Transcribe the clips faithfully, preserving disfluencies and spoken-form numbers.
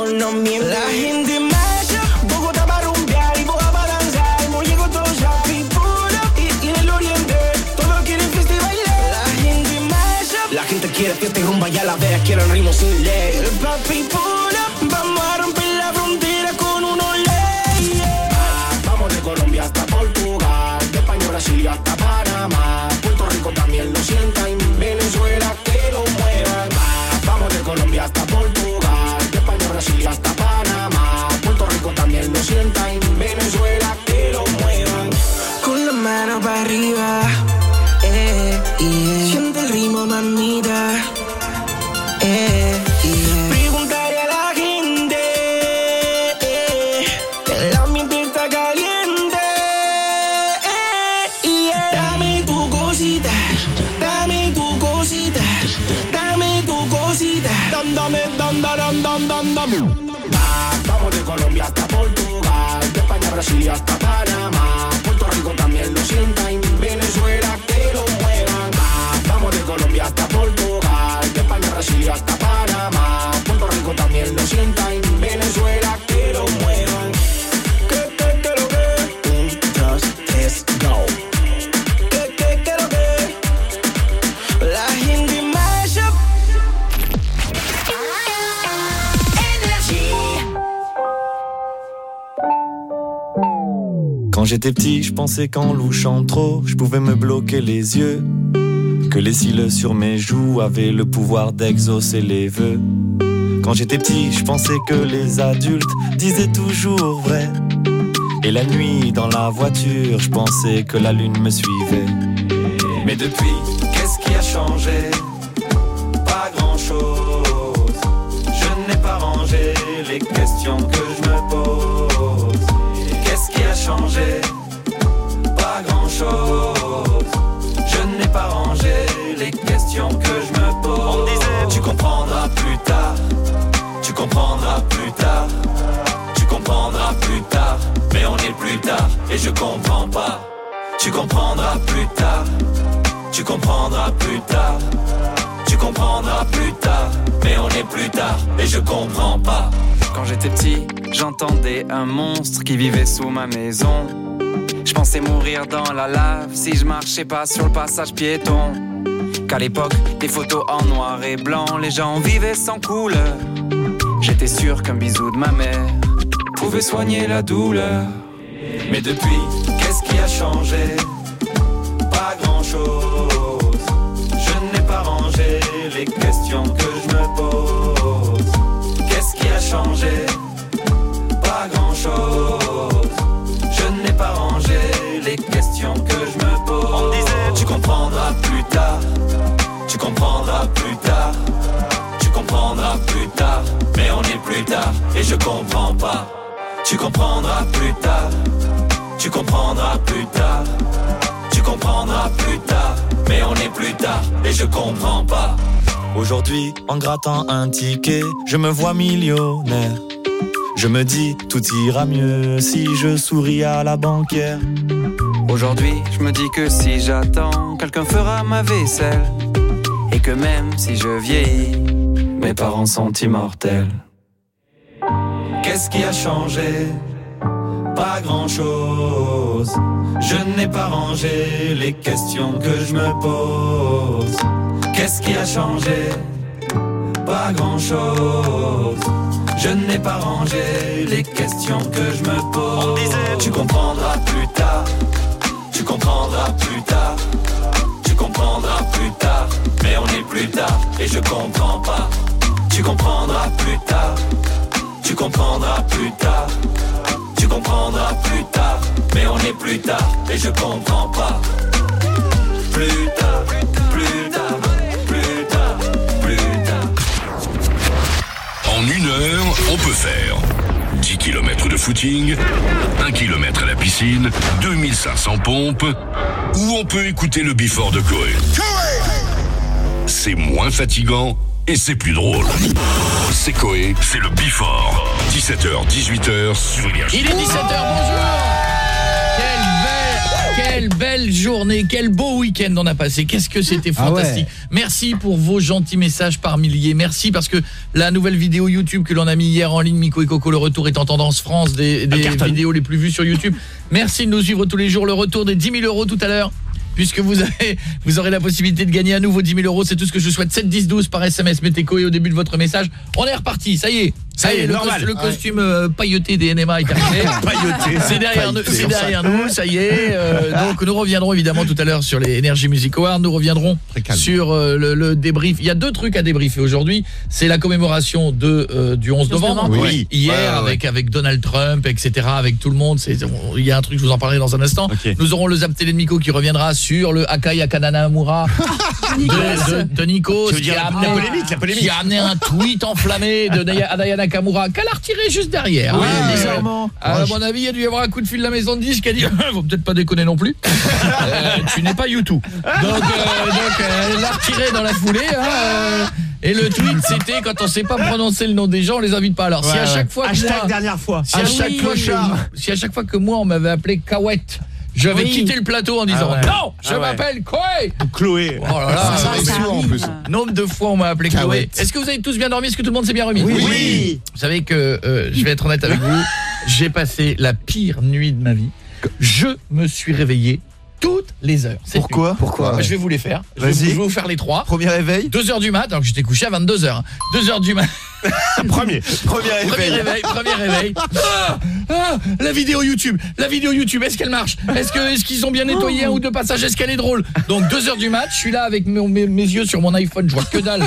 no miente. La gente masha, Bogotá va a rumbear y Boga va a danzar. Muñeco todo ya pipula y, y en el oriente todos quieren fiesta y bailar. La gente masha, la gente quiere fiesta y rumba y a la vez quieren ritmo sin ley. El papi pula, vamos a romper la frontera con unos leyes. Ah, vamos de Colombia hasta Portugal, de España, Brasil y hasta Panamá. Puerto Rico también lo sienta y Venezuela que lo muevan. Ah, vamos de Colombia hasta Portugal, de España, Brasil y hasta Panamá. Puerto Rico también lo sienta y Venezuela que lo muevan. Con la mano para arriba, eh, yeah. Siente el ritmo, mamita, eh, yeah. Preguntaré a la gente, eh, el ambiente está caliente, eh, yeah. Dame tu cosita, dame tu cosita, dame tu cosita, dam, dame, dam, dam, dam, dam, dam. Ah, vamos de Colombia hasta Portugal, de España, Brasil y hasta Panamá. Puerto Rico también lo sienta y Venezuela que lo muevan. Ah, vamos de Colombia hasta Portugal, de España, Brasil y hasta Panamá. Puerto Rico también lo sienta y Venezuela que lo muevan. Que, que, que lo que, un, dos, tres, go. Que, que, que lo que, la gente mashup. Quand j'étais petit, je pensais qu'en louchant trop, je pouvais me bloquer les yeux. Que les cils sur mes joues avaient le pouvoir d'exaucer les vœux. Quand j'étais petit, je pensais que les adultes disaient toujours vrai. Et la nuit, dans la voiture, je pensais que la lune me suivait. Mais depuis, qu'est-ce qui a changé? Pas grand-chose. Je n'ai pas rangé les questions que je me pose. Qu'est-ce qui a changé? Pas grand-chose. Je n'ai pas rangé les questions que je me pose. On me disait, tu comprendras plus tard. Tu comprendras plus tard. Tu comprendras plus tard. Mais on est plus tard et je comprends pas. Tu comprendras plus tard. Tu comprendras plus tard. Tu comprendras plus tard. Mais on est plus tard et je comprends pas. Quand j'étais petit, j'entendais un monstre qui vivait sous ma maison. Je pensais mourir dans la lave si je marchais pas sur le passage piéton. Qu'à l'époque, des photos en noir et blanc, les gens vivaient sans couleur. J'étais sûr qu'un bisou de ma mère pouvait soigner la douleur. Mais depuis, qu'est-ce qui a changé? Pas grand-chose. Je n'ai pas rangé les questions que je me pose. Qu'est-ce qui a changé? Pas grand-chose. Je n'ai pas rangé les questions que je me pose. On me disait, tu comprendras plus tard. Tu comprendras plus tard. Tu comprendras plus tard. Mais on est plus tard et je comprends pas. Tu comprendras plus tard. Tu comprendras plus tard. Tu comprendras plus tard. Mais on est plus tard et je comprends pas. Aujourd'hui, en grattant un ticket, je me vois millionnaire. Je me dis, tout ira mieux si je souris à la banquière. Aujourd'hui, je me dis que si j'attends, quelqu'un fera ma vaisselle. Et que même si je vieillis, mes parents sont immortels. Qu'est-ce qui a changé? Pas grand-chose. Je n'ai pas rangé les questions que je me pose. Qu'est-ce qui a changé? Pas grand-chose. Je n'ai pas rangé les questions que je me pose. On me disait, tu comprendras plus tard. Tu comprendras plus tard. Tu comprendras plus tard. Mais on est plus tard et je comprends pas. Tu comprendras plus tard. Tu comprendras plus tard. Tu comprendras plus tard. Mais on est plus tard et je comprends pas. Plus tard, plus tard, plus tard, plus tard. En une heure, on peut faire dix kilomètres de footing, un kilomètre à la piscine, deux mille cinq cents pompes, ou on peut écouter le Before de Koé. C'est moins fatigant et c'est plus drôle. C'est Koé, c'est le Before. dix-sept heures, dix-huit heures sur Énergie. Il est dix-sept heures, bonjour. Quelle belle, Quelle belle journée, quel beau week-end on a passé. Qu'est-ce que c'était fantastique. Ah ouais. Merci pour vos gentils messages par milliers. Merci parce que la nouvelle vidéo YouTube que l'on a mis hier en ligne, Miko et Coco, le retour est en tendance France des, des vidéos les plus vues sur YouTube. Merci de nous suivre tous les jours. Le retour des dix mille euros tout à l'heure. Puisque vous avez, vous aurez la possibilité de gagner à nouveau dix mille euros, c'est tout ce que je vous souhaite. Sept dix douze par S M S, mettez Koé au début de votre message. On est reparti, ça y est. Ça y est, le, cos- le costume ouais. euh, pailleté des N M A est terminé. Pailleté. C'est derrière nous, c'est derrière nous, ça y est. Euh, donc nous reviendrons évidemment tout à l'heure sur les Energy Music Awards. Nous reviendrons sur euh, le, le débrief. Il y a deux trucs à débriefer aujourd'hui. C'est la commémoration de euh, du onze novembre. Oui. Hier ouais, ouais, avec ouais. avec Donald Trump, et cetera. Avec tout le monde. C'est il y a un truc, je vous en parlerai dans un instant. Okay. Nous aurons le Zap Télé de Miko qui reviendra sur le Akai Akana Amura de, de, de Nikos qui a, amené, la polémique, la polémique. qui a amené un tweet enflammé de Aya Nakamura qu'elle a retiré juste derrière. Oui, hein, légèrement. À mon avis, il y a dû y avoir un coup de fil de la maison de disques qui a dit faut peut-être pas déconner non plus. euh, tu n'es pas YouTube. Donc, euh, donc euh, elle l'a retiré dans la foulée. Hein, euh, et le tweet, c'était quand on sait pas prononcer le nom des gens, on les invite pas. Alors, ouais, si à chaque ouais. fois que hashtag moi, dernière fois. Si à, chaque fois que, si à chaque fois que moi on m'avait appelé Kawet, je vais oui. quitter le plateau en disant ah ouais. non, je ah m'appelle ouais. Chloé. Chloé. Oh là là, ça, ça, ça en plus. Nombre de fois on m'a appelé Chloé. Est-ce que vous avez tous bien dormi? Est-ce que tout le monde s'est bien remis? Oui. oui. Vous savez que euh, je vais être honnête avec vous, j'ai passé la pire nuit de ma vie. Je me suis réveillé toutes les heures. Pourquoi? Pourquoi ouais. Je vais vous les faire. Je vais, je vais vous faire les trois. Premier réveil. deux heures du mat, alors que j'étais couché à vingt-deux heures. deux heures du mat. Premier, premier réveil. Premier réveil, premier réveil. Ah, ah, la vidéo YouTube, la vidéo YouTube, est-ce qu'elle marche? Est-ce que est-ce qu'ils ont bien nettoyé un ou deux passages? Est-ce qu'elle est drôle? Donc deux heures du match, je suis là avec mes, mes, mes yeux sur mon iPhone, je vois que dalle.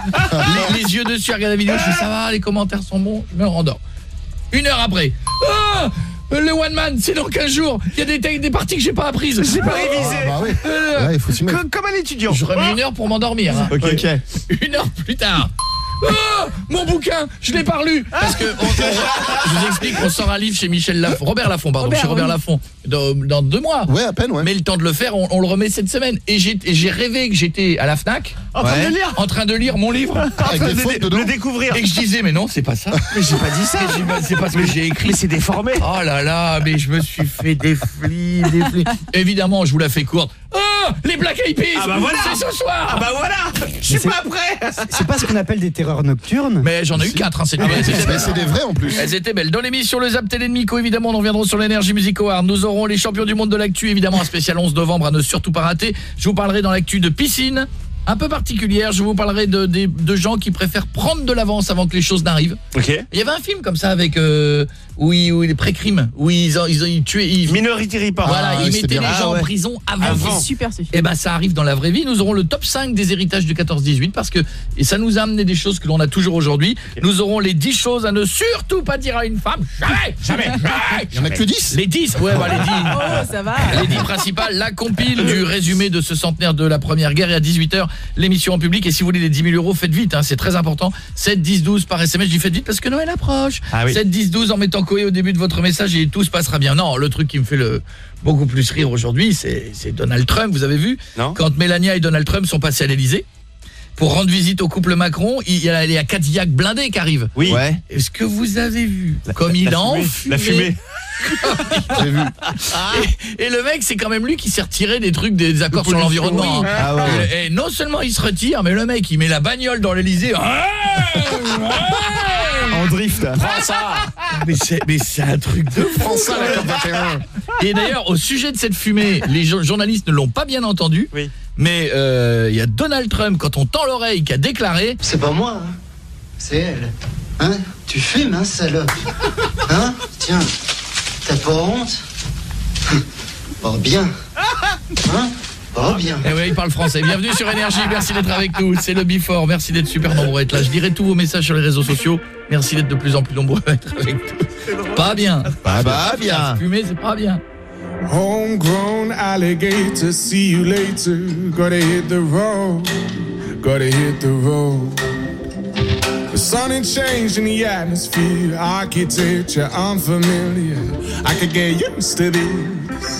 les, les yeux dessus, je regarde la vidéo, je fais ça va, les commentaires sont bons, je me rendors. Une heure après. Ah, le one man, c'est dans quinze jours. Il y a des, des parties que j'ai pas apprises. J'ai pas révisé. Ah, bah oui. euh, ouais, il faut s'y mettre. Comme, comme un étudiant. J'aurais mis une heure pour m'endormir. Hein. Okay. ok. Une heure plus tard. Oh, mon bouquin, je l'ai pas lu parce que on, on, je vous explique, on sort un livre chez Michel Lafon, Robert Laffont pardon, Robert, chez Robert oui. Laffont dans, dans deux mois. Ouais, à peine ouais. Mais le temps de le faire, on, on le remet cette semaine et j'ai et j'ai rêvé que j'étais à la Fnac en train ouais. de lire en train de lire mon livre avec des fautes dedans. Le découvrir. Et que je disais mais non, c'est pas ça. Mais j'ai pas dit ça. C'est pas ce que j'ai écrit. Mais c'est déformé. Oh là là, mais je me suis fait des flis, des flis. Évidemment, je vous la fais courte. Oh, les Black Eyed Peas. Ah bah voilà. C'est ce soir. Ah bah voilà. Je suis pas prêt. C'est pas ce qu'on appelle des terreurs nocturnes. Mais j'en ai eu quatre hein, cette nuit. Ah ouais, c'est des vrais en plus. Elles étaient belles. Dans l'émission Le Zap Télé de Miko, évidemment, nous reviendrons sur l'Energy Music Award. Nous aurons les champions du monde de l'actu, évidemment, un spécial onze novembre à ne surtout pas rater. Je vous parlerai dans l'actu de piscine un peu particulière, je vous parlerai de, de, de gens qui préfèrent prendre de l'avance avant que les choses n'arrivent. Ok. Il y avait un film comme ça avec euh, où, ils, où les pré-crimes, où ils ont, ils ont ils tuaient ils... Minority Report. Voilà, ah, ils mettaient les gens ah, ouais. en prison avant. avant. C'est super ce film. Et ben ça arrive dans la vraie vie. Nous aurons le top cinq des héritages du quatorze dix-huit parce que et ça nous a amené des choses que l'on a toujours aujourd'hui. Okay. Nous aurons les dix choses à ne surtout pas dire à une femme. Jamais, jamais, jamais. Il y en a que dix. Les dix, ouais, bah les dix. Oh, ça va. Les dix principales, la compile du résumé de ce centenaire de la Première Guerre et à dix-huit heures, l'émission en public. Et si vous voulez les dix mille euros, faites vite, hein, c'est très important. sept dix douze par S M S, je dis faites vite parce que Noël approche. Ah oui. sept dix douze en mettant Koé au début de votre message et tout se passera bien. Non, le truc qui me fait le beaucoup plus rire aujourd'hui, c'est c'est Donald Trump, vous avez vu? Non. Quand Mélania et Donald Trump sont passés à l'Elysée pour rendre visite au couple Macron, il y a les Cadillac blindés qui arrivent. Oui. Ouais. Est-ce que vous avez vu la, comme la, il la a fumée, enfumé la fumée. J'ai vu. Et, et le mec, c'est quand même lui qui s'est retiré des trucs des accords sur l'environnement. Oui. Ah ouais. et, et non seulement il se retire, mais le mec, il met la bagnole dans l'Elysée. En drift. Prends ça. Mais c'est mais c'est un truc de fou ça la COP vingt et un. Et d'ailleurs, au sujet de cette fumée, les journalistes ne l'ont pas bien entendu. Oui. Mais il euh, y a Donald Trump, quand on tend l'oreille, qui a déclaré... C'est pas moi, hein. C'est elle. Hein? Tu fumes, hein, salope? Hein? Tiens, t'as pas honte? Oh, bien. Hein? Oh, bien. Et oui, il parle français. Bienvenue sur Énergie, merci d'être avec nous. C'est le Before, merci d'être super nombreux à être là. Je dirai tous vos messages sur les réseaux sociaux. Merci d'être de plus en plus nombreux à être avec nous. Pas bien. Pas, pas bien. Fumer, c'est pas bien. Homegrown alligator, see you later. Gotta hit the road, gotta hit the road. The sun ain't changed in the atmosphere, architecture unfamiliar. I could get used to this.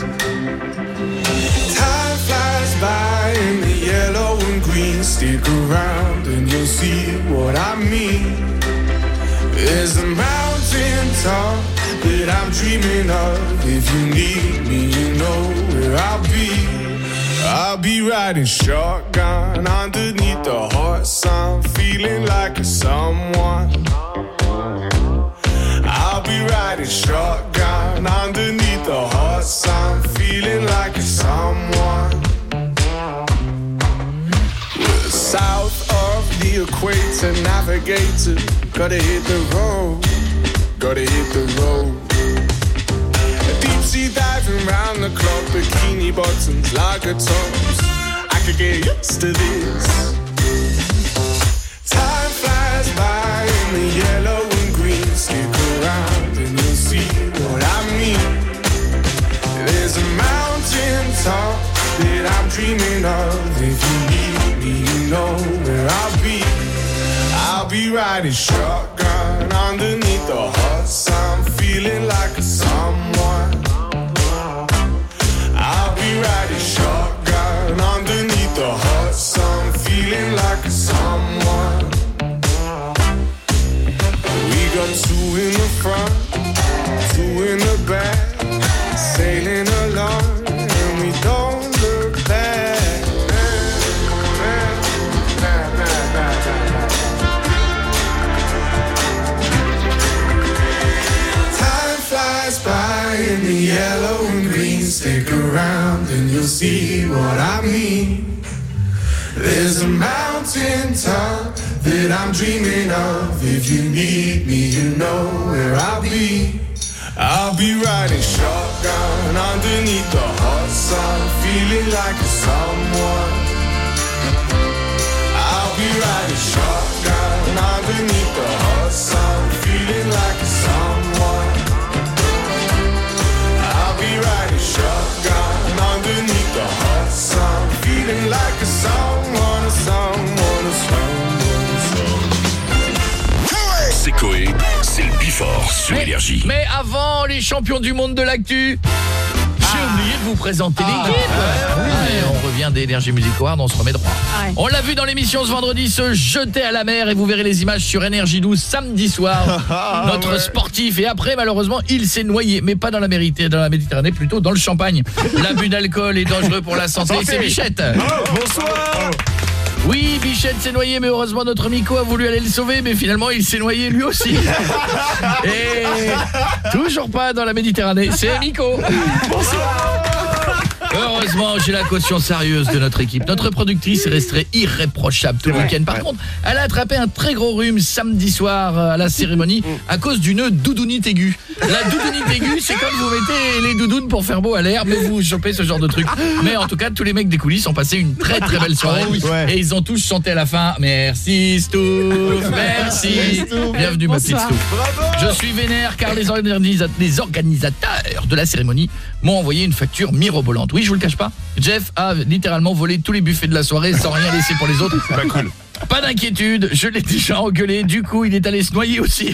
Time flies by in the yellow and green. Stick around and you'll see what I mean. There's a mountain top that I'm dreaming of. If you need me, you know where I'll be. I'll be riding shotgun underneath the hot sun, feeling like a someone. I'll be riding shotgun underneath the hot sun, feeling like a someone. We're south of the equator, navigator, gotta hit the road, gotta hit the road. Deep sea diving round the clock, bikini bottoms, lager tops. I could get used to this. Time flies by in the yellow and green. Stick around and you'll see what I mean. There's a mountain top that I'm dreaming of. If you need me, you know where I'll be. I'll be riding shotgun underneath the hot sun, feeling like a someone. I'll be riding shotgun underneath the hot sun, feeling like a someone. We got two in the front, two in the back, sailing along, and we don't look back. By in the yellow and green, stick around and you'll see what I mean. There's a mountain top that I'm dreaming of. If you need me, you know where I'll be. I'll be riding shotgun underneath the hot sun, feeling like a someone. I'll be riding shotgun underneath the hot sun, feeling like a someone. Riding shotgun underneath the hot sun, feeling like a someone, a someone, a someone, a someone. C'est Coé, c'est le Bifort sur Énergie. Mais avant les champions du monde de l'actu, j'ai ah. oublié de vous présenter ah. l'équipe. Ah, ouais, ouais. On revient d'Energy Music Award, on se remet droit. Ah, ouais. On l'a vu dans l'émission ce vendredi se jeter à la mer et vous verrez les images sur Énergie douze samedi soir. Ah, Notre ouais. sportif et après malheureusement il s'est noyé, mais pas dans la, mérité, dans la Méditerranée, plutôt dans le Champagne. L'abus d'alcool est dangereux pour la santé. C'est Bichette. Oh, bonsoir. Oui, Bichette s'est noyé, mais heureusement notre Miko a voulu aller le sauver, mais finalement il s'est noyé lui aussi. Et toujours pas dans la Méditerranée, c'est Miko. Bonsoir. Heureusement, j'ai la caution sérieuse de notre équipe. Notre productrice est restée irréprochable tout le ouais, week-end. Par ouais. contre, elle a attrapé un très gros rhume samedi soir à la cérémonie à cause d'une doudounite aiguë. La doudounite aiguë, c'est comme vous mettez les doudounes pour faire beau à l'air, mais vous chopez ce genre de truc. Mais en tout cas, tous les mecs des coulisses ont passé une très très belle soirée. Oh oui, ouais. Et ils ont tous chanté à la fin « Merci Stouff, merci ». Bienvenue ma petite Stouff. Je suis vénère car les, organisa- les organisateurs de la cérémonie m'ont envoyé une facture mirobolante. Oui, je vous le cache pas. Jeff a littéralement volé tous les buffets de la soirée sans rien laisser pour les autres. Bah cool. Pas d'inquiétude, je l'ai déjà engueulé, du coup il est allé se noyer aussi.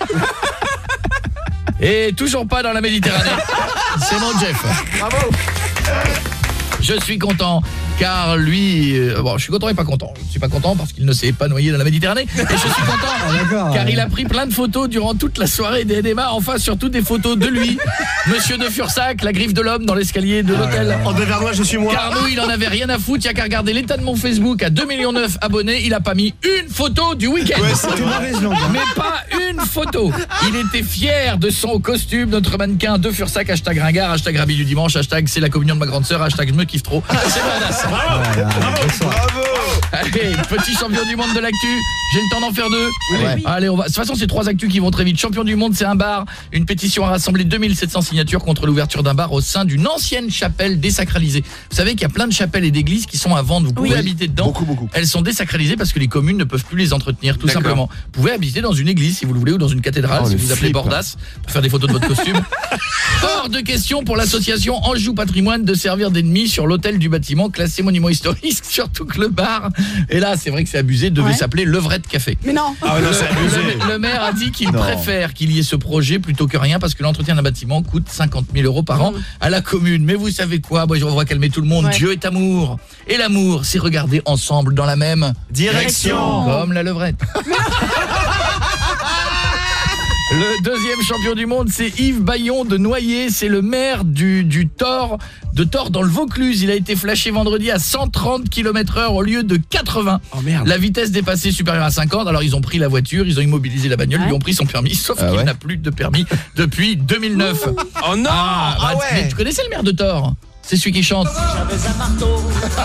Et toujours pas dans la Méditerranée. C'est mon Jeff. Bravo. Je suis content car lui euh, bon, je suis content et pas content. Je suis pas content parce qu'il ne s'est pas noyé dans la Méditerranée et je suis content ah, car il a pris plein de photos durant toute la soirée des N M A, enfin surtout des photos de lui, Monsieur de Fursac, la griffe de l'homme dans l'escalier de l'hôtel. En Devernois, je suis moi. Car nous, il en avait rien à foutre, il y a qu'à regarder l'état de mon Facebook à deux virgule neuf millions abonnés, il a pas mis une photo du week-end. Ouais, c'était mauvaise langue. Mais pas une photo. Il était fier de son costume, notre mannequin de Fursac, hashtag ringard, hashtag rabis du dimanche, hashtag c'est la communion de ma grande sœur, hashtag je me kiffe trop. C'est badass. Bravo, bravo, bravo. Allez, petit champion du monde de l'actu. J'ai le temps d'en faire deux. Ouais. Allez, on va. De toute façon, c'est trois actus qui vont très vite. Champion du monde, c'est un bar. Une pétition a rassemblé deux mille sept cents signatures contre l'ouverture d'un bar au sein d'une ancienne chapelle désacralisée. Vous savez qu'il y a plein de chapelles et d'églises qui sont à vendre. Vous pouvez oui. habiter dedans. Beaucoup, beaucoup. Elles sont désacralisées parce que les communes ne peuvent plus les entretenir, tout simplement. Vous pouvez habiter dans une église si vous le voulez ou dans une cathédrale oh, si vous appelez Bordas pour faire des photos de votre costume. Hors de question pour l'association Anjou Patrimoine de servir d'ennemi sur l'hôtel du bâtiment classé monument historique, surtout que le bar, et là c'est vrai que c'est abusé, devait ouais. s'appeler Levrette Café. Mais non, ah ouais, non c'est abusé. Le, le maire a dit qu'il non. préfère qu'il y ait ce projet plutôt que rien parce que l'entretien d'un bâtiment coûte cinquante mille euros par an mmh. à la commune. Mais vous savez quoi, bon, on va calmer tout le monde. Ouais. Dieu est amour. Et l'amour, c'est regarder ensemble dans la même direction. Comme la levrette. Le deuxième champion du monde, c'est Yves Baillon de Noyer. C'est le maire du, du Thor, de Thor dans le Vaucluse. Il a été flashé vendredi à cent trente kilomètres heure au lieu de quatre-vingts. Oh merde. La vitesse dépassée supérieure à cinquante. Alors ils ont pris la voiture, ils ont immobilisé la bagnole, ouais. Ils lui ont pris son permis. Sauf ah qu'il ouais. n'a plus de permis depuis deux mille neuf. Oh non ah, bah, ah ouais. Mais tu connaissais le maire de Thor? C'est celui qui chante. J'avais un marteau.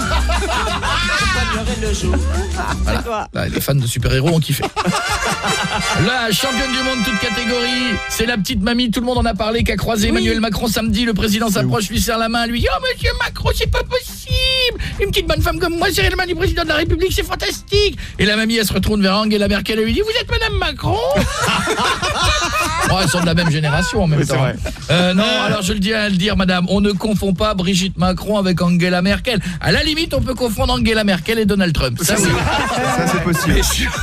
Voilà. Là, les fans de super-héros ont kiffé. La championne du monde toute catégorie, c'est la petite mamie, tout le monde en a parlé, qui a croisé oui. Emmanuel Macron samedi. Le président s'approche, lui serre la main, lui dit « Oh monsieur Macron, c'est pas possible. Une petite bonne femme comme moi serrer la main du président de la République, c'est fantastique. » Et la mamie, elle se retourne vers Angela Merkel et lui dit « Vous êtes madame Macron ?» Oh, elles sont de la même génération en même oui, temps. Euh, non, alors je le dis à le dire, madame, on ne confond pas Brigitte Macron avec Angela Merkel. À la limite, on peut confondre Angela Merkel et Donald Trump. Ça, ça, oui. ça c'est possible.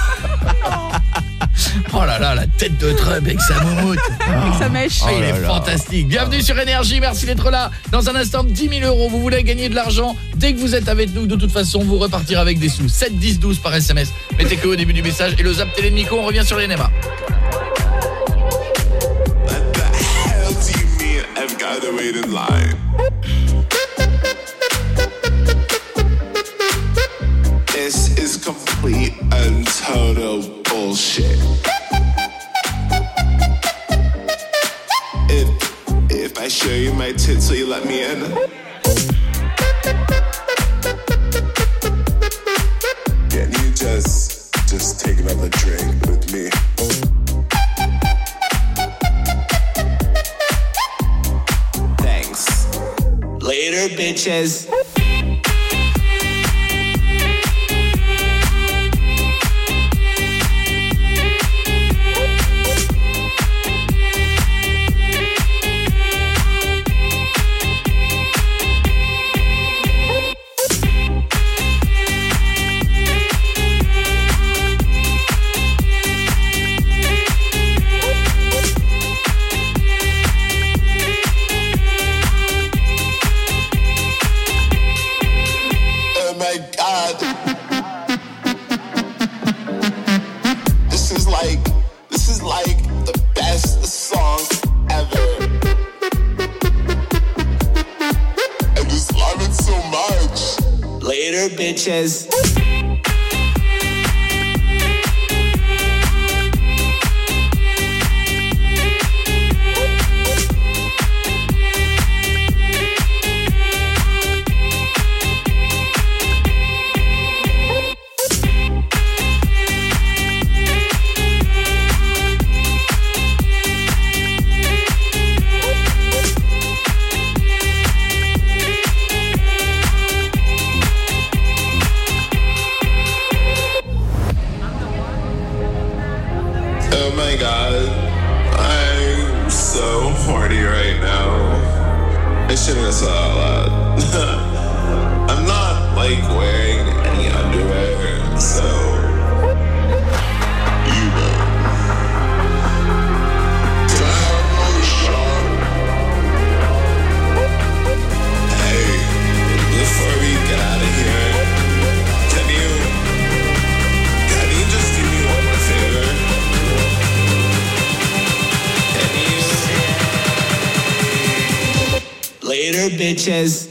Oh là là, la tête de Trump avec sa moumoute. Avec sa mèche. Oh, il est là fantastique. Bienvenue sur Énergie, merci d'être là. Dans un instant, dix mille euros. Vous voulez gagner de l'argent? Dès que vous êtes avec nous, de toute façon, vous repartirez avec des sous. sept dix douze par S M S. Mettez que au début du message. Et le zap télé de Nico, on revient sur les N M A. I've got to wait in line. This is complete and total bullshit. If if I show you my tits, will you let me in? Can you just just take another drink with me? Later, bitches. Bitches. Bitches.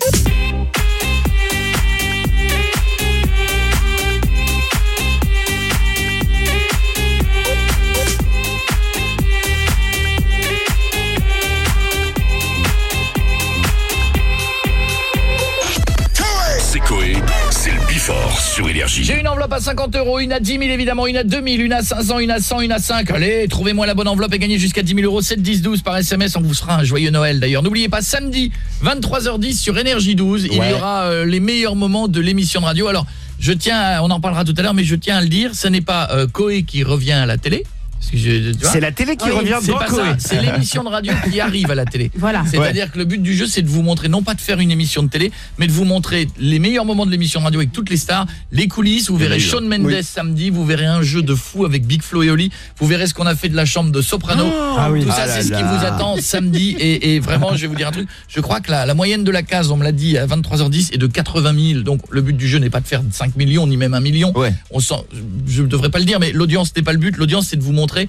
C'est Coé, c'est le Bifort sur Énergie. J'ai une enveloppe à cinquante euros, une à dix mille évidemment, une à deux mille, une à cinq cents, une à cent, une à cinq. Allez, trouvez-moi la bonne enveloppe et gagnez jusqu'à dix mille euros, sept dix douze par S M S. On vous fera un joyeux Noël d'ailleurs. N'oubliez pas, samedi, vingt-trois heures dix sur Énergie douze, ouais. Il y aura euh, les meilleurs moments de l'émission de radio. Alors, je tiens, à, on en parlera tout à l'heure, mais je tiens à le dire, ce n'est pas euh, Coé qui revient à la télé. C'est la télé qui oui, revient c'est pas ça, c'est l'émission de radio qui arrive à la télé. Voilà. C'est-à-dire ouais. que le but du jeu, c'est de vous montrer, non pas de faire une émission de télé, mais de vous montrer les meilleurs moments de l'émission de radio avec toutes les stars, les coulisses. Vous verrez Shawn Mendes oui. samedi, vous verrez un jeu de fou avec Big Flo et Oli, vous verrez ce qu'on a fait de la chambre de Soprano. Oh, ah oui. Tout ça, ah c'est ce qui vous attend samedi. Et, et vraiment, je vais vous dire un truc, je crois que la, la moyenne de la case, on me l'a dit, à vingt-trois heures dix est de quatre-vingt mille. Donc le but du jeu n'est pas de faire cinq millions, ni même un million. Ouais. On sent, je ne devrais pas le dire, mais l'audience n'est pas le but. L'audience, c'est de vous montrer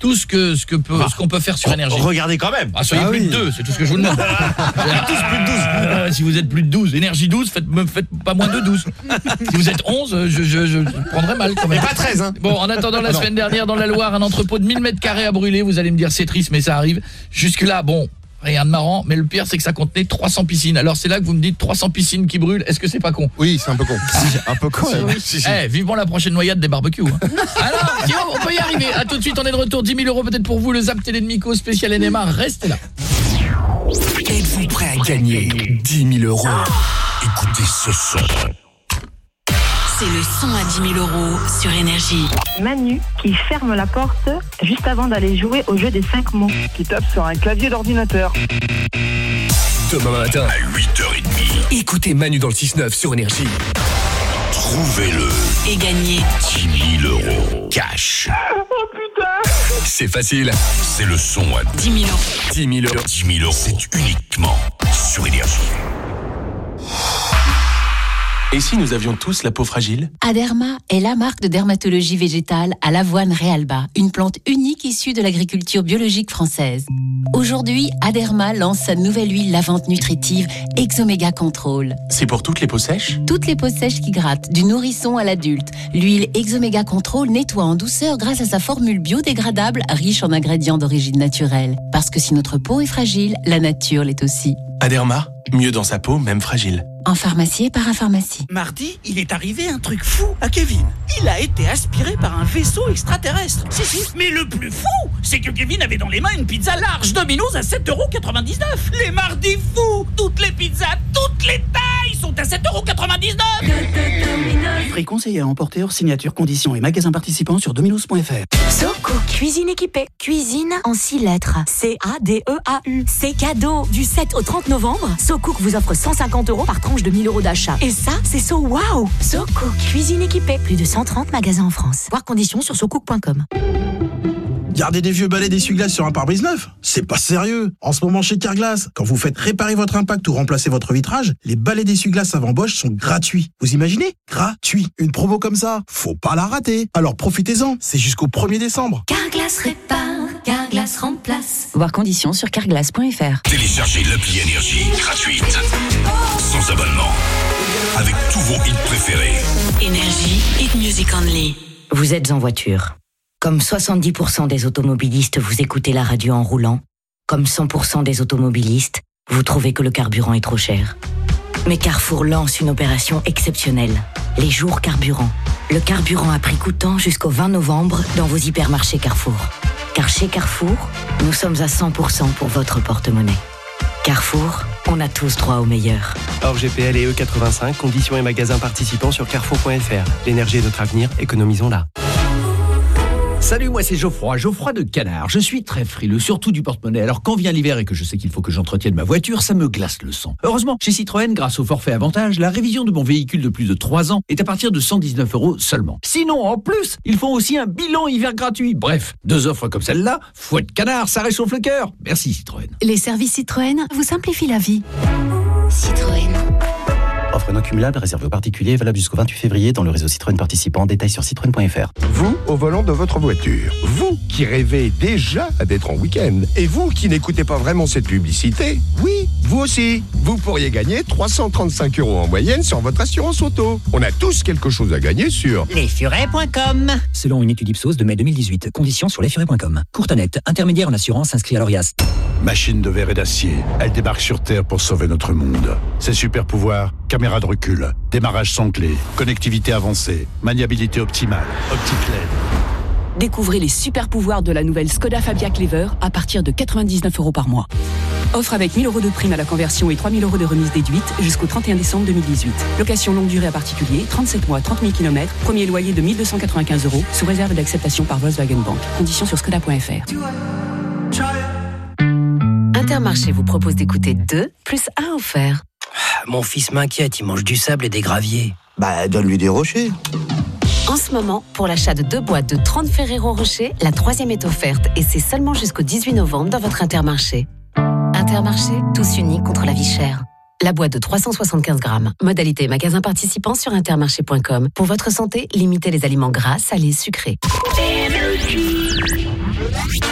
tout ce que ce que peut bah, ce qu'on peut faire sur énergie. Regardez quand même. Ah, soyez ah, plus oui. de deux, c'est tout ce que je vous demande. Tous plus de douze. Euh, si vous êtes plus de douze, énergie douze, faites me faites pas moins de douze. Si vous êtes onze, je je je prendrai mal quand même. Mais pas treize hein. Bon, en attendant la ah, semaine dernière dans la Loire, un entrepôt de mille mètres carrés a brûlé, vous allez me dire c'est triste mais ça arrive. Jusque là, bon, rien de marrant, mais le pire c'est que ça contenait trois cents piscines. Alors c'est là que vous me dites trois cents piscines qui brûlent, est-ce que c'est pas con? Oui, c'est un peu con. Si, un peu con. Eh, Si, si. hey, vivement la prochaine noyade des barbecues. Hein. Alors, si on, on peut y arriver. À tout de suite, on est de retour. dix mille euros peut-être pour vous, le Zap Télé de Miko spécial N M A. Restez là. Êtes-vous prêt à gagner dix mille euros? Écoutez ce son. C'est le son à dix mille euros sur Énergie. Manu qui ferme la porte juste avant d'aller jouer au jeu des cinq mots. Qui tape sur un clavier d'ordinateur. Demain matin, à huit heures trente. écoutez Manu dans le six neuf sur Énergie. Trouvez-le. Et gagnez dix mille euros. Cash. Oh putain! C'est facile. C'est le son à dix mille euros. dix mille euros. dix mille euros. C'est uniquement sur Énergie. Et si nous avions tous la peau fragile? Aderma est la marque de dermatologie végétale à l'avoine Realba, une plante unique issue de l'agriculture biologique française. Aujourd'hui, Aderma lance sa nouvelle huile lavante nutritive Exomega Control. C'est pour toutes les peaux sèches? Toutes les peaux sèches qui grattent, du nourrisson à l'adulte. L'huile Exomega Control nettoie en douceur grâce à sa formule biodégradable riche en ingrédients d'origine naturelle. Parce que si notre peau est fragile, la nature l'est aussi. Aderma, mieux dans sa peau, même fragile. En pharmacie et parapharmacie. Mardi, il est arrivé un truc fou à Kevin. Il a été aspiré par un vaisseau extraterrestre. Si, si. Mais le plus fou, c'est que Kevin avait dans les mains une pizza large Domino's à sept euros quatre-vingt-dix-neuf. Les mardis fous, toutes les pizzas, toutes les tailles sont à sept euros quatre-vingt-dix-neuf. Prix conseillé à emporter hors signature, conditions et magasins participants sur dominos point f r. SoCook, cuisine équipée. Cuisine en six lettres. C A D E A U. C'est cadeau. Du sept au trente novembre, SoCook vous offre cent cinquante euros par tranche de mille euros d'achat. Et ça, c'est so wow. SoCook, cuisine équipée. Plus de cent trente magasins en France. Voir conditions sur socook point com. Garder des vieux balais d'essuie-glace sur un pare-brise neuf? C'est pas sérieux. En ce moment chez Carglass, quand vous faites réparer votre impact ou remplacer votre vitrage, les balais d'essuie-glace avant Bosch sont gratuits. Vous imaginez? Gratuit. Une promo comme ça, faut pas la rater. Alors profitez-en, c'est jusqu'au premier décembre. Carglass répare, Carglass remplace. Voir conditions sur carglass point f r. Téléchargez l'appli Énergie gratuite. Sans abonnement. Avec tous vos hits préférés. Énergie, hit music only. Vous êtes en voiture. Comme soixante-dix pour cent des automobilistes, vous écoutez la radio en roulant. Comme cent pour cent des automobilistes, vous trouvez que le carburant est trop cher. Mais Carrefour lance une opération exceptionnelle. Les jours carburant. Le carburant à prix coûtant jusqu'au vingt novembre dans vos hypermarchés Carrefour. Car chez Carrefour, nous sommes à cent pour cent pour votre porte-monnaie. Carrefour, on a tous droit au meilleur. Hors G P L et E quatre-vingt-cinq, conditions et magasins participants sur carrefour point f r. L'énergie est notre avenir, économisons-la. Salut, moi c'est Geoffroy, Geoffroy de Canard. Je suis très frileux, surtout du porte-monnaie. Alors quand vient l'hiver et que je sais qu'il faut que j'entretienne ma voiture, ça me glace le sang. Heureusement, chez Citroën, grâce au forfait avantage, la révision de mon véhicule de plus de trois ans est à partir de cent dix-neuf euros seulement. Sinon, en plus, ils font aussi un bilan hiver gratuit. Bref, deux offres comme celle-là, fouette Canard, ça réchauffe le cœur. Merci Citroën. Les services Citroën vous simplifient la vie. Citroën. Offre non cumulable réservée aux particuliers, valable jusqu'au vingt-huit février dans le réseau Citroën participant. Détails sur citroën point f r. Vous, au volant de votre voiture. Vous qui rêvez déjà d'être en week-end. Et vous qui n'écoutez pas vraiment cette publicité. Oui, vous aussi. Vous pourriez gagner trois cent trente-cinq euros en moyenne sur votre assurance auto. On a tous quelque chose à gagner sur lesfurets point com. Selon une étude Ipsos de mai deux mille dix-huit. Conditions sur lesfurets point com. Courtanet, intermédiaire en assurance inscrit à l'Orias. Machine de verre et d'acier. Elle débarque sur Terre pour sauver notre monde. Ses super pouvoirs, caméra de recul, démarrage sans clé, connectivité avancée, maniabilité optimale, optique L E D. Découvrez les super pouvoirs de la nouvelle Skoda Fabia Clever à partir de quatre-vingt-dix-neuf euros par mois. Offre avec mille euros de prime à la conversion et trois mille euros de remise déduite jusqu'au trente et un décembre deux mille dix-huit. Location longue durée à particulier, trente-sept mois, trente mille kilomètres, premier loyer de mille deux cent quatre-vingt-quinze euros, sous réserve d'acceptation par Volkswagen Bank. Conditions sur skoda point f r. Intermarché vous propose d'écouter deux plus un offert. Mon fils m'inquiète, il mange du sable et des graviers. Bah, donne-lui des rochers. En ce moment, pour l'achat de deux boîtes de trente Ferrero Rocher, la troisième est offerte et c'est seulement jusqu'au dix-huit novembre dans votre Intermarché. Intermarché, tous unis contre la vie chère. La boîte de trois cent soixante-quinze grammes. Modalité magasin participant sur intermarché point com. Pour votre santé, limitez les aliments gras, salés, sucrés.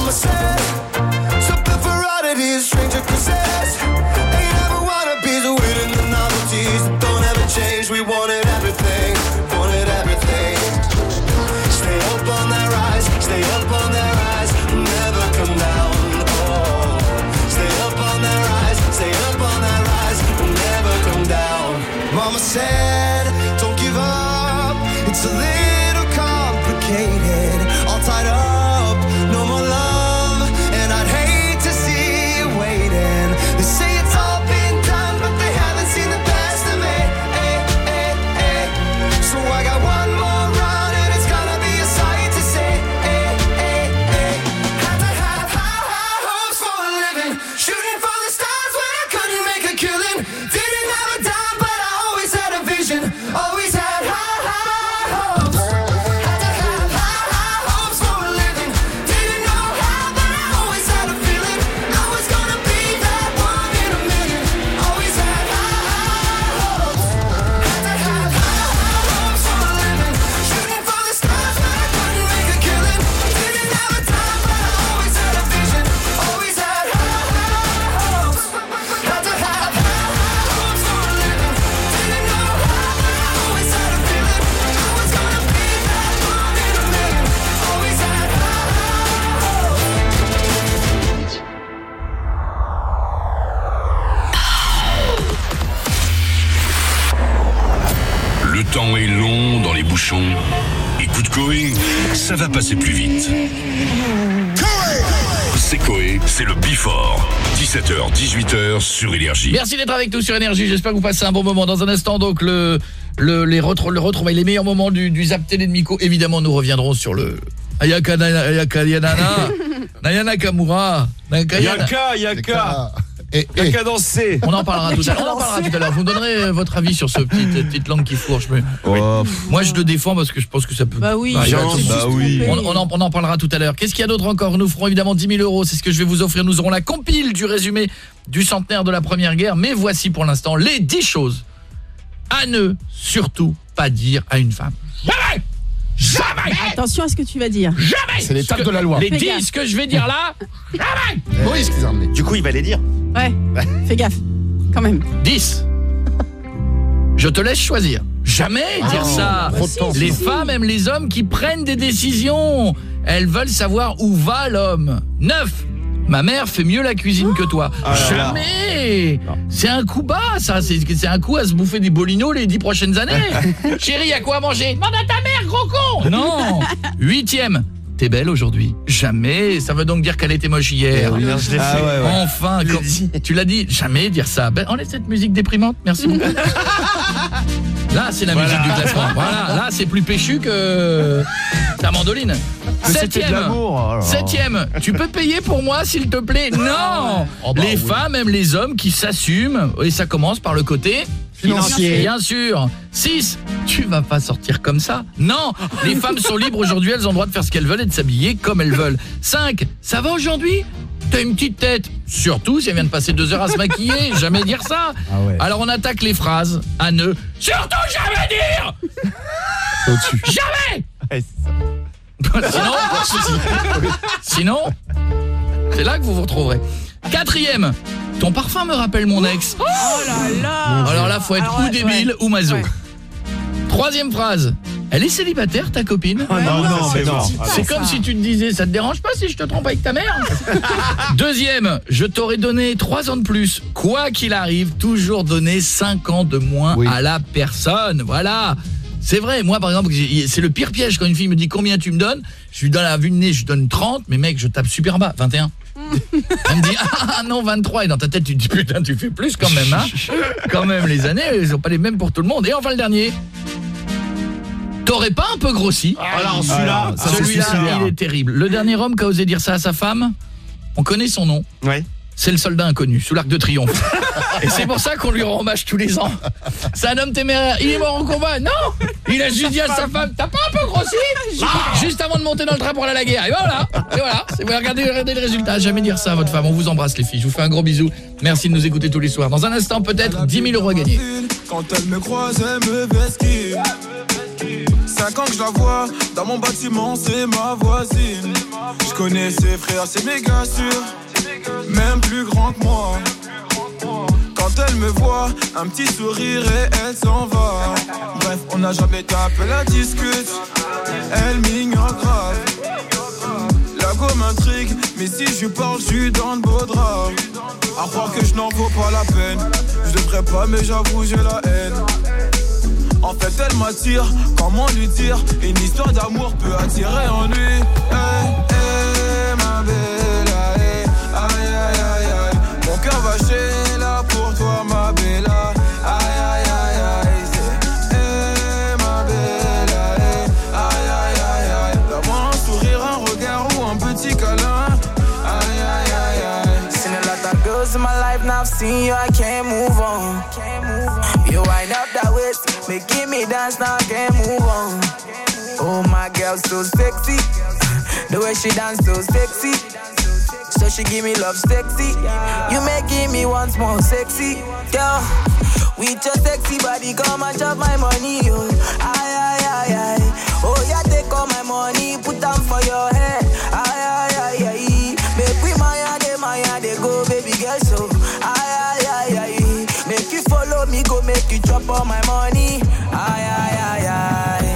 Mama said, something variety is stranger possessed. Ain't ever wanna be the winning the novelties that don't ever change. We wanted everything, wanted everything. Stay up on that rise, stay up on that rise, never come down. Oh, stay up on that rise, stay up on that rise, never come down. Mama said, don't give up, it's a little complicated, all tied up, no more love, and I'd hate to see you waiting. They say it's all been done, but they haven't seen the best of me. Ay, ay, ay. So I got one more run, and it's gonna be a sight to see. Ay, ay, ay. Had to have high, high hopes for a living, shooting for the stars when I couldn't make a killing. Didn't have a dime, but I always had a vision, always had high, high hopes. Had to have high, high hopes for a living. Didn't know how, but I always had a feeling I was gonna be that one in a million. Always had high, high hopes. Had to have high, high hopes for a living, shooting for the stars when I couldn't make a killing. Didn't have a time, but I always had a vision, always had high, high hopes. Had to have high, high hopes for a living. Didn't know how, but I always had a feeling I was gonna be that one in a million. Always had high, high hopes. Le temps est long dans les bouchons. Écoute Coé, ça va passer plus vite. C'est Coé, c'est le Before. dix-sept heures, dix-huit heures sur Énergie. Merci d'être avec nous sur Énergie. J'espère que vous passez un bon moment. Dans un instant, donc, le, le, les retrouvailles, le retrouvailles, les meilleurs moments du, du Zap Télé de Miko. Évidemment, nous reviendrons sur le Ayaka Ayaka Yanana, Nayana Kamura, Yaka, Yaka. Yaka danser. On en parlera tout à l'heure. On en parlera tout à l'heure. Vous me donnerez votre avis sur ce petit petite langue qui fourche. Mais Oh, moi, je le défends parce que je pense que ça peut. Bah oui, Bah, je il y a me tout- suis bah oui. trompée. On, on en, on en parlera tout à l'heure. Qu'est-ce qu'il y a d'autre encore? Nous ferons évidemment dix mille euros. C'est ce que je vais vous offrir. Nous aurons la compile du résumé du centenaire de la Première Guerre. Mais voici pour l'instant les dix choses à ne surtout pas dire à une femme. Jamais! Jamais! Attention à ce que tu vas dire. Jamais! C'est l'étape de la loi. Les Fais dix gaffe. que je vais dire là, jamais! Maurice qui les a ramenés. Du coup, il va les dire. Ouais, fais gaffe, quand même. dix. Je te laisse choisir. Jamais dire ça. trop de temps, Les sinon. femmes aiment les hommes qui prennent des décisions. Elles veulent savoir où va l'homme. neuf. Ma mère fait mieux la cuisine que toi. Ah là là. Jamais. C'est un coup bas, ça. C'est c'est un coup à se bouffer des bolinos les dix prochaines années. Chérie, à quoi manger? Demande à ta mère, gros con. Non. Huitième. T'es belle aujourd'hui. Jamais. Ça veut donc dire qu'elle était moche hier. oui, je l'ai fait. Ah ouais, ouais. Enfin, comme- tu l'as dit. Jamais dire ça. Ben, enlève cette musique déprimante. Merci beaucoup. Là, c'est la musique du classement. Voilà, là, c'est plus péchu que ta mandoline. Mais c'était de Septième. l'amour, oh là là. Septième. Tu peux payer pour moi, s'il te plaît? Non. Oh bah les oui. femmes aiment les hommes qui s'assument. Et ça commence par le côté Financier. Bien sûr. six. Tu vas pas sortir comme ça. Non. Les femmes sont libres aujourd'hui. Elles ont le droit de faire ce qu'elles veulent et de s'habiller comme elles veulent. cinq. Ça va aujourd'hui? T'as une petite tête. Surtout si elle vient de passer deux heures à se maquiller. Jamais dire ça. Ah ouais. Alors on attaque les phrases à ne surtout jamais dire. Au-dessus. Jamais. Ouais, c'est ça. Sinon, sinon, c'est là que vous vous retrouverez. Quatrième, ton parfum me rappelle mon ex. Oh là là. Alors là, faut être Alors, ou ouais, débile ouais. ou maso. Ouais. Troisième phrase, elle est célibataire ta copine? Ah non, Ouais, non, ça, mais c'est non. gentil. C'est ça. comme si tu te disais, ça te dérange pas si je te trompe avec ta mère? Deuxième, je t'aurais donné trois ans de plus. Quoi qu'il arrive, toujours donner cinq ans de moins Oui. à la personne. Voilà. C'est vrai, moi par exemple, j'ai- c'est le pire piège quand une fille me dit combien tu me donnes. Je lui donne à la vue de nez, je lui donne trente, mais mec, je tape super bas, vingt et un. Elle me dit ah non vingt-trois, et dans ta tête tu te dis putain tu fais plus quand même hein. Quand même les années elles sont pas les mêmes pour tout le monde. Et enfin le dernier, t'aurais pas un peu grossi? Alors celui-là, ça, c'est Celui-là suicidaire. il est terrible. Le dernier homme qui a osé dire ça à sa femme, on connaît son nom. Ouais. C'est le soldat inconnu sous l'Arc de Triomphe. Et c'est pour ça qu'on lui rend hommage tous les ans. C'est un homme téméraire. Il est mort au combat. Non, il a juste dit à sa femme, t'as pas un peu grossi? Juste avant de monter dans le train pour aller à la guerre. Et voilà. Et voilà. Et vous regardez, regardez le résultat. Jamais dire ça à votre femme. On vous embrasse les filles. Je vous fais un gros bisou. Merci de nous écouter tous les soirs. Dans un instant peut-être dix mille euros à gagner. Quand elle me croise, elle me vesquille. Cinq ans que je la vois, dans mon bâtiment, c'est ma voisine. Je connais ses frères, c'est méga sûr. Même plus grand que moi. Quand elle me voit, un petit sourire et elle s'en va. Bref, on n'a jamais tapé la discute. Elle m'ignore grave. La go m'intrigue, mais si je parle, je suis dans le beau drap. À croire que je n'en vaux pas la peine. Je devrais pas, mais j'avoue, j'ai la haine. En fait, elle m'attire, comment lui dire? Une histoire d'amour peut attirer en lui. Hey, hey, ma belle, hey, aïe, aïe, aïe, aïe. Mon cœur va chez là pour toi, ma belle, aïe, aïe, aïe, aïe. C'est, hey, ma belle, hey, aïe, aïe, aïe, aïe. D'avoir un sourire, un regard ou un petit câlin. Aïe, aïe, aïe, aïe. Seen a lot of girls in my life, now I've seen you, I can't move on. You wind up that waist, making me dance, now I can't move on. Oh, my girl, so sexy. The way she dance, so sexy. So she give me love sexy. You making me once more sexy. Girl, with your sexy body, come and chop my money, yo. Aye, aye, aye, aye. Oh, yeah, take all my money, put them for your head. Aye, aye, aye, aye. Make we maya, de maya, de go, baby girl, so. Aye, aye, aye, aye. Make you follow me, go make you drop all my money. Aye, aye, aye, aye.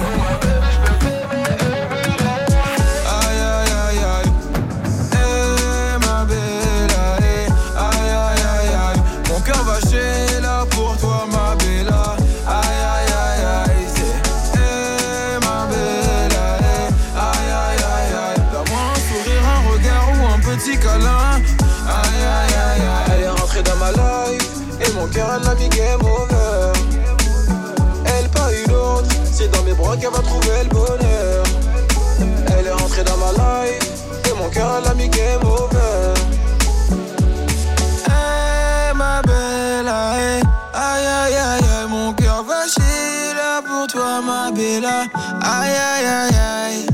Aïe, aïe, aïe, aïe. Eh, ma belle, aïe, aïe, aïe, aïe, aïe. Mon cœur va chez là pour toi, ma belle. Aïe, aïe, aïe, aïe. C'est, eh, ma belle, aïe, aïe, aïe, aïe, aïe. D'avoir un sourire, un regard ou un petit câlin. Aïe, aïe, aïe, aïe. Elle est rentrée dans ma life. Et mon cœur, elle l'a mis game over. Elle pas une autre. C'est dans mes bras qu'elle va trouver le bonheur. Elle est rentrée dans ma life. Et mon cœur, elle l'a mis game over. Hey, ma belle, aïe, aïe, aïe, aïe, aïe. Mon cœur va chier là pour toi, ma belle. Aïe, aïe, aïe, aïe.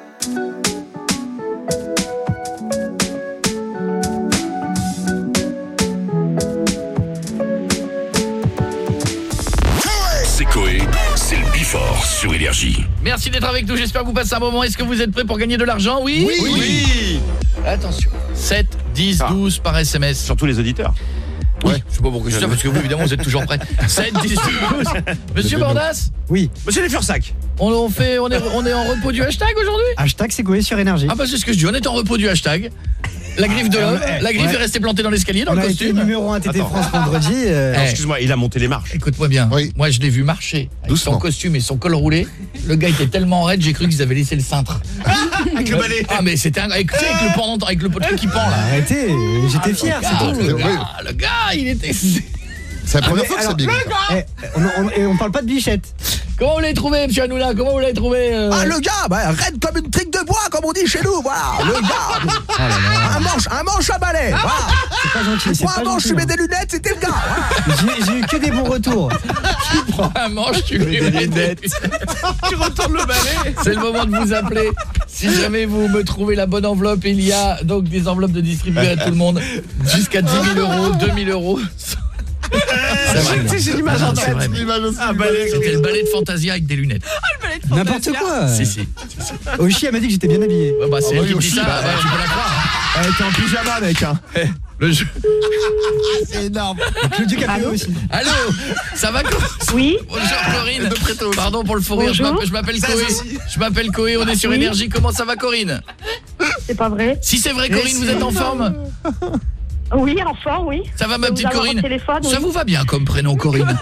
C'est Coé, c'est le Bifort sur Énergie. Merci d'être avec nous, j'espère que vous passez un bon moment. Est-ce que vous êtes prêts pour gagner de l'argent? Oui, oui, oui. Attention, sept, dix, douze par S M S. Surtout les auditeurs. Oui, ouais. Je sais pas pourquoi je dis ça, parce que vous, évidemment, vous êtes toujours prêts. sept, dix, douze. Monsieur Bordas? Oui. Monsieur Les Fursac. On, on, fait, on, est, on est en repos du hashtag aujourd'hui? Hashtag c'est Coé sur Énergie. Ah bah c'est ce que je dis, on est en repos du hashtag. La griffe de l'homme, la griffe ouais. est restée plantée dans l'escalier, dans on le a costume. Été numéro un T T France vendredi. Euh... Eh. Excuse-moi, il a monté les marches. Écoute-moi bien, oui. Moi je l'ai vu marcher avec doucement. Son costume et son col roulé. Le gars était tellement raide, j'ai cru qu'ils avaient laissé le cintre. Avec le balai. Ah mais c'était un... avec, avec le pendant, avec le truc qui pend là. Arrêtez, j'étais fier, c'est tout. Le gars, le gars, il était... C'est la première ah, fois que ça big. Eh, on, on, et on parle pas de bichette. Comment vous l'avez trouvé, monsieur Hanoula? Comment vous l'avez trouvé euh... Ah, le gars, bah, raide comme une trique de bois, comme on dit chez nous, voilà. Le gars, oh là là. un manche, un manche à balai. Ah, voilà. C'est pas gentil. Tu prends un manche, tu mets des lunettes, c'était le gars. Voilà. J'ai eu que des bons retours. Tu prends un manche, tu mets des lunettes. Tu retournes le balai. C'est le moment de vous appeler. Si jamais vous me trouvez la bonne enveloppe, il y a donc des enveloppes de distribuer à tout le monde jusqu'à dix mille euros, deux mille euros. C'est vrai, j'ai l'image en tête. C'était le balai de Fantasia avec des lunettes. Ah, le balai de Fantasia. N'importe quoi. Si, si. Oshi, elle m'a dit que j'étais bien habillé. Ouais, bah, c'est oh, elle oui, qui dit ça, bah, tu peux la croire. Elle était en pyjama, mec. Hein. Le jeu. C'est énorme. Le Dieu Capéo aussi. Allô, ça va quoi? Oui. Bonjour Corinne. Pardon pour le fou rire, je m'appelle Coé. Je m'appelle Coé, on est sur oui. Énergie. Comment ça va Corinne? C'est pas vrai. Si c'est vrai Corinne, vous êtes en forme? Oui, en forme, oui. Ça va ma petite Corinne? Ça vous va bien comme prénom Corinne?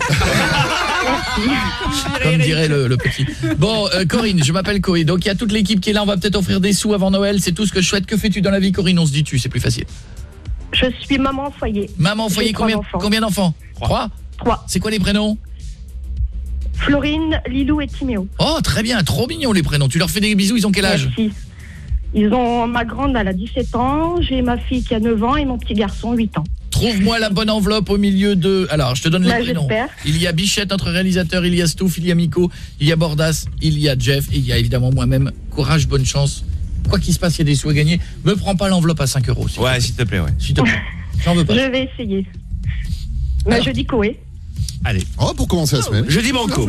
Comme dirait le, le petit. Bon, euh, Corinne, je m'appelle Coé. Donc il y a toute l'équipe qui est là, on va peut-être offrir des sous avant Noël, c'est tout ce que je souhaite. Que fais-tu dans la vie Corinne? On se dit tu, c'est plus facile. Je suis maman au foyer. Maman au foyer, combien d'enfants? Combien d'enfants? Trois. Trois. C'est quoi les prénoms? Florine, Lilou et Timéo. Oh, très bien, trop mignons les prénoms. Tu leur fais des bisous, ils ont quel âge? Merci. Ils ont, ma grande, elle a dix-sept ans, j'ai ma fille qui a neuf ans et mon petit garçon, huit ans. Trouve-moi la bonne enveloppe au milieu de... Alors, je te donne les bah, prénoms. Il y a Bichette, notre réalisateur, il y a Stouff, il y a Miko, il y a Bordas, il y a Jeff, et il y a évidemment moi-même. Courage, bonne chance. Quoi qu'il se passe, il y a des sous à gagner. Me prends pas l'enveloppe à cinq euros. Ouais, s'il te plaît, ouais. S'il te plaît. J'en veux pas. Je vais essayer. Mais je dis Coé. Allez. Oh, pour commencer la semaine. Je dis Banco.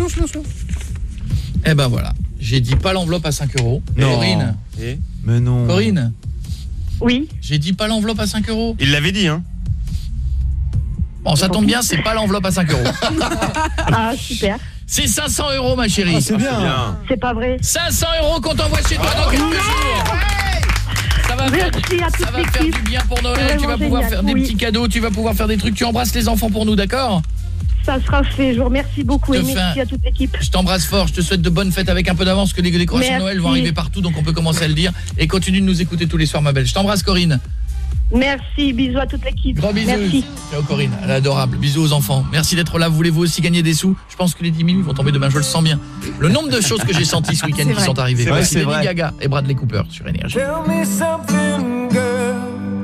Eh ben voilà. J'ai dit pas l'enveloppe à cinq euros. Non. Corinne. Et Mais non. Corinne. Oui. J'ai dit pas l'enveloppe à cinq euros. Il l'avait dit, hein. Bon, ça tombe bien, c'est pas l'enveloppe à cinq euros. Ah, super. C'est cinq cents euros, ma chérie. Ah, c'est bien. bien. C'est pas vrai. cinq cents euros qu'on t'envoie chez toi dans quelques jours. Ça va faire, Merci à toute ça va faire l'équipe. du bien pour Noël. C'est Tu vas vraiment pouvoir génial, faire des oui. petits cadeaux, tu vas pouvoir faire des trucs. Tu embrasses les enfants pour nous, d'accord? Ça sera fait. Je vous remercie beaucoup Je et te fais merci un- à toute l'équipe. Je t'embrasse fort, je te souhaite de bonnes fêtes avec un peu d'avance, que les décorations Merci. de Noël vont arriver partout, donc on peut commencer à le dire. Et continue de nous écouter tous les soirs, ma belle. Je t'embrasse, Corinne. Merci. Bisous à toute l'équipe. Gros bisous. Merci. Ciao, Corinne, elle est adorable. Bisous aux enfants. Merci d'être là. Voulez-vous aussi gagner des sous? Je pense que les dix mille vont tomber demain, je le sens bien. Le nombre de choses que j'ai senties ce week-end C'est qui vrai. sont arrivées. C'est vrai, Voici c'est Lady vrai. Gaga et Bradley Cooper sur Énergie. Tell me something, girl.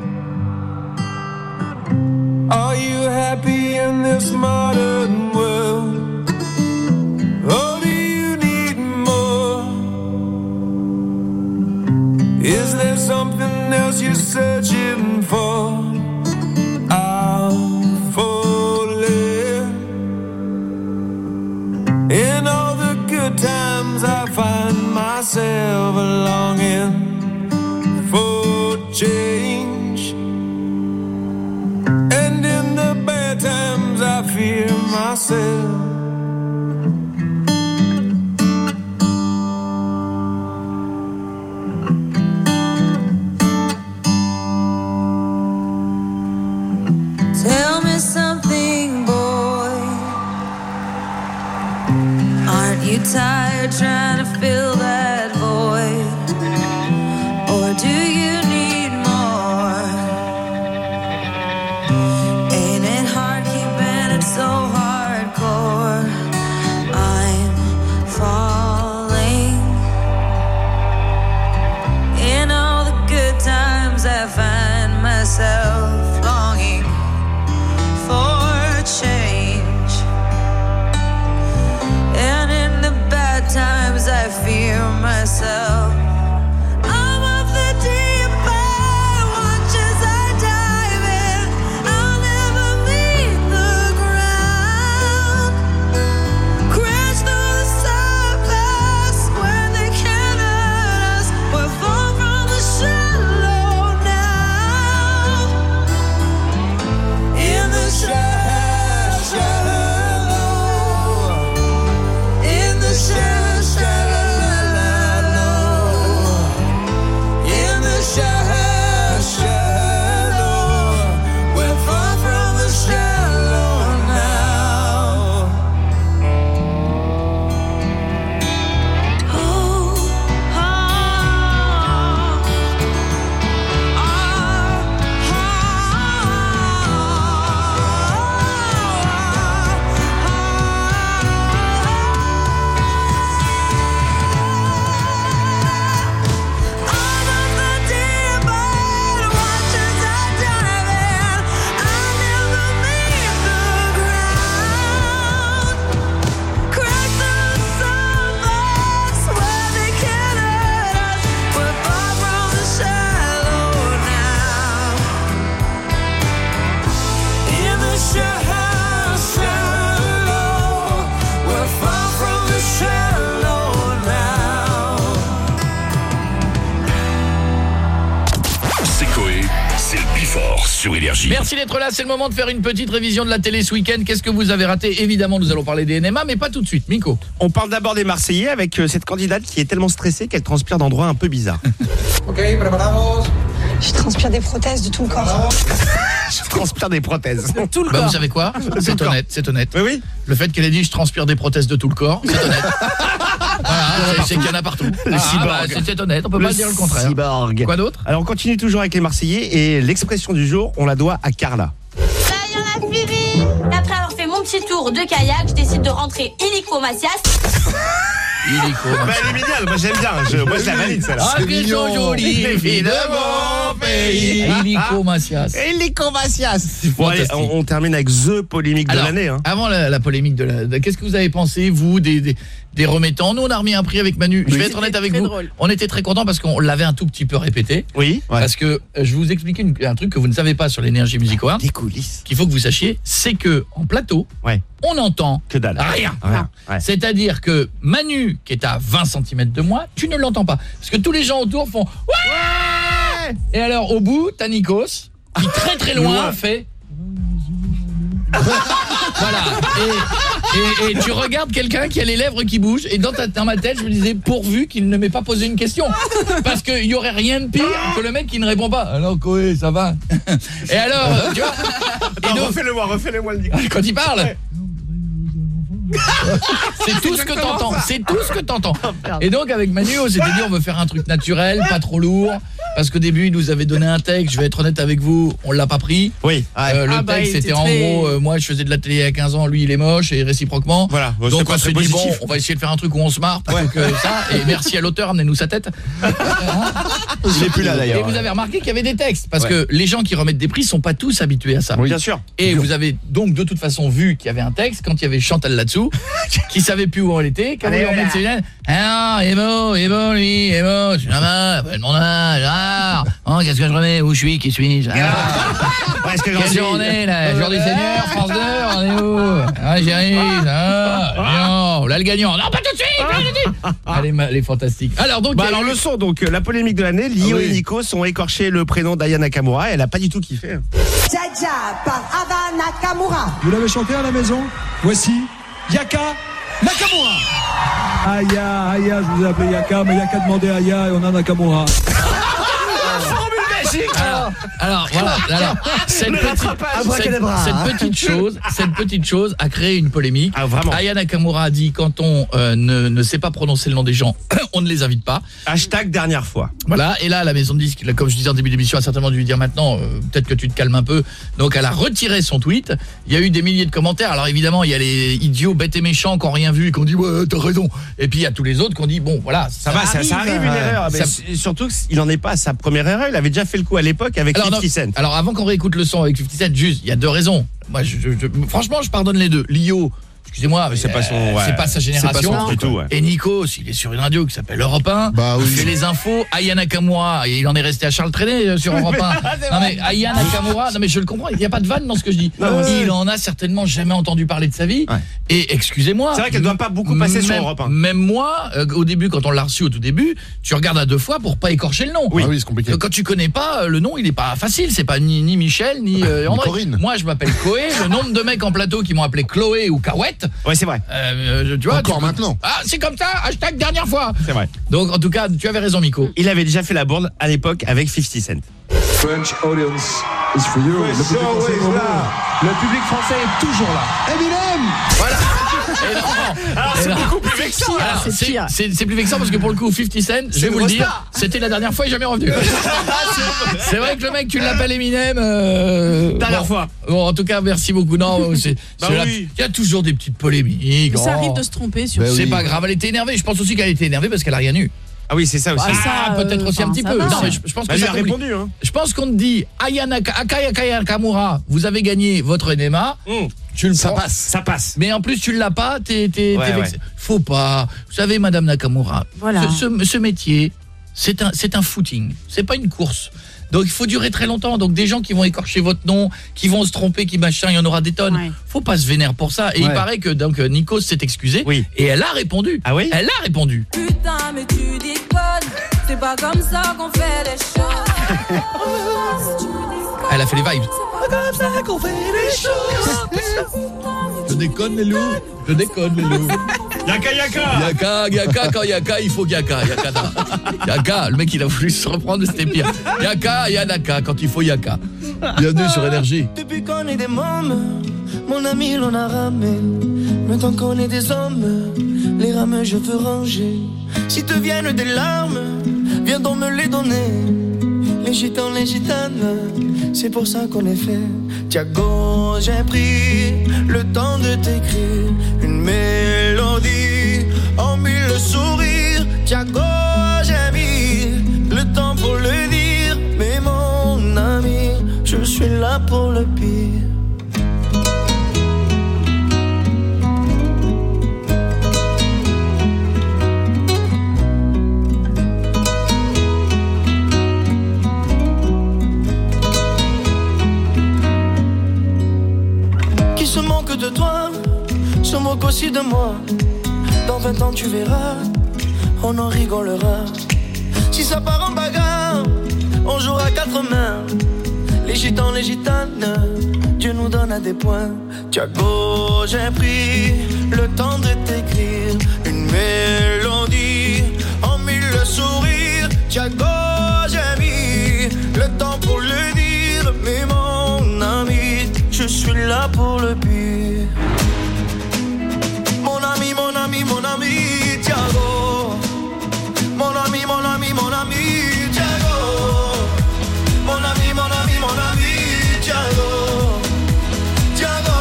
Are you happy in this modern world? Or do you need more? Is there something else you're searching for? I'm falling. In all the good times I find myself longing for change. And in the bad times I fear myself. Tell me something, boy. Aren't you tired trying to fill that void? Or do you need more? Ain't it hard keeping it so hardcore? I'm falling. In all the good times I find myself longing for change. And in the bad times I fear myself. I'm of the deep end, watch as I dive in. I'll never meet the ground. Crash through the surface where they can't hurt us. We're far from the shallow now. In the shallow, shallow. In the shallow, shallow. In the shallow, shallow. We're far from the shallow now. Oh, C'est Coé, c'est le Bifort sur Énergie. Merci d'être là, c'est le moment de faire une petite révision de la télé ce week-end. Qu'est-ce que vous avez raté? Évidemment, nous allons parler des N M A, mais pas tout de suite. Miko. On parle d'abord des Marseillais avec euh, cette candidate qui est tellement stressée qu'elle transpire d'endroits un peu bizarres. Ok, preparados. Je transpire des prothèses de tout le corps. Je transpire des prothèses. De tout le Bah, corps. vous savez quoi? C'est corps. honnête, c'est honnête. Oui, oui. Le fait qu'elle ait dit je transpire des prothèses de tout le corps, c'est honnête. Voilà, c'est- c'est qu'il y en a partout. Le Ah, cyborg. bah, c'est c'est honnête, on peut pas dire le contraire. Cyborg. Quoi d'autre? Alors on continue toujours avec les Marseillais et l'expression du jour, on la doit à Carla. Ça y en a suivi. Après avoir fait mon petit tour de kayak, je décide de rentrer illico Macias. Illico. Bah, elle est mignonne, moi j'aime bien, je, moi je la valide celle-là. Ah, qu'ils sont jolies, les filles de mon pays. Illico Macias. Illico Macias. Bon, allez, Fantastique. on, on termine avec The polémique de Alors, l'année. Hein. avant la, la polémique de la... de- qu'est-ce que vous avez pensé, vous, des, des, des remettants? Nous, on a remis un prix avec Manu. Je vais être honnête avec très vous. drôle. On était très contents parce qu'on l'avait un tout petit peu répété. Oui. Ouais. Parce que euh, je vais vous expliquer une- un truc que vous ne savez pas sur l'Énergie Music Award. Des coulisses. Qu'il faut que vous sachiez, c'est que en plateau, Ouais. on entend Que dalle. rien. Rien. Ouais. C'est-à-dire que Manu, qui est à vingt centimètres de moi, tu ne l'entends pas. Parce que tous les gens autour font « Ouais !» Ouais. Et alors, au bout, t'as Nikos, qui très très loin, loin. fait... Voilà. Et, et, et tu regardes quelqu'un qui a les lèvres qui bougent, et dans, ta, dans ma tête, je me disais, pourvu qu'il ne m'ait pas posé une question. Parce qu'il y aurait rien de pire que le mec qui ne répond pas. Alors, Koé, ça va? Et alors, tu vois... Attends, refais-le-moi, refais-le-moi le Nikos. Quand il parle... C'est tout ce que t'entends, c'est tout ce que t'entends. Et donc avec Manu, on s'était dit on veut faire un truc naturel, pas trop lourd, parce qu'au début il nous avait donné un texte, je vais être honnête avec vous, on l'a pas pris. Oui. Euh, le ah bah, texte c'était en très... gros, euh, moi je faisais de la télé à quinze ans, lui il est moche et réciproquement. Voilà. Bon, donc on s'est dit bon, positif. on va essayer de faire un truc où on se marre plutôt ouais. que ça. Et merci à l'auteur, amenez-nous sa tête. Il est plus là d'ailleurs. Et vous avez remarqué qu'il y avait des textes, parce ouais. que les gens qui remettent des prix sont pas tous habitués à ça. Oui. Bien sûr. Et vous avez donc de toute façon vu qu'il y avait un texte quand il y avait Chantal là-dessous. Qui savait plus où elle était, quand on remet ses lunettes. Ah, il est beau, il est beau, lui, il est beau, je suis là-bas, appelle mon âge, ah, oh, qu'est-ce que je remets, où je suis, qui suis-je, ah, est-ce que quelle journée, là, jour du Seigneur, France deux, on est où, ah, j'arrive, ah, non, là, le gagnant, non, pas tout de suite, pas tout de suite. Elle est, elle est fantastique. Alors, donc, bah, alors, le son, donc, la polémique de l'année, Lio ah, oui. et Nikos ont écorché le prénom d'Aya Nakamura, elle a pas du tout kiffé. Jaja par Aya Nakamura. Vous l'avez chanté à la maison? Voici Yaka Nakamura. Aya, Aya, je vous ai appelé Yaka, mais Yaka demandé Aya et on a Nakamura. Alors, alors voilà, alors cette petite, cette, cette petite chose, cette petite chose a créé une polémique. Ah, vraiment. Aya Nakamura a dit quand on euh, ne, ne sait pas prononcer le nom des gens, on ne les invite pas. Hashtag dernière fois. Voilà, et là la maison de disques, comme je disais en début d'émission, a certainement dû lui dire maintenant, euh, peut-être que tu te calmes un peu. Donc elle a retiré son tweet. Il y a eu des milliers de commentaires. Alors évidemment, il y a les idiots bêtes et méchants qui n'ont rien vu et qui ont dit ouais, t'as raison. Et puis il y a tous les autres qui ont dit bon, voilà, ça, ça va, arrive, ça, ça arrive une erreur. Mais ça... surtout qu'il n'en est pas à sa première erreur. Il avait déjà fait le coup à l'époque avec alors, cinquante non, Cent. Alors avant qu'on réécoute le son avec cinquante Cent, juste, il y a deux raisons. Moi, je, je, je, franchement, je pardonne les deux. Lio, excusez-moi, mais c'est pas son, euh, ouais, c'est pas sa génération. Pas son tout, ouais. Et Nikos, il est sur une radio qui s'appelle Europe un. Bah, oui. Il fait les infos. Aya Nakamura, il en est resté à Charles Trenet sur Europe un. Non mais Aya Nakamura, non mais je le comprends, il n'y a pas de vanne dans ce que je dis. Non, il ouais. en a certainement jamais entendu parler de sa vie. Ouais. Et excusez-moi. C'est vrai qu'elle doit pas beaucoup passer même, sur Europe un. Même moi, euh, au début, quand on l'a reçu au tout début, tu regardes à deux fois pour pas écorcher le nom. Oui, ah oui c'est compliqué. Quand tu connais pas, le nom, il est pas facile. C'est pas ni, ni Michel, ni euh, André. Corinne. Moi, je m'appelle Koé. Le nombre de mecs en plateau qui m'ont appelé Chloé ou Kawet. Ouais, c'est vrai. Euh, tu vois, Encore tu... maintenant. Ah, c'est comme ça, hashtag dernière fois. C'est vrai. Donc, en tout cas, tu avais raison, Miko. Il avait déjà fait la bourde à l'époque avec cinquante Cent. French audience is for you. Le public français est là. Le public français est toujours là. Eminem. Voilà. Et non. Alors et c'est non. beaucoup plus vexant. Alors, c'est, c'est, c'est, c'est plus vexant parce que pour le coup cinquante Cent, je vais vous le dire, star. C'était la dernière fois et jamais revenu. C'est vrai que le mec tu l'appelles Eminem euh, dernière bon, fois. Bon en tout cas merci beaucoup. Non, c'est, bah c'est oui. là, il y a toujours des petites polémiques. Ça oh. arrive de se tromper sur. Bah c'est oui. pas grave, elle était énervée. Je pense aussi qu'elle était énervée parce qu'elle a rien eu. Ah oui, c'est ça aussi. Ah, ça, peut-être aussi euh, un petit peu. Va. Non, mais je, je pense bah, que ça a répondu hein. Je pense qu'on te dit Aya Nakamura, vous avez gagné votre N M A. Mmh. Tu le ça prends. passe, ça passe. Mais en plus tu l'as pas, t'es t'es, ouais, t'es vexé. Ouais. Faut pas. Vous savez madame Nakamura, voilà. ce, ce, ce métier, c'est un c'est un footing, c'est pas une course. Donc il faut durer très longtemps. Donc des gens qui vont écorcher votre nom, qui vont se tromper, qui machin, il y en aura des tonnes. Ouais. Faut pas se vénérer pour ça. Et ouais. il paraît que donc Nikos s'est excusé oui. et elle a répondu. Ah oui. Elle a répondu. Putain mais tu déconnes. C'est pas comme ça qu'on fait les choses. Elle a fait les vibes. C'est pas comme ça qu'on fait les choses. Je déconne les loups. Je déconne les loups. Yaka yaka. Yaka yaka quand yaka il faut yaka yaka. Yaka, le mec il a voulu se reprendre, c'était pire. Yaka yanaka quand il faut yaka. Bienvenue sur Énergie. Depuis qu'on est des mômes, mon ami l'on a ramé. Maintenant qu'on est des hommes, les rames je veux ranger. Si te viennent des larmes, viens donc me les donner. Les gitans, les gitanes, c'est pour ça qu'on est fait. Thiago, j'ai pris le temps de t'écrire une mélodie en mille sourires. Thiago, j'ai mis le temps pour le dire. Mais mon ami, je suis là pour le pire. De toi, se moque aussi de moi. Dans vingt ans tu verras, on en rigolera. Si ça part en bagarre, on jouera à quatre mains. Les gitans, les gitanes, Dieu nous donne à des points. Thiago, j'ai pris le temps de t'écrire une mélodie en mille sourires. Thiago, j'ai mis le temps pour le dire. Mais mon ami, je suis là pour le pire. Mon ami, mon ami, mon ami, Thiago. Mon ami, mon ami, mon ami, Thiago. Mon ami, mon ami, mon ami, Thiago. Thiago.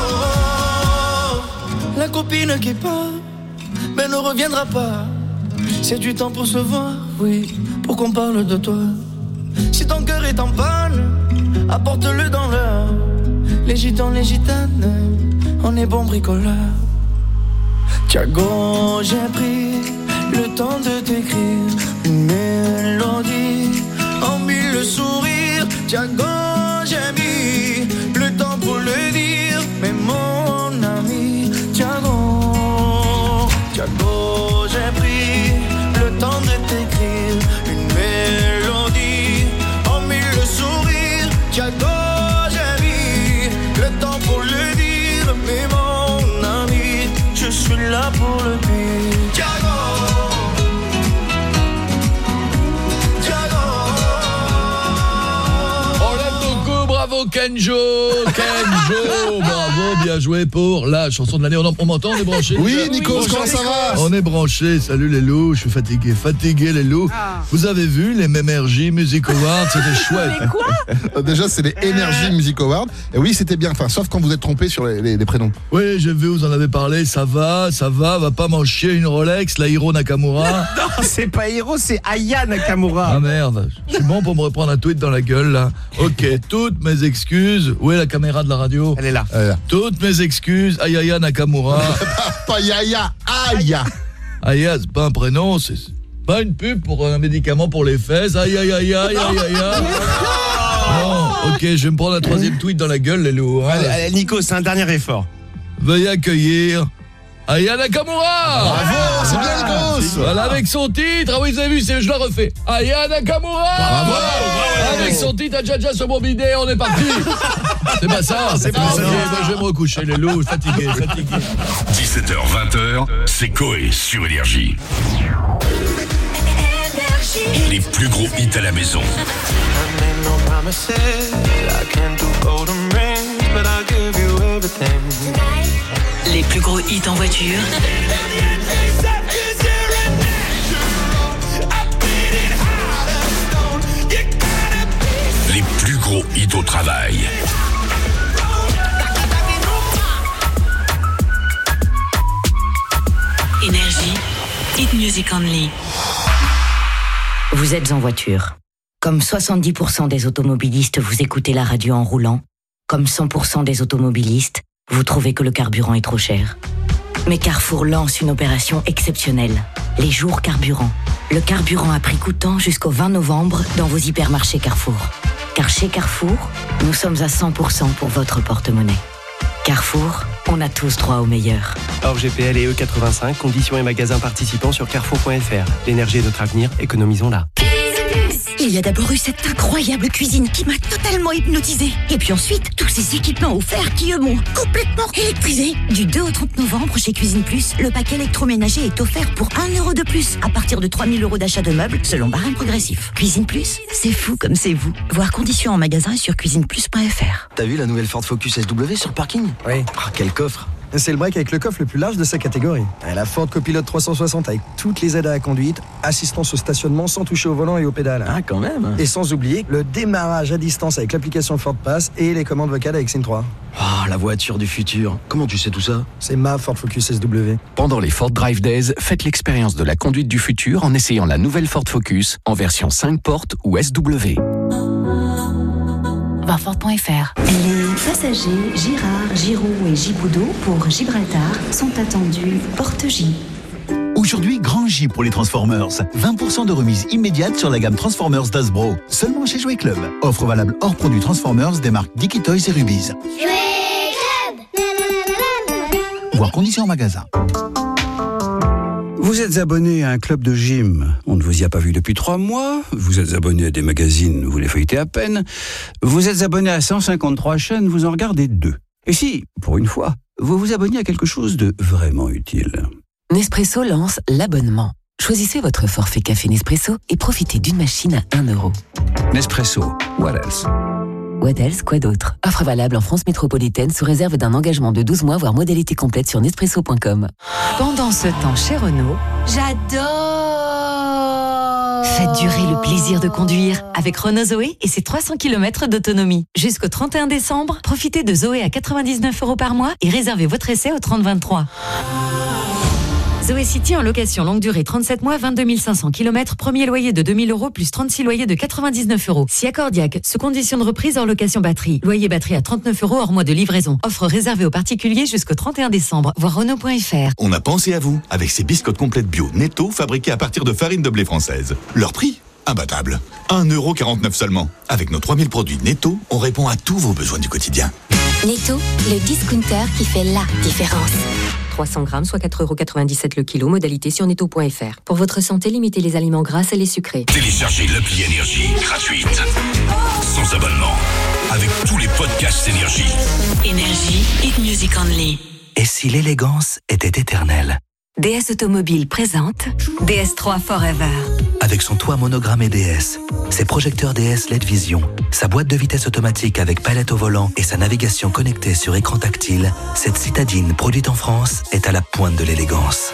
La copine qui part, mais ne reviendra pas. C'est du temps pour se voir, oui, pour qu'on parle de toi. Si ton cœur est en panne, apporte-le dans l'heure. Les gitans, les gitanes, on est bons bricoleurs. Thiago, j'ai pris le temps de t'écrire une mélodie en mille sourires. Thiago, j'ai mis le temps pour le dire. Mais mon ami, Thiago, Thiago, j'ai pris le temps de t'écrire une mélodie en mille sourires. Thiago, j'ai mis le temps pour le dire. Mais mon ami, je suis là pour le pire. Thiago. Bravo Kenjo, Kenjo, bravo, bien joué pour la chanson de l'année. On, on m'entend, on est branché? Oui, Nico, comment ça va? On est branché, salut les loups, je suis fatigué, fatigué les loups. Ah. Vous avez vu les Memergy Music Awards, c'était chouette. Mais quoi? Déjà, c'est les Energy Music Awards. Et oui, c'était bien, enfin, sauf quand vous êtes trompé sur les, les, les prénoms. Oui, j'ai vu, vous en avez parlé, ça va, ça va, va pas m'en chier une Rolex, la Hiro Nakamura. Non, c'est pas Hiro, c'est Aya Nakamura. Ah merde, je suis bon pour me reprendre un tweet dans la gueule là. Ok, toutes mes excuses. Où est la caméra de la radio? Elle est là. Elle est là. Toutes mes excuses, Ayaya Nakamura. Pas Yaya, Aya. Aya, c'est pas un prénom, c'est pas une pub pour un médicament pour les fesses. Ayaya, ayaya, ayaya. Non, ok, je vais me prendre un troisième tweet dans la gueule, les loups. Hein. Allez, allez, Nico, c'est un dernier effort. Veuillez accueillir Aya Nakamura. Bravo, c'est bien les grosses. Voilà, avec son titre. Ah oui, vous avez vu, c'est, je la refais. Aya Nakamura. Bravo, bravo. Avec son titre, Adjaja sur mon bidet, on est parti. C'est pas ça, c'est pas ça. Je vais me recoucher, les loups, fatigué, fatigué. dix-sept heures vingt, c'est Coé sur Énergie. Les plus gros hits à la maison. Les plus gros hits en voiture. Les plus gros hits au travail. Énergie, hit music only. Vous êtes en voiture. Comme soixante-dix pour cent des automobilistes, vous écoutez la radio en roulant. Comme cent pour cent des automobilistes, vous trouvez que le carburant est trop cher. Mais Carrefour lance une opération exceptionnelle. Les jours carburant. Le carburant à prix coûtant jusqu'au vingt novembre dans vos hypermarchés Carrefour. Car chez Carrefour, nous sommes à cent pour cent pour votre porte-monnaie. Carrefour, on a tous droit au meilleur. Hors G P L et E quatre-vingt-cinq, conditions et magasins participants sur carrefour point f r. L'énergie est notre avenir, économisons-la. Il y a d'abord eu cette incroyable cuisine qui m'a totalement hypnotisée. Et puis ensuite, tous ces équipements offerts qui eux m'ont complètement électrisée. Du deux au trente novembre, chez Cuisine Plus, le paquet électroménager est offert pour un euro de plus, à partir de trois mille euros d'achat de meubles, selon barème progressif. Cuisine Plus, c'est fou comme c'est vous. Voir conditions en magasin et sur cuisine plus point f r. T'as vu la nouvelle Ford Focus S W sur le parking? Oui. Ah, quel coffre! C'est le break avec le coffre le plus large de sa catégorie. La Ford Copilot trois cent soixante avec toutes les aides à la conduite, assistance au stationnement sans toucher au volant et aux pédales. Ah, quand même. Et sans oublier le démarrage à distance avec l'application Ford Pass et les commandes vocales avec Sim trois. Ah, la voiture du futur. Comment tu sais tout ça? C'est ma Ford Focus S W. Pendant les Ford Drive Days, faites l'expérience de la conduite du futur en essayant la nouvelle Ford Focus en version cinq portes ou S W. Ford point f r. Les passagers Girard, Giroud et Giboudot pour Gibraltar sont attendus porte J. Aujourd'hui, grand J pour les Transformers. vingt pour cent de remise immédiate sur la gamme Transformers d'Hasbro. Seulement chez Jouet Club. Offre valable hors produit Transformers des marques Dicky Toys et Rubies. Jouet Club. Voir conditions en magasin. Vous êtes abonné à un club de gym, on ne vous y a pas vu depuis trois mois. Vous êtes abonné à des magazines, vous les feuilletez à peine. Vous êtes abonné à cent cinquante-trois chaînes, vous en regardez deux. Et si, pour une fois, vous vous abonnez à quelque chose de vraiment utile. Nespresso lance l'abonnement. Choisissez votre forfait café Nespresso et profitez d'une machine à un euro. Nespresso, what else? What else, quoi d'autre? Offre valable en France métropolitaine sous réserve d'un engagement de douze mois, voire modalité complète sur nespresso point com. Pendant ce temps chez Renault, J'adore. faites durer le plaisir de conduire avec Renault Zoé et ses trois cents kilomètres d'autonomie. Jusqu'au trente et un décembre, profitez de Zoé à quatre-vingt-dix-neuf euros par mois et réservez votre essai au trente vingt-trois. Zoé City en location longue durée trente-sept mois, vingt-deux mille cinq cents kilomètres, premier loyer de deux mille euros plus trente-six loyers de quatre-vingt-dix-neuf euros. Si accordiaque, sous condition de reprise hors location batterie. Loyer batterie à trente-neuf euros hors mois de livraison. Offre réservée aux particuliers jusqu'au trente et un décembre. Voir Renault point F R. On a pensé à vous avec ces biscottes complètes bio Netto fabriquées à partir de farine de blé française. Leur prix ? Imbattable. un euro quarante-neuf seulement. Avec nos trois mille produits Netto, on répond à tous vos besoins du quotidien. Netto, le discounter qui fait la différence. trois cents grammes, soit quatre euros quatre-vingt-dix-sept le kilo, modalité sur netto point F R. Pour votre santé, limitez les aliments gras et les sucrés. Téléchargez l'appli Énergie gratuite. Sans abonnement. Avec tous les podcasts Énergie. Énergie, hit music only. Et si l'élégance était éternelle? D S Automobile présente D S trois Forever. Avec son toit monogrammé D S, ses projecteurs D S L E D Vision, sa boîte de vitesse automatique avec palette au volant et sa navigation connectée sur écran tactile, cette citadine produite en France est à la pointe de l'élégance.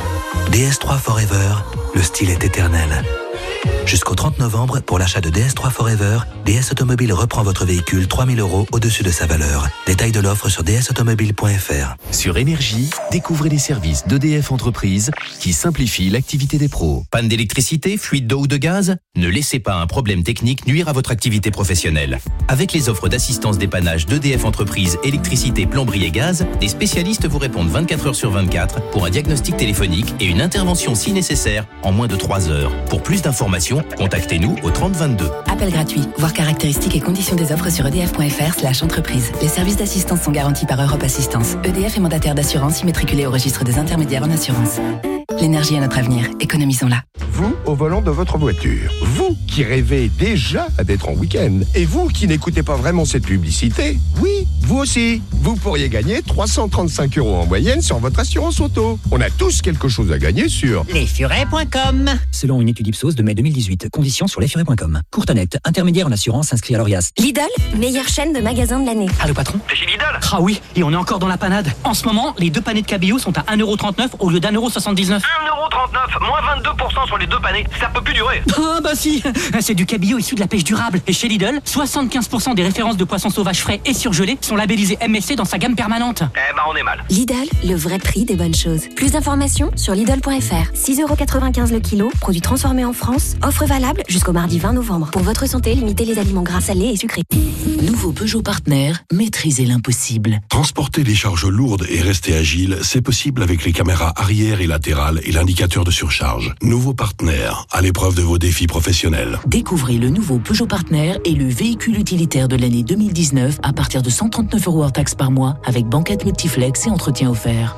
D S trois Forever, le style est éternel. Jusqu'au trente novembre, pour l'achat de D S trois Forever, D S Automobile reprend votre véhicule trois mille euros au-dessus de sa valeur. Détail de l'offre sur d s automobile point f r. Sur Énergie, découvrez les services d'E D F Entreprises qui simplifient l'activité des pros. Panne d'électricité, fuite d'eau ou de gaz? Ne laissez pas un problème technique nuire à votre activité professionnelle. Avec les offres d'assistance dépannage d'E D F Entreprises, électricité, plomberie et gaz, des spécialistes vous répondent vingt-quatre heures sur vingt-quatre pour un diagnostic téléphonique et une intervention si nécessaire en moins de trois heures. Pour plus d'informations, contactez-nous au trente vingt-deux. Appel gratuit. Voir caractéristiques et conditions des offres sur edf point f r slash entreprise. Les services d'assistance sont garantis par Europe Assistance. E D F est mandataire d'assurance immatriculé au registre des intermédiaires en assurance. L'énergie est notre avenir. Économisons-la. Vous, au volant de votre voiture. Vous, qui rêvez déjà d'être en week-end. Et vous, qui n'écoutez pas vraiment cette publicité. Oui, vous aussi. Vous pourriez gagner trois cent trente-cinq euros en moyenne sur votre assurance auto. On a tous quelque chose à gagner sur lesfurets point com. Selon une étude Ipsos de mai deux mille dix-huit, conditions sur lesfurets point com. Courtonnet, intermédiaire en assurance inscrit à l'Orias. Lidl, meilleure chaîne de magasins de l'année. Ah, le patron? T'es chez Lidl? Ah oui, et on est encore dans la panade. En ce moment, les deux panais de cabillaud sont à un euro trente-neuf au lieu d'un euro soixante-dix-neuf. un euro trente-neuf, moins vingt-deux pour cent sur les deux panais. Ça peut plus durer. Ah bah si, c'est du cabillaud issu de la pêche durable. Et chez Lidl, soixante-quinze pour cent des références de poissons sauvages frais et surgelés sont labellisées M S C dans sa gamme permanente. Eh bah on est mal. Lidl, le vrai prix des bonnes choses. Plus d'informations sur lidl point f r. six euros quatre-vingt-quinze le kilo, produit transformé en France. Offre valable jusqu'au mardi vingt novembre. Pour votre santé, limitez les aliments gras, salés et sucrés. Nouveau Peugeot Partner, maîtrisez l'impossible. Transporter des charges lourdes et rester agile, c'est possible avec les caméras arrière et latérales et l'indicateur de surcharge. Nouveau Partner, à l'épreuve de vos défis professionnels. Découvrez le nouveau Peugeot Partner et le véhicule utilitaire de l'année deux mille dix-neuf à partir de cent trente-neuf euros hors taxes par mois avec banquette multiflex et entretien offert.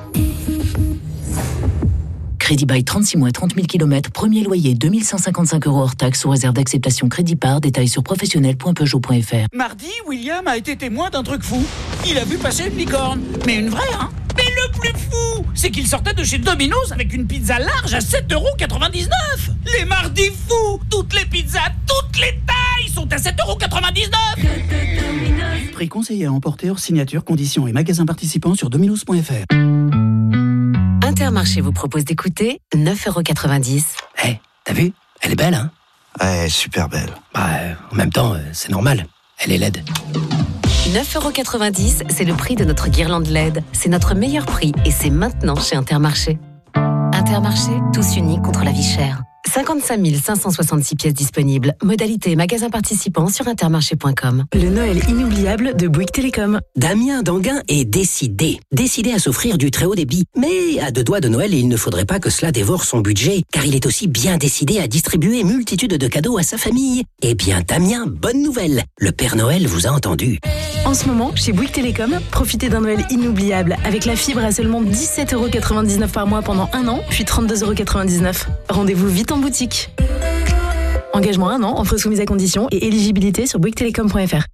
Crédit bail trente-six mois, trente mille kilomètres, premier loyer deux mille cent cinquante-cinq euros hors taxe sous réserve d'acceptation crédit par, détail sur professionnel point peugeot point f r. Mardi, William a été témoin d'un truc fou. Il a vu passer une licorne. Mais une vraie, hein. Mais le plus fou, c'est qu'il sortait de chez Domino's avec une pizza large à sept euros quatre-vingt-dix-neuf. Les mardis fous, toutes les pizzas, toutes les tailles sont à sept euros quatre-vingt-dix-neuf. Prix conseillé à emporter hors signature, conditions et magasins participants sur dominos point f r. Intermarché vous propose d'écouter neuf euros quatre-vingt-dix. Eh, hey, t'as vu? Elle est belle, hein? Ouais, super belle. Bah, euh, en même temps, euh, c'est normal. Elle est laide. neuf euros quatre-vingt-dix, c'est le prix de notre guirlande L E D. C'est notre meilleur prix et c'est maintenant chez Intermarché. Intermarché, tous unis contre la vie chère. cinquante-cinq mille cinq cent soixante-six pièces disponibles. Modalité magasin participant sur intermarché point com. Le Noël inoubliable de Bouygues Télécom. Damien Danguin est décidé. Décidé à s'offrir du très haut débit. Mais à deux doigts de Noël, il ne faudrait pas que cela dévore son budget, car il est aussi bien décidé à distribuer multitude de cadeaux à sa famille. Eh bien, Damien, bonne nouvelle. Le Père Noël vous a entendu. En ce moment, chez Bouygues Télécom, profitez d'un Noël inoubliable avec la fibre à seulement dix-sept euros quatre-vingt-dix-neuf par mois pendant un an, puis trente-deux euros quatre-vingt-dix-neuf. Rendez-vous vite en boutique. Engagement un an, offre soumise à conditions et éligibilité sur bouygues télécom point f r.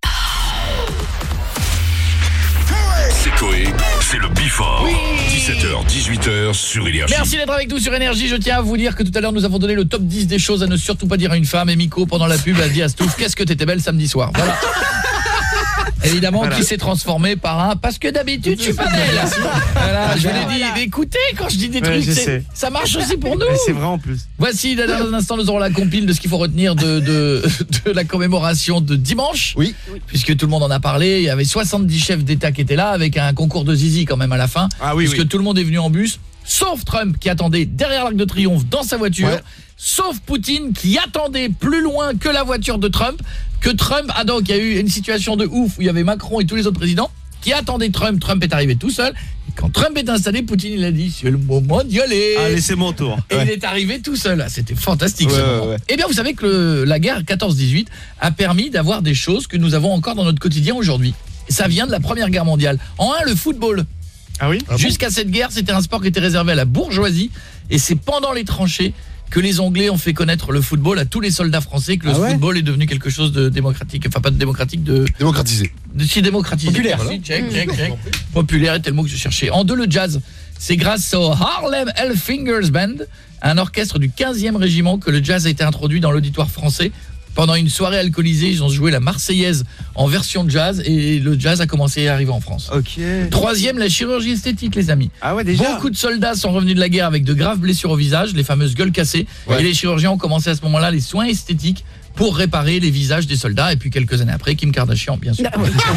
C'est Coé, c'est le Before. Oui. dix-sept heures, dix-huit heures sur Énergie. Merci d'être avec nous sur Énergie. Je tiens à vous dire que tout à l'heure, nous avons donné le top dix des choses à ne surtout pas dire à une femme. Et Miko, pendant la pub, a dit à Stouff, qu'est-ce que t'étais belle samedi soir. Voilà. Évidemment, voilà. Qui s'est transformé par un parce que d'habitude je suis pas belle. Voilà, je vous l'ai dit. Voilà. Écoutez, quand je dis des trucs, ouais, c'est, ça marche aussi pour nous. Mais c'est vrai en plus. Voici, dans un instant, nous aurons la compile de ce qu'il faut retenir de, de, de la commémoration de dimanche. Oui. Puisque tout le monde en a parlé. Il y avait soixante-dix chefs d'État qui étaient là, avec un concours de zizi quand même à la fin. Ah oui. Puisque oui. tout le monde est venu en bus, sauf Trump qui attendait derrière l'Arc de Triomphe dans sa voiture. Ouais. Sauf Poutine qui attendait plus loin que la voiture de Trump, que Trump a donc il y a eu une situation de ouf où il y avait Macron et tous les autres présidents qui attendaient Trump, Trump est arrivé tout seul. Et quand Trump est installé, Poutine il a dit c'est le moment d'y aller. Allez, c'est mon tour. Et ouais. Il est arrivé tout seul. C'était fantastique ouais, ce moment. Ouais, ouais. Eh bien vous savez que le, la guerre quatorze dix-huit a permis d'avoir des choses que nous avons encore dans notre quotidien aujourd'hui. Et ça vient de la Première Guerre mondiale. En un, le football. Ah oui. Ah Jusqu'à bon cette guerre, c'était un sport qui était réservé à la bourgeoisie et c'est pendant les tranchées que les Anglais ont fait connaître le football à tous les soldats français, que le ah ouais football est devenu quelque chose de démocratique, enfin pas de démocratique, de... Démocratisé. De, si démocratisé. Populaire. Voilà. Check, check, check. Populaire était le mot que je cherchais. En deux, le jazz. C'est grâce au Harlem Hellfingers Band, un orchestre du quinzième régiment, que le jazz a été introduit dans l'auditoire français. Pendant une soirée alcoolisée, ils ont joué la Marseillaise en version jazz et le jazz a commencé à arriver en France. Ok. Troisième, la chirurgie esthétique, les amis. Ah ouais, déjà. Beaucoup de soldats sont revenus de la guerre avec de graves blessures au visage, les fameuses gueules cassées. Ouais. Et les chirurgiens ont commencé à ce moment-là les soins esthétiques pour réparer les visages des soldats. Et puis quelques années après, Kim Kardashian, bien sûr.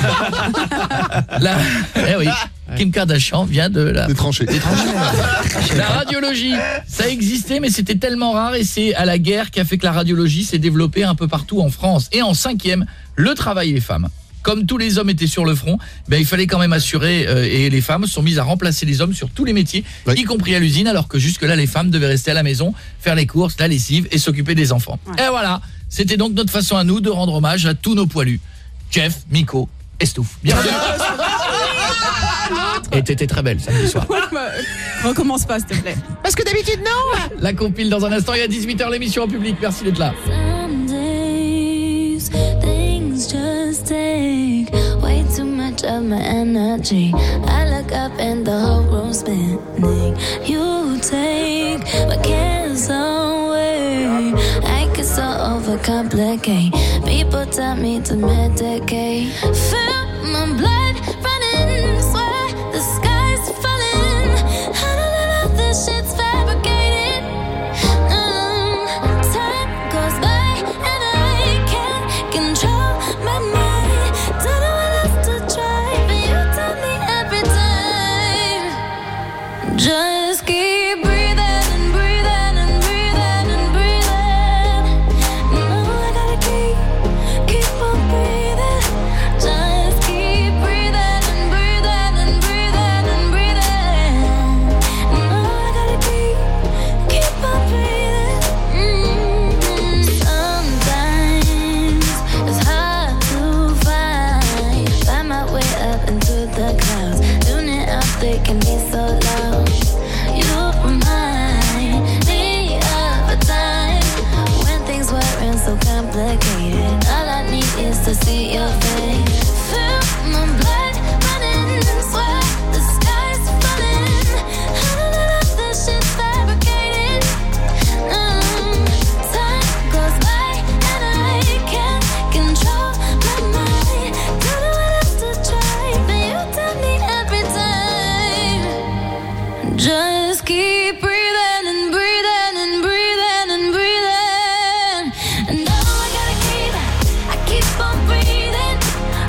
la... Eh oui. Kim Kardashian vient de la... Des tranchées. Des tranchées. La radiologie, ça existait, mais c'était tellement rare et c'est à la guerre qui a fait que la radiologie s'est développée un peu partout en France. Et en cinquième, le travail des femmes. Comme tous les hommes étaient sur le front, ben, il fallait quand même assurer, euh, et les femmes sont mises à remplacer les hommes sur tous les métiers, oui. Y compris à l'usine, alors que jusque-là, les femmes devaient rester à la maison, faire les courses, la lessive et s'occuper des enfants. Ouais. Et voilà, c'était donc notre façon à nous de rendre hommage à tous nos poilus. Jeff, Miko et Stouff. Bienvenue. Et t'étais très belle samedi soir. Recommence pas, s'il te plaît. Parce que d'habitude, non. La compile dans un instant, il y a dix-huit heures, l'émission en public. Merci d'être là. Just take way too much of my energy. I look up and the whole room's spinning. You take my cares away. I get so overcomplicate. People tell me to medicate. Feel my blood running, swear the sky's falling. I don't know if this shit's fabricated. Um, time goes by and I can't control. Just keep breathing and breathing and breathing and breathing. No, I gotta keep, keep on breathing. Just keep breathing and breathing and breathing and breathing. No, I gotta keep, keep on breathing. Mm-hmm. Sometimes it's hard to find, find my way up into the clouds. Doing it up, they can be so loud. So complicated. All I need is to see your face. Feel my blood running, swear the sky's falling. I don't know if this shit's fabricated. Um, time goes by and I can't control my mind. Don't know what else to try, but you tell me every time. Just keep breathing and breathing and breathing and breathing. And now I gotta keep, I keep on breathing.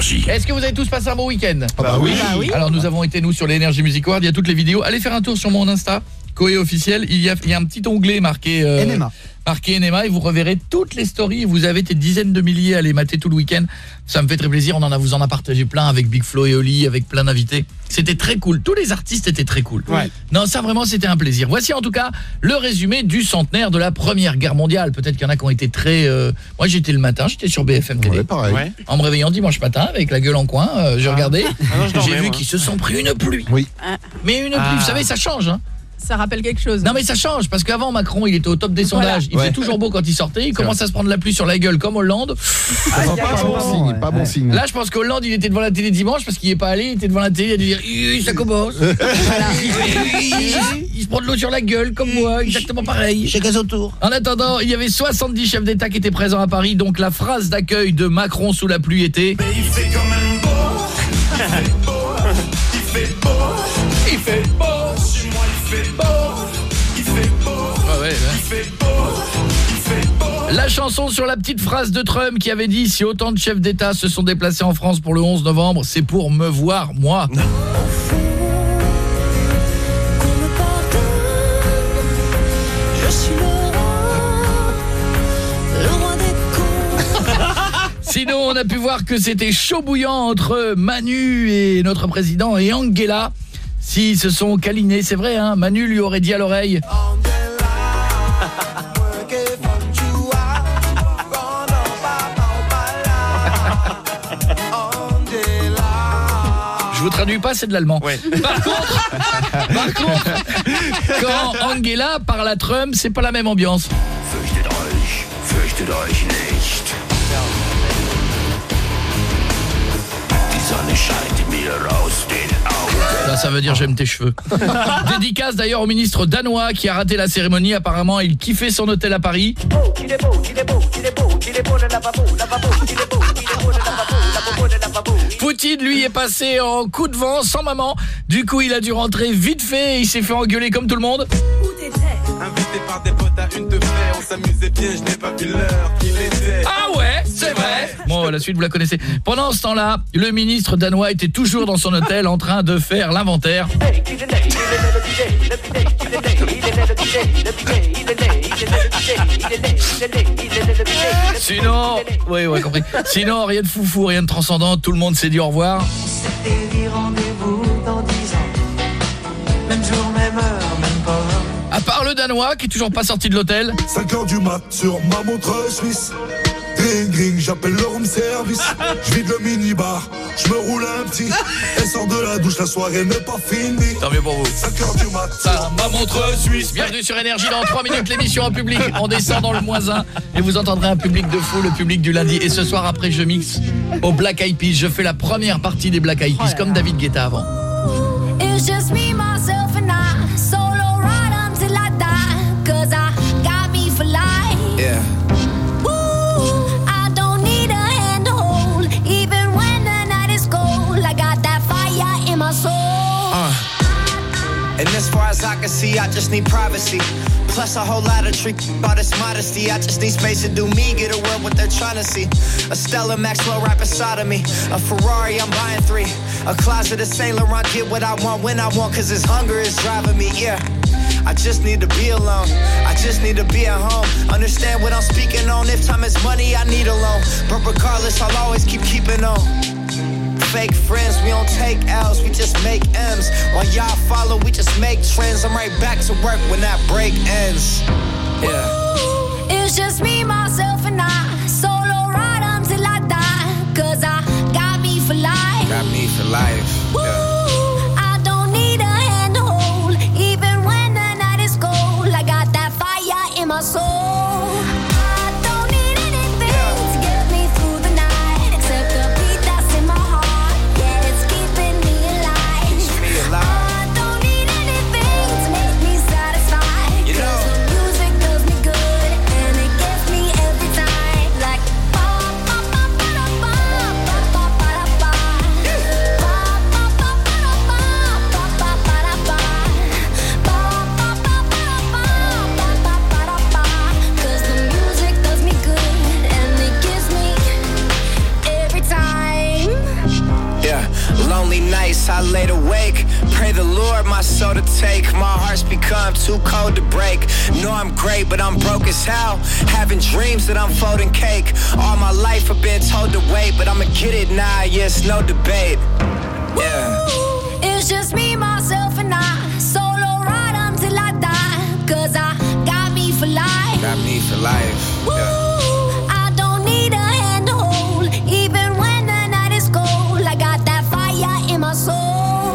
Énergie. Est-ce que vous avez tous passé un bon week-end? Ah bah oui. Bah oui. Alors nous avons été nous sur l'Energy Music Award, il y a toutes les vidéos. Allez faire un tour sur mon Insta, Koé officiel, il y a, il y a un petit onglet marqué euh, N M A. Marqué N M A et vous reverrez toutes les stories. Vous avez des dizaines de milliers à les mater tout le week-end. Ça me fait très plaisir. On en a vous en a partagé plein avec Big Flo et Oli, avec plein d'invités. C'était très cool. Tous les artistes étaient très cool. Ouais. Non, ça vraiment c'était un plaisir. Voici en tout cas le résumé du centenaire de la Première Guerre mondiale. Peut-être qu'il y en a qui ont été très euh... moi j'étais le matin, j'étais sur B F M T V. Ouais, pareil. Ouais. En me réveillant dimanche matin avec la gueule en coin, euh, je Ah. regardais. Ah non, je dormais, J'ai vu moi. qu'ils se sont pris une pluie. Oui. Mais une pluie, Ah. vous savez, ça change hein. Ça rappelle quelque chose. Non mais ça change parce qu'avant Macron il était au top des Voilà. sondages, il Ouais. fait toujours beau quand il sortait, il commence à se prendre la pluie sur la gueule comme Hollande. Ah, pas bon signe, pas bon signe. Là je pense qu'Hollande il était devant la télé dimanche parce qu'il est pas allé, il était devant la télé, il a dû dire Ih, ça commence. Voilà. il, il se prend de l'eau sur la gueule comme moi, exactement pareil. Chez gaz autour. En attendant, il y avait soixante-dix chefs d'État qui étaient présents à Paris, donc la phrase d'accueil de Macron sous la pluie était Mais il fait quand même beau. Il fait beau. Il fait beau. Il fait beau. Chez moi il fait beau. Il fait beau. Ah ouais, ouais. Il fait beau. Il fait beau. La chanson sur la petite phrase de Trump qui avait dit si autant de chefs d'État se sont déplacés en France pour le onze novembre, c'est pour me voir moi. Je suis le roi. Le roi des cons. Sinon, on a pu voir que c'était chaud bouillant entre Manu et notre président et Angela. S'ils se sont câlinés, c'est vrai hein, Manu lui aurait dit à l'oreille Je vous traduis pas, c'est de l'allemand. Ouais. Par contre, par contre, quand Angela parle à Trump, c'est pas la même ambiance. Fürchtet euch. Fürchtet euch nicht. Die Sonne scheint mir aus den Augen. Là, ça veut dire j'aime tes cheveux. Dédicace d'ailleurs au ministre danois qui a raté la cérémonie. Apparemment, il kiffait son hôtel à Paris. Il est beau, il est beau, il est beau, il est beau le lavabo, lavabo, il est beau, il est beau le lavabo, lavabo, le lavabo. Poutine, lui, est passé en coup de vent, sans maman. Du coup, il a dû rentrer vite fait et il s'est fait engueuler comme tout le monde. Où t'étais? Invité par des potes à une de fer, on s'amusait bien, je n'ai pas vu l'heure qu'il était. Ah ouais, c'est vrai. Bon, la suite, vous la connaissez. Pendant ce temps-là, le ministre danois était toujours dans son hôtel en train de faire l'inventaire. Sinon, oui, ouais, compris. Sinon, rien de foufou, rien de transcendant, tout le monde s'est dit au revoir. C'était dit rendez-vous dans dix ans. Même jour, même heure, même pas. À part le danois qui est toujours pas sorti de l'hôtel. cinq heures du mat sur ma montre suisse. Ring ring, j'appelle le room service. Je vide le minibar, je me roule un petit. Elle sort de la douche, la soirée n'est pas finie. Tant mieux pour vous. cinq heures du mat. Ça, ma montre suisse. Bienvenue sur Énergie dans trois minutes, l'émission en public. On descend dans le moins un et vous entendrez un public de fou, le public du lundi. Et ce soir, après, je mixe au Black Eyed Peas. Je fais la première partie des Black Eyed Peas, comme David Guetta avant. It's just me, myself and I. Solo ride until I die. Cause I got me for life. Yeah. Woo, I don't need a hand to hold. Even when the night is cold, I got that fire in my soul. Uh. And as far as I can see, I just need privacy. Plus a whole lot of trick about this modesty. I just need space to do me, get away what they're trying to see. A Stella Maxwell right beside of me. A Ferrari, I'm buying three. A closet of Saint Laurent, get what I want when I want, cause this hunger is driving me, yeah. I just need to be alone. I just need to be at home. Understand what I'm speaking on. If time is money, I need a loan. But regardless, I'll always keep keeping on. Fake friends, we don't take L's, we just make M's. While y'all follow, we just make trends. I'm right back to work when that break ends. Yeah. Ooh, it's just me, myself and I. Solo ride until I die. Cause I got me for life. Got me for life. Woo, I don't need a hand to hold. Even when the night is cold, I got that fire in my soul. I don't need anything to get me through the night, except the beat that's in my heart. Yeah, it's keeping me alive. I don't need anything to make me satisfied. You know. 'Cause the music does me good and it gets me every time. Like ba ba ba ba da ba ba ba ba da ba. Ba ba the Lord my soul to take. My heart's become too cold to break. Know I'm great, but I'm broke as hell. Having dreams that I'm folding cake. All my life I've been told to wait, but I'ma get it now, yes, no debate. Yeah. It's just me, myself, and I. Solo ride until I die. Cause I got me for life. Got me for life. Yeah. I don't need a hand to hold. Even when the night is cold, I got that fire in my soul.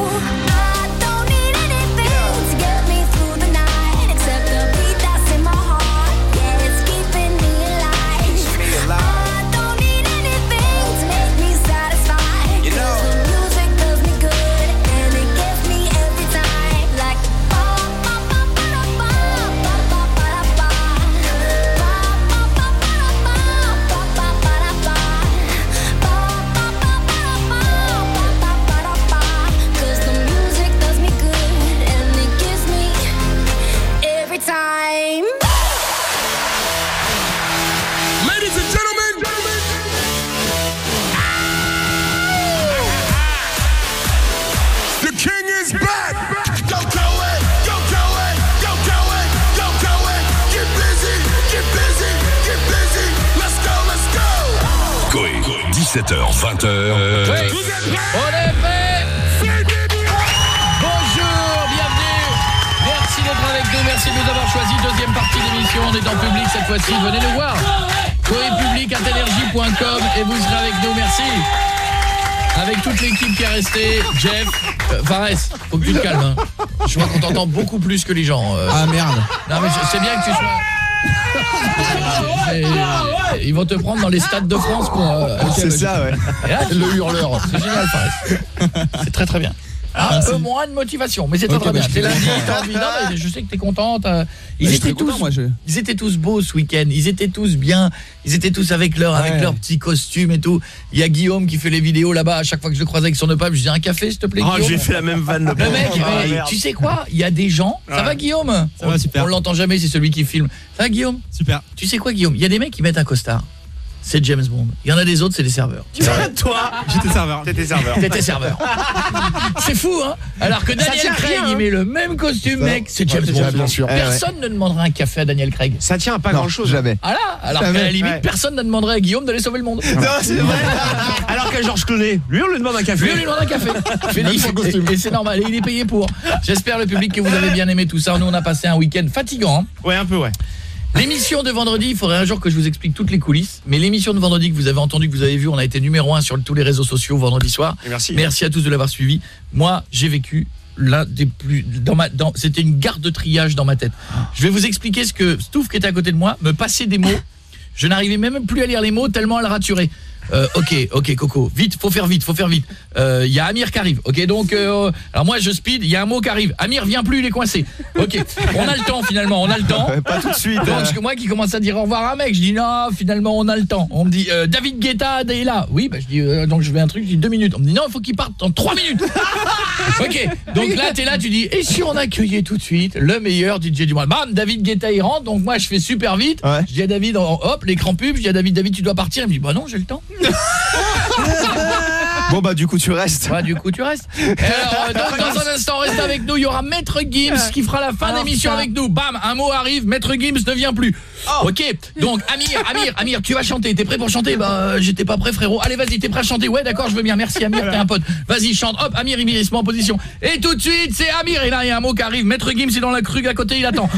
dix-sept heures, vingt heures. Oui. On est fait. Bonjour, bienvenue. Merci d'être avec nous, merci de nous avoir choisi. Deuxième partie d'émission, on est en public cette fois-ci. Venez nous voir. Coépublic arobase energie point com et vous serez avec nous, merci. Avec toute l'équipe qui est restée, Jeff, euh, Fares, faut que tu te calmes. Hein. Je crois qu'on t'entend beaucoup plus que les gens. Euh. Ah merde. Non mais c'est bien que tu sois... Et, et, ils vont te prendre dans les stades de France pour euh, c'est ça ouais. Là, tu... le hurleur. C'est génial Fares. C'est très très bien. Un peu moins de motivation, mais c'est très okay, très bien. C'est lundi, t'as envie. Non, mais je sais que t'es contente. Ils bah, étaient tous, content, moi, je... ils étaient tous beaux ce week-end. Ils étaient tous bien. Ils étaient tous avec leur, ouais. avec leurs petits costumes et tout. Il y a Guillaume qui fait les vidéos là-bas. À chaque fois que je le croise avec son opable, je dis un café, s'il te plaît. Oh, Guillaume. J'ai fait la même vanne. Le, le mec, ah, mais, tu sais quoi? Il y a des gens. Ça ouais. va, Guillaume? Ça va, super. On l'entend jamais, c'est celui qui filme. Ça va, Guillaume? Super. Tu sais quoi, Guillaume? Il y a des mecs qui mettent un costard. C'est James Bond. Il y en a des autres, c'est des serveurs. Tu vois, toi, j'étais serveur. T'étais serveur. T'étais serveur. C'est fou, hein. Alors que Daniel Craig, rien, hein. il met le même costume, mec. C'est James ouais, Bond. Bien sûr. Personne eh ouais. ne demandera un café à Daniel Craig. Ça tient à pas grand-chose. Jamais. Ah là, alors qu'à la limite, ouais. personne ne demanderait à Guillaume d'aller sauver le monde. Non, c'est vrai. Alors qu'à Georges Clooney, lui, on lui demande un café. Lui, on lui demande un café. Et, et c'est normal. Et il est payé pour. J'espère, le public, que vous avez bien aimé tout ça. Nous, on a passé un week-end fatigant. Hein. Ouais, un peu, ouais. L'émission de vendredi, il faudrait un jour que je vous explique toutes les coulisses, mais l'émission de vendredi que vous avez entendu, que vous avez vu, on a été numéro un sur tous les réseaux sociaux vendredi soir. Et merci. Merci à tous de l'avoir suivi. Moi, j'ai vécu l'un des plus dans ma dans c'était une gare de triage dans ma tête. Je vais vous expliquer ce que Stouff qui était à côté de moi me passait des mots. Je n'arrivais même plus à lire les mots tellement elle raturait. Euh, ok, ok Coco, vite, faut faire vite, faut faire vite. Il euh, y a Amir qui arrive. OK, donc euh, alors moi je speed, il y a un mot qui arrive. Amir vient plus, il est coincé. OK, on a le temps finalement, on a le temps. Pas tout de suite. Donc euh... moi qui commence à dire au revoir à un mec, je dis non, finalement on a le temps. On me dit euh, David Guetta est là. Oui, bah je dis euh, donc je vais un truc, je dis deux minutes. On me dit non, il faut qu'il parte en trois minutes. OK, donc là tu es là, tu dis et si on accueillait tout de suite le meilleur D J du monde. Bam, David Guetta il rentre, donc moi je fais super vite. Ouais. Je dis à David hop, l'écran pub, je dis à David David tu dois partir. Il me dit bah non, j'ai le temps. Bon bah du coup tu restes. Ouais, du coup tu restes. Alors euh, donc, dans un instant reste avec nous, il y aura Maître Gims qui fera la fin d'émission avec nous. Bam, un mot arrive, Maître Gims ne vient plus. Oh. OK. Donc Amir, Amir, Amir, tu vas chanter. T'es prêt pour chanter? Bah j'étais pas prêt frérot. Allez, vas-y, t'es prêt à chanter? Ouais, d'accord, je veux bien. Merci Amir, t'es un pote. Vas-y, chante. Hop, Amir, il se met en position. Et tout de suite, c'est Amir et là il y a un mot qui arrive. Maître Gims est dans la crue à côté, il attend.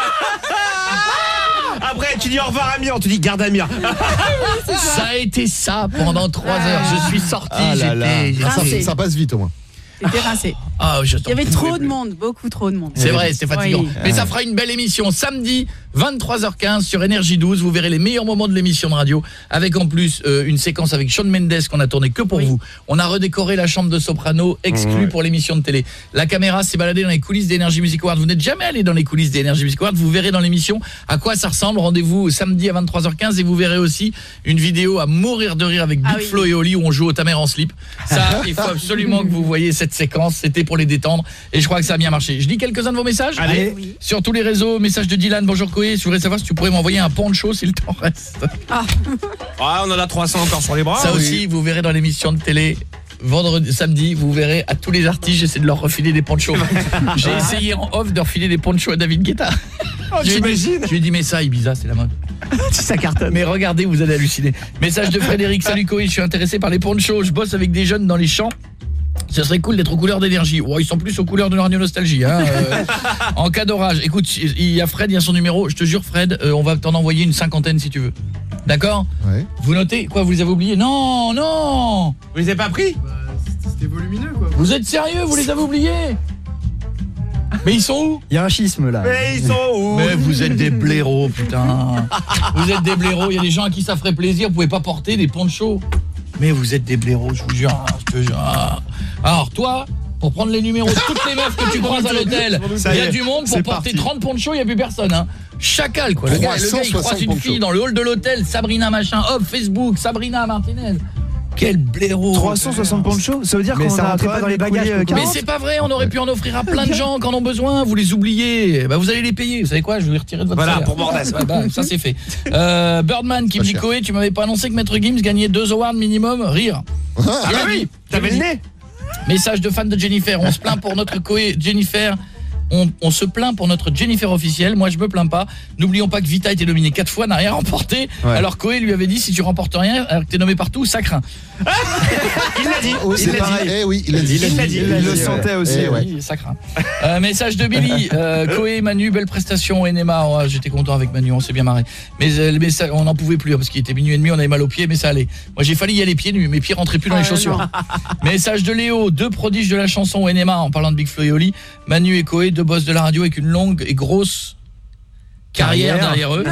Après tu dis au revoir Amir, on te dit garde Amir. ça. ça a été ça pendant trois heures. Je suis sorti, ah j'étais ça, ça passe vite au moins. T'étais rincé. Ah, je Il y avait trop de monde, beaucoup trop de monde. C'est vrai, c'était fatigant. Oui. Mais ça fera une belle émission samedi vingt-trois heures quinze sur Énergie douze, vous verrez les meilleurs moments de l'émission de radio avec en plus euh, une séquence avec Shawn Mendes qu'on a tourné que pour oui. vous. On a redécoré la chambre de soprano exclue mmh. pour l'émission de télé. La caméra s'est baladée dans les coulisses d'Energy Music Awards. Vous n'êtes jamais allé dans les coulisses d'Energy Music Awards, vous verrez dans l'émission à quoi ça ressemble. Rendez-vous samedi à vingt-trois heures quinze et vous verrez aussi une vidéo à mourir de rire avec Big ah, oui. Flo et Oli où on joue au Ta mère en slip. Ça, il faut absolument que vous voyez cette séquence, c'était pour les détendre et je crois que ça a bien marché. Je lis quelques-uns de vos messages. Allez. Oui. Sur tous les réseaux, message de Dylan, bonjour Koé, je voudrais savoir si tu pourrais m'envoyer un poncho s'il t'en reste. Ah. ah, on en a trois cents encore sur les bras. Ça oui. aussi, vous verrez dans l'émission de télé. vendredi, samedi, vous verrez à tous les artistes, j'essaie de leur refiler des ponchos. J'ai essayé en off de refiler des ponchos à David Guetta. Oh, j'imagine. Je lui ai dit mais ça Ibiza, c'est la mode. Ça cartonne. Mais regardez, vous allez halluciner. Message de Frédéric, salut Koé, je suis intéressé par les ponchos, je bosse avec des jeunes dans les champs. Ce serait cool d'être aux couleurs d'énergie. Oh, ils sont plus aux couleurs de Radio Nostalgie hein, euh, en cas d'orage. Écoute, il y a Fred, il y a son numéro. Je te jure Fred, euh, on va t'en envoyer une cinquantaine si tu veux. D'accord ? Ouais. Vous notez ? Quoi, vous les avez oubliés ? Non, non. Vous les avez pas pris ? Bah, c'était volumineux quoi. Vous êtes sérieux ? Vous les avez oubliés ? Mais ils sont où ? Il y a un schisme là. Mais ils sont où ? Mais vous êtes des blaireaux, putain. Vous êtes des blaireaux, il y a des gens à qui ça ferait plaisir, vous pouvez pas porter des ponchos. Mais vous êtes des blaireaux, je vous jure, je te jure. Alors toi, pour prendre les numéros de toutes les meufs que tu croises à l'hôtel, il y a du monde pour porter parti. trente ponchos, il y a plus personne hein. Chacal quoi. Le gars, le gars il croise une fille dans le hall de l'hôtel, Sabrina machin, hop, Facebook, Sabrina Martinez. Quel blaireau. trois cent soixante ponchos, ça veut dire qu'on n'a pas dans les bagages. Mais c'est pas vrai, on aurait pu en offrir à plein de gens qui en ont besoin, vous les oubliez. Bah vous allez les payer. Vous savez quoi, je vais les retirer de votre voilà, salaire. Pour Bordas. Ouais, bah, ça c'est fait. Euh, Birdman qui me dit Koé, tu m'avais pas annoncé que Maître Gims gagnait deux awards minimum, rire. Ah bah oui, t'avais le nez. Message de fan de Jennifer, on se plaint pour notre Koé Jennifer. On, on se plaint pour notre Jennifer officielle. Moi je me plains pas. N'oublions pas que Vita a été nominée quatre fois, n'a rien remporté. Ouais. Alors Koé lui avait dit si tu remportes rien, alors que t'es nommé partout, ça craint. Il l'a dit. Oh, il l'a dit. Eh oui, il l'a dit. Il l'a dit. Il, il, il le sentait ouais. aussi. Eh ouais. Oui, ça craint. Euh, message de Billy. Euh, Koé, Manu, belle prestation au N M A. Oh, j'étais content avec Manu, on s'est bien marré. Mais euh, le message, on n'en pouvait plus hein, parce qu'il était minuit et demi, on avait mal aux pieds, mais ça allait. Moi j'ai failli y aller pieds nus, mes pieds rentraient plus dans ah, les chaussures. Non. Message de Léo, deux prodiges de la chanson au N M A en parlant de Big Flo et Oli. Manu et Koé, deux boss de la radio avec une longue et grosse carrière, carrière. derrière eux.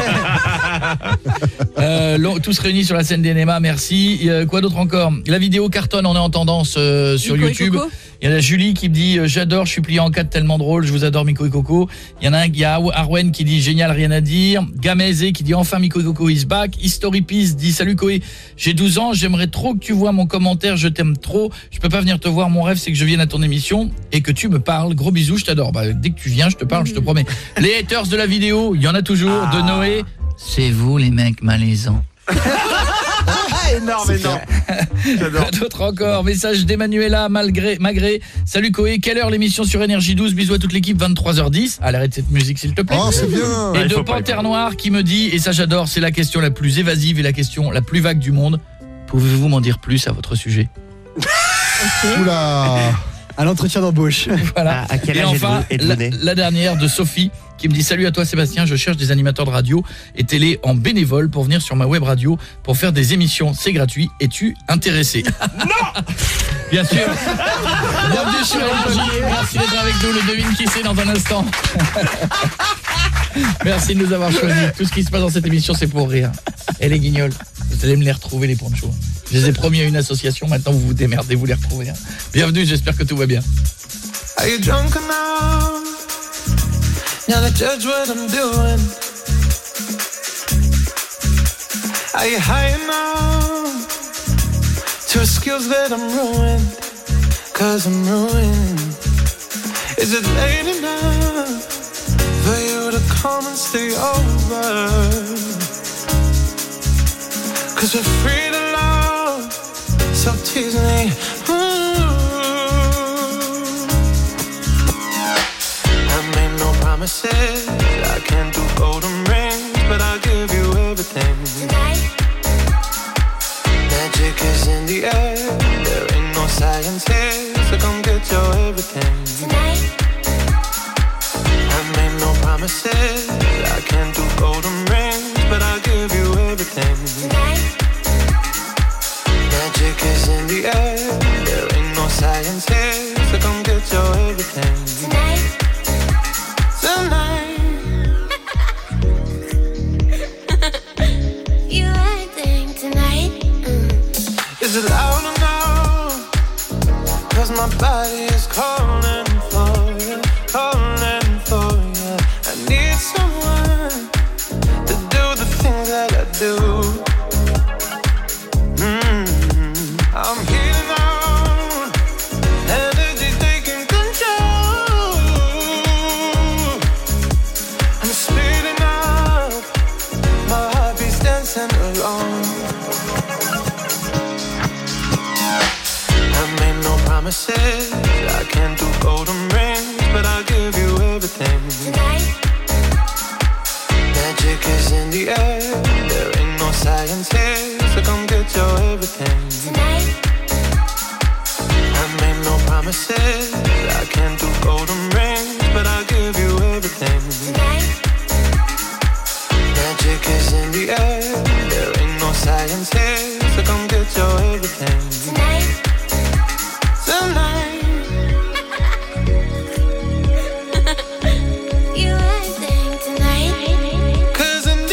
euh, long, tous réunis sur la scène d'N M A, merci. Euh, quoi d'autre encore ? La vidéo cartonne, on est en tendance euh, sur Nico YouTube. Il y a la Julie qui me dit euh, j'adore, je suis plié en quatre tellement drôle, je vous adore Miko et Coco. Il y en a un, il y a Arwen qui dit génial, rien à dire. Gameze qui dit enfin Miko et Coco is back. History Peace dit salut Koé, j'ai douze ans, j'aimerais trop que tu vois mon commentaire, je t'aime trop. Je peux pas venir te voir, mon rêve c'est que je vienne à ton émission et que tu me parles. Gros bisous, je t'adore. Bah, dès que tu viens, je te parle, je te promets. Les haters de la vidéo, il y en a toujours ah. de Noé. C'est vous les mecs malaisants. Énorme, énorme. J'adore. D'autres encore. Message d'Emmanuela malgré Magré. Salut Koé, quelle heure l'émission sur Énergie douze? Bisous à toute l'équipe, vingt-trois heures dix. À l'arrêt de cette musique s'il te plaît. Oh, c'est bien. Et ouais, de Panthère Noire qui me dit, et ça j'adore, c'est la question la plus évasive et la question la plus vague du monde. Pouvez-vous m'en dire plus à votre sujet? Okay. Oula. À l'entretien d'embauche. Voilà. À, à quel et âge enfin, êtes-vous, êtes-vous la, la dernière de Sophie qui me dit salut à toi Sébastien, je cherche des animateurs de radio et télé en bénévole pour venir sur ma web radio pour faire des émissions, c'est gratuit, es-tu intéressé? Non. Bien sûr. Bienvenue sur Énergie, merci d'être avec nous, le devine qui c'est dans un instant. Merci de nous avoir choisi. Tout ce qui se passe dans cette émission c'est pour rire. Et les guignols, vous allez me les retrouver les ponchos. Je les ai promis à une association, maintenant vous vous démerdez, vous les retrouvez. Bienvenue, j'espère que tout va bien. Are you drunk enough now to judge what I'm doing? Are you high enough to excuse that I'm ruined? Cause I'm ruined. Is it late enough for you to come and stay over? Cause we're free to love, so tease me. Mm-hmm. I made no promises, I can't do golden rings, but I'll give you everything. Tonight. Magic is in the air, there ain't no science here, so come get your everything. Tonight. I made no promises, I can't do golden rings, but I'll give you everything. Tonight. Magic is in the air, there ain't no science here, so come get your everything. Tonight. Tonight. You acting tonight. Mm. Is it loud enough? Cause my body is calling for you, calling for you. I need some I can't do golden rings, but I'll give you everything. Tonight. Magic is in the air. There ain't no science here, so come get your everything. Tonight. Tonight. You everything tonight. 'Cause I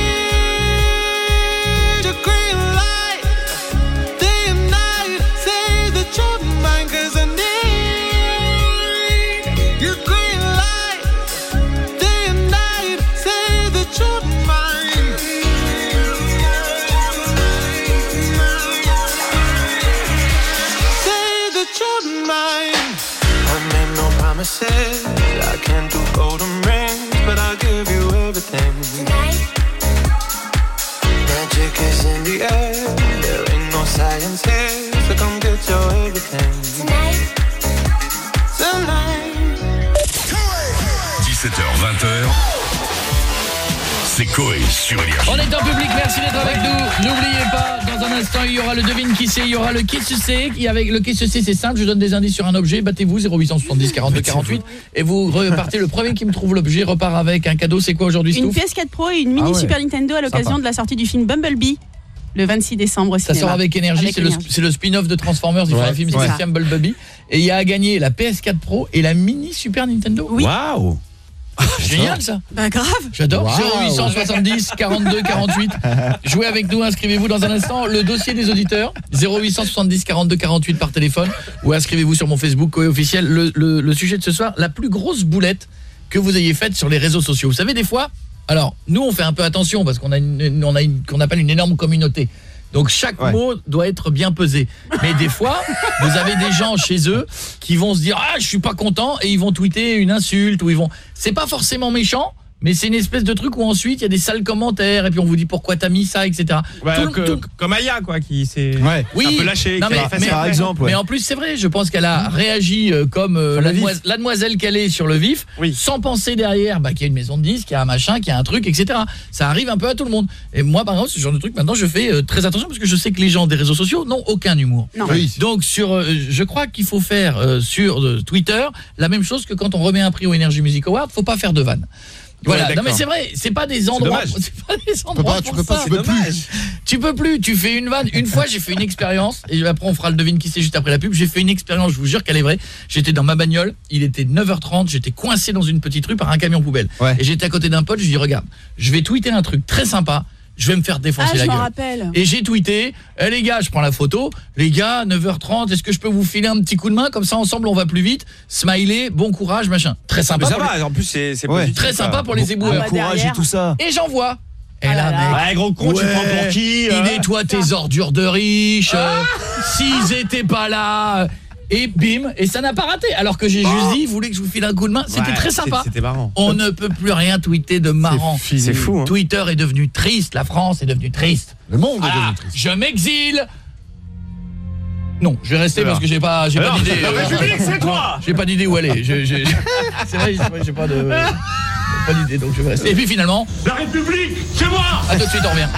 need a green light, day and night. Say that you're mine, 'cause I need your green light, day and night. Say that you're mine. Say that you're mine. I made no promises. I can't do golden rings, but I'll give you everything. Tonight. Magic is in the air. There ain't no science here, so come get your everything. Tonight. Tonight. dix-sept heures vingt. C'est Coé sur Énergie. On est en public, merci d'être avec nous. N'oubliez pas, dans un instant, il y aura le devine qui c'est, il y aura le qui se sait. Qui avec le qui se sait, c'est simple, je donne des indices sur un objet, battez-vous zéro huit cent soixante-dix quarante-deux quarante-huit et vous repartez. Le premier qui me trouve l'objet repart avec un cadeau. C'est quoi aujourd'hui, Une Stouff? P S quatre Pro et une mini Ah ouais. Super Nintendo à l'occasion Sympa. de la sortie du film Bumblebee le vingt-six décembre au Ça cinéma. sort avec Énergie, c'est le, Énergie. c'est le spin-off de Transformers, ils font Ouais. un film C'est spécial Bumblebee. Et il y a à gagner la P S quatre Pro et la mini Super Nintendo. Oui. Waouh. Génial ça. Bah grave. J'adore. Wow. zéro huit cent soixante-dix quarante-deux quarante-huit. Jouez avec nous, inscrivez-vous dans un instant. Le dossier des auditeurs, zéro huit cent soixante-dix quarante-deux quarante-huit par téléphone, ou inscrivez-vous sur mon Facebook Coé officiel. Le, le, le sujet de ce soir, la plus grosse boulette que vous ayez faite sur les réseaux sociaux. Vous savez, des fois, alors nous on fait un peu attention parce qu'on a une, on a une, qu'on appelle une énorme communauté. Donc chaque ouais. mot doit être bien pesé. Mais des fois, vous avez des gens chez eux qui vont se dire ah je suis pas content et ils vont tweeter une insulte ou ils vont c'est pas forcément méchant. Mais c'est une espèce de truc où ensuite il y a des sales commentaires et puis on vous dit pourquoi t'as mis ça, et cetera. Ouais, tout, que, tout... Comme Aya quoi, qui s'est ouais. oui. un peu lâché. Non, mais, mais, par exemple. Ouais. Mais en plus c'est vrai, je pense qu'elle a réagi euh, comme euh, la, demoiselle, la demoiselle qu'elle est sur le vif, oui. sans penser derrière bah, qu'il y a une maison de disques, qu'il y a un machin, qu'il y a un truc, et cetera. Ça arrive un peu à tout le monde. Et moi par exemple ce genre de truc maintenant je fais euh, très attention parce que je sais que les gens des réseaux sociaux n'ont aucun humour. Non. Oui. Donc sur, euh, je crois qu'il faut faire euh, sur euh, Twitter la même chose que quand on remet un prix au Energy Music Award, faut pas faire de vannes. Voilà, ouais, non mais c'est vrai, c'est pas des endroits, c'est pas des endroits tu peux pas, pour tu peux ça. pas, tu peux plus. Tu peux plus, tu fais une vanne. Une fois, j'ai fait une expérience et après on fera le devine qui c'est juste après la pub. J'ai fait une expérience, je vous jure qu'elle est vraie. J'étais dans ma bagnole, il était neuf heures trente, j'étais coincé dans une petite rue par un camion poubelle. Ouais. Et j'étais à côté d'un pote, je lui dis regarde, je vais tweeter un truc très sympa. Je vais me faire défoncer ah, la je gueule. Rappelle. Et j'ai tweeté, eh les gars, je prends la photo, les gars, neuf heures trente, est-ce que je peux vous filer un petit coup de main comme ça ensemble on va plus vite. Smiley, bon courage, machin. Très sympa. Mais ça va, les... en plus c'est c'est ouais. Très sympa pour les éboueurs. Ah bah courage et tout ça. Et j'envoie. Et ah là, là mec, ouais, gros con, ouais. Tu te prends pour qui Il nettoie tes ordures de riches. Ah euh, s'ils étaient pas là. Et bim, et ça n'a pas raté. Alors que j'ai oh juste dit, vous voulez que je vous file un coup de main. C'était ouais, très sympa. C'était marrant. On ne peut plus rien tweeter de marrant. C'est, c'est fou. Hein. Twitter est devenu triste. La France est devenue triste. Le monde ah, est devenu triste. Je m'exile. Non, je vais rester alors. Parce que j'ai pas, j'ai alors, pas d'idée. La République, c'est toi. J'ai pas d'idée où aller. Je, je, je... C'est vrai, j'ai pas de, pas d'idée, donc je vais rester. Et puis finalement, la République, c'est moi. À tout de suite, on revient.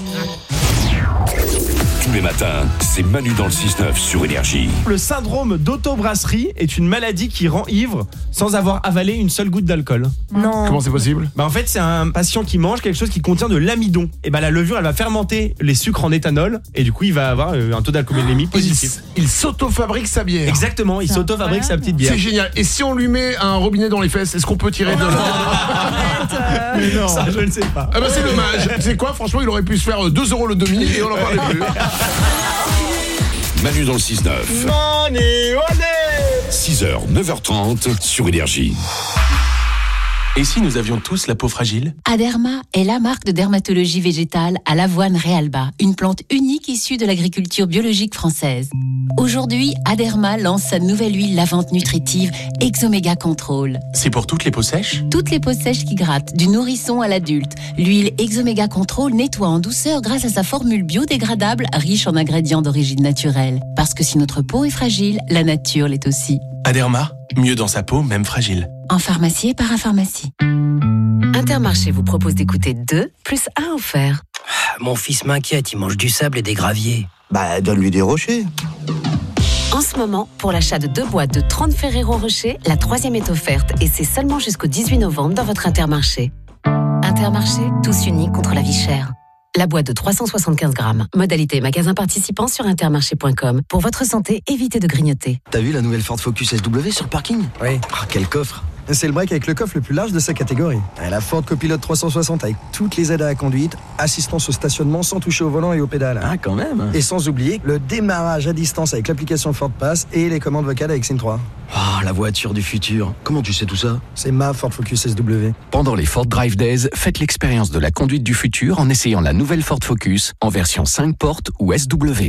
Tous les matins, c'est Manu dans le six neuf sur Énergie. Le syndrome d'autobrasserie est une maladie qui rend ivre sans avoir avalé une seule goutte d'alcool. Non. Comment c'est possible? Bah en fait, c'est un patient qui mange quelque chose qui contient de l'amidon. Et bah la levure, elle va fermenter les sucres en éthanol et du coup, il va avoir un taux d'alcoolémie positif. Il, il s'auto-fabrique sa bière. Exactement, il s'auto-fabrique sa petite bière. C'est génial. Et si on lui met un robinet dans les fesses, est-ce qu'on peut tirer oh de l'eau? Non, ça je ne sais pas. Ah bah c'est dommage. Tu sais quoi, franchement, il aurait pu se faire deux euros le demi et on n'en parlait plus. Manu dans le six neuf. six heures, neuf heures trente sur Énergie. Et si nous avions tous la peau fragile? Aderma est la marque de dermatologie végétale à l'avoine Realba, une plante unique issue de l'agriculture biologique française. Aujourd'hui, Aderma lance sa nouvelle huile lavante nutritive Exomega Control. C'est pour toutes les peaux sèches? Toutes les peaux sèches qui grattent, du nourrisson à l'adulte. L'huile Exomega Control nettoie en douceur grâce à sa formule biodégradable riche en ingrédients d'origine naturelle. Parce que si notre peau est fragile, la nature l'est aussi. Aderma, mieux dans sa peau, même fragile. En pharmacie et parapharmacie. Intermarché vous propose d'écouter deux plus un offert. Mon fils m'inquiète, il mange du sable et des graviers. Bah, donne-lui des rochers. En ce moment, pour l'achat de deux boîtes de trente Ferrero Rocher, la troisième est offerte et c'est seulement jusqu'au dix-huit novembre dans votre Intermarché. Intermarché, tous unis contre la vie chère. La boîte de trois cent soixante-quinze grammes. Modalité magasin participant sur intermarché point com. Pour votre santé, évitez de grignoter. T'as vu la nouvelle Ford Focus S W sur le parking? Oui. Oh, quel coffre! C'est le break avec le coffre le plus large de sa catégorie. La Ford Copilot trois cent soixante avec toutes les aides à la conduite, assistance au stationnement sans toucher au volant et aux pédales. Ah, quand même. Et sans oublier le démarrage à distance avec l'application Ford Pass et les commandes vocales avec SIM trois. Oh, la voiture du futur. Comment tu sais tout ça? C'est ma Ford Focus S W. Pendant les Ford Drive Days, faites l'expérience de la conduite du futur en essayant la nouvelle Ford Focus en version cinq portes ou S W.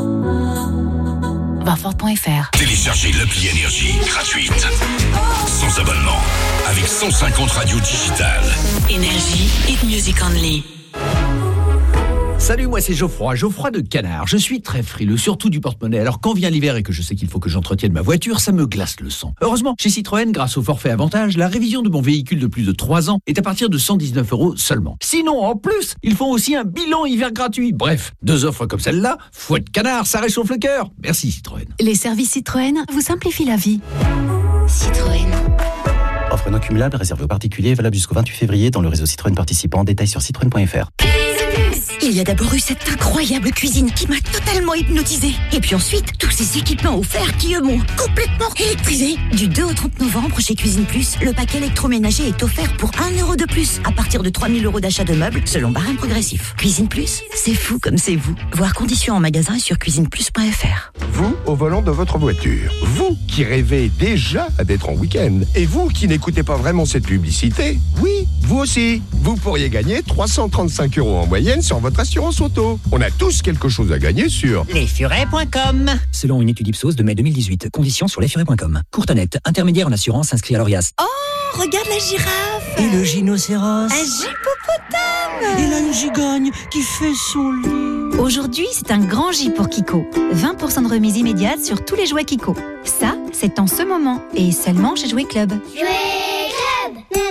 Ford point F R. Téléchargez l'appli Énergie gratuite. Sans abonnement. Avec cent cinquante radios digitales. Énergie, hit music only. Salut, moi c'est Geoffroy, Geoffroy de Canard. Je suis très frileux, surtout du porte-monnaie. Alors quand vient l'hiver et que je sais qu'il faut que j'entretienne ma voiture, ça me glace le sang. Heureusement, chez Citroën, grâce au forfait avantage, la révision de mon véhicule de plus de trois ans est à partir de cent dix-neuf euros seulement. Sinon, en plus, ils font aussi un bilan hiver gratuit. Bref, deux offres comme celle-là, fouette Canard, ça réchauffe le cœur. Merci Citroën. Les services Citroën vous simplifient la vie. Citroën. Offre non cumulable réservée aux particuliers, valable jusqu'au vingt-huit février dans le réseau Citroën participant. Détails sur citroën point F R. Il y a d'abord eu cette incroyable cuisine qui m'a totalement hypnotisée. Et puis ensuite, tous ces équipements offerts qui, eux, m'ont complètement électrisée. Du deux au trente novembre, chez Cuisine Plus, le paquet électroménager est offert pour un euro de plus, à partir de trois mille euros d'achat de meubles, selon barème progressif. Cuisine Plus, c'est fou comme c'est vous. Voir conditions en magasin et sur cuisine plus point F R. Vous, au volant de votre voiture. Vous, qui rêvez déjà d'être en week-end. Et vous, qui n'écoutez pas vraiment cette publicité. Oui, vous aussi. Vous pourriez gagner trois cent trente-cinq euros en moyenne sur votre assurance auto. On a tous quelque chose à gagner sur lesfurets point com. Selon une étude Ipsos de mai deux mille dix-huit, conditions sur lesfurets point com. Courtanette, intermédiaire en assurance inscrit à l'Orias. Oh, regarde la girafe. Et le gynoséros. Un gippopotame. Et là, une gigogne qui fait son lit. Aujourd'hui, c'est un grand J pour Kiko. vingt pour cent de remise immédiate sur tous les jouets Kiko. Ça, c'est en ce moment et seulement chez Jouet Club. Jouet Club.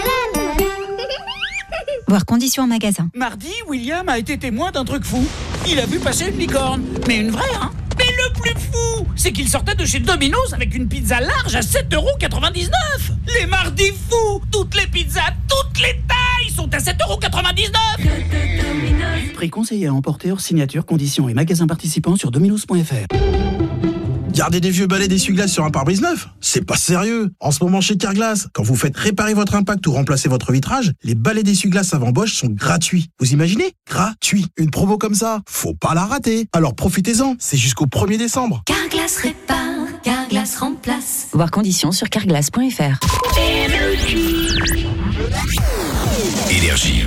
Voir conditions en magasin. Mardi, William a été témoin d'un truc fou. Il a vu passer une licorne. Mais une vraie, hein. Mais le plus fou, c'est qu'il sortait de chez Domino's avec une pizza large à sept euros quatre-vingt-dix-neuf. Les mardis fous, toutes les pizzas, toutes les tailles sont à sept euros quatre-vingt-dix-neuf. Prix conseillé à emporter hors signature, conditions et magasins participants sur dominos point F R. Garder des vieux balais d'essuie-glace sur un pare-brise neuf, c'est pas sérieux. En ce moment chez Carglass, quand vous faites réparer votre impact ou remplacer votre vitrage, les balais d'essuie-glace avant Bosch sont gratuits. Vous imaginez? Gratuit. Une promo comme ça, faut pas la rater. Alors profitez-en, c'est jusqu'au premier décembre. Carglass répare, Carglass remplace. Voir conditions sur carglass point F R. Énergie. Énergie.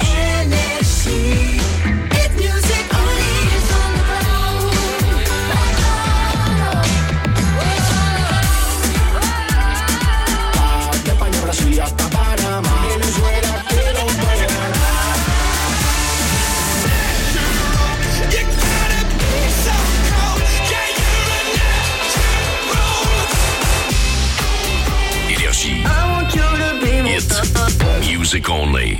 Hasta Panamá, Venezuela, pero Panamá. You gotta be so cold, yeah, you're a natural. Énergie. I want you to be my Hit music only.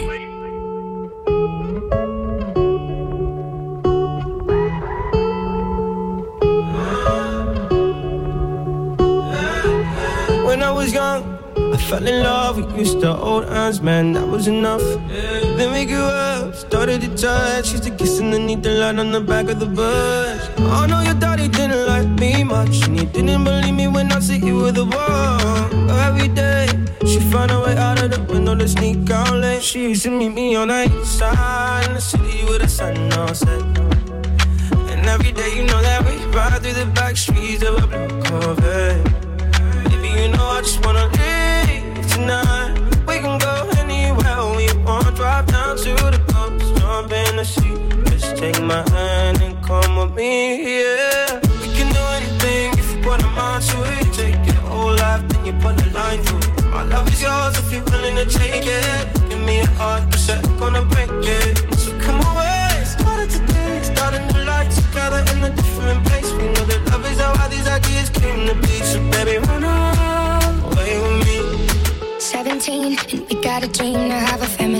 When I was young, I fell in love, we used to hold hands, man, that was enough. Yeah. Then we grew up, started to touch, used to kiss underneath the light on the back of the bus. Oh no, your daddy didn't like me much, and he didn't believe me when I said you were the one. But every day, she found a way out of the window to sneak out late. She used to meet me on the east side, in the city with the sun all set. And every day, you know that we ride through the back streets of a blue Corvette. You know I just wanna leave tonight. We can go anywhere we want. Drive down to the coast, jump in the sea. Just take my hand and come with me, yeah. We can do anything if you put a mind to it. Take your whole life, then you put a line through it. My love is yours if you're willing to take it. Give me a heart, but I'm gonna break it. So come away, started today, start a new life together in a different place. We know that love is how all these ideas came to be. So baby, run away with me. seventeen, and we got a dream to have a family, a house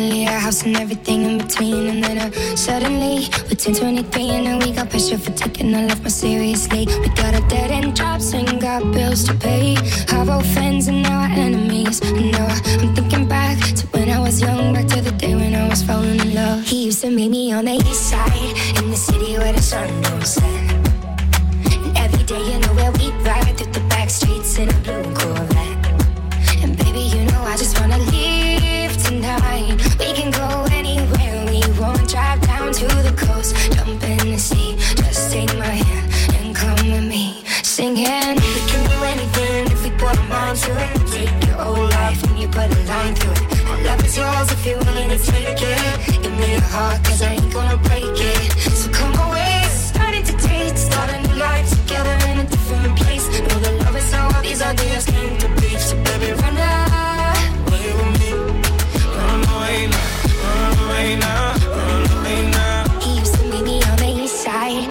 house and everything in between. And then uh, suddenly, we're ten twenty-three and now we got pressure for taking our life more seriously. We got a dead end jobs and got bills to pay. Our old friends and now our enemies. And now I'm thinking back to when I was young, back to the day when I was falling in love. He used to meet me on the east side, in the city where the sun don't set. And every day, you know where we ride through the back streets in a blue Corvette. And baby, you know I just wanna leave tonight. We can go anywhere we want. Drive down to the coast, jump in the sea. Just take my hand and come with me. Singing, we can do anything if we put our mind to it. Take your whole life and you put a line through it. My love is yours if you're willing to take it. Give me your heart cause I ain't gonna break it. So come away, starting to date. Start a new life together in a different place. Know the love is how all these ideas came to be. So baby, run away with me. Run away now, run away now, run away now. He used to meet me on the east side.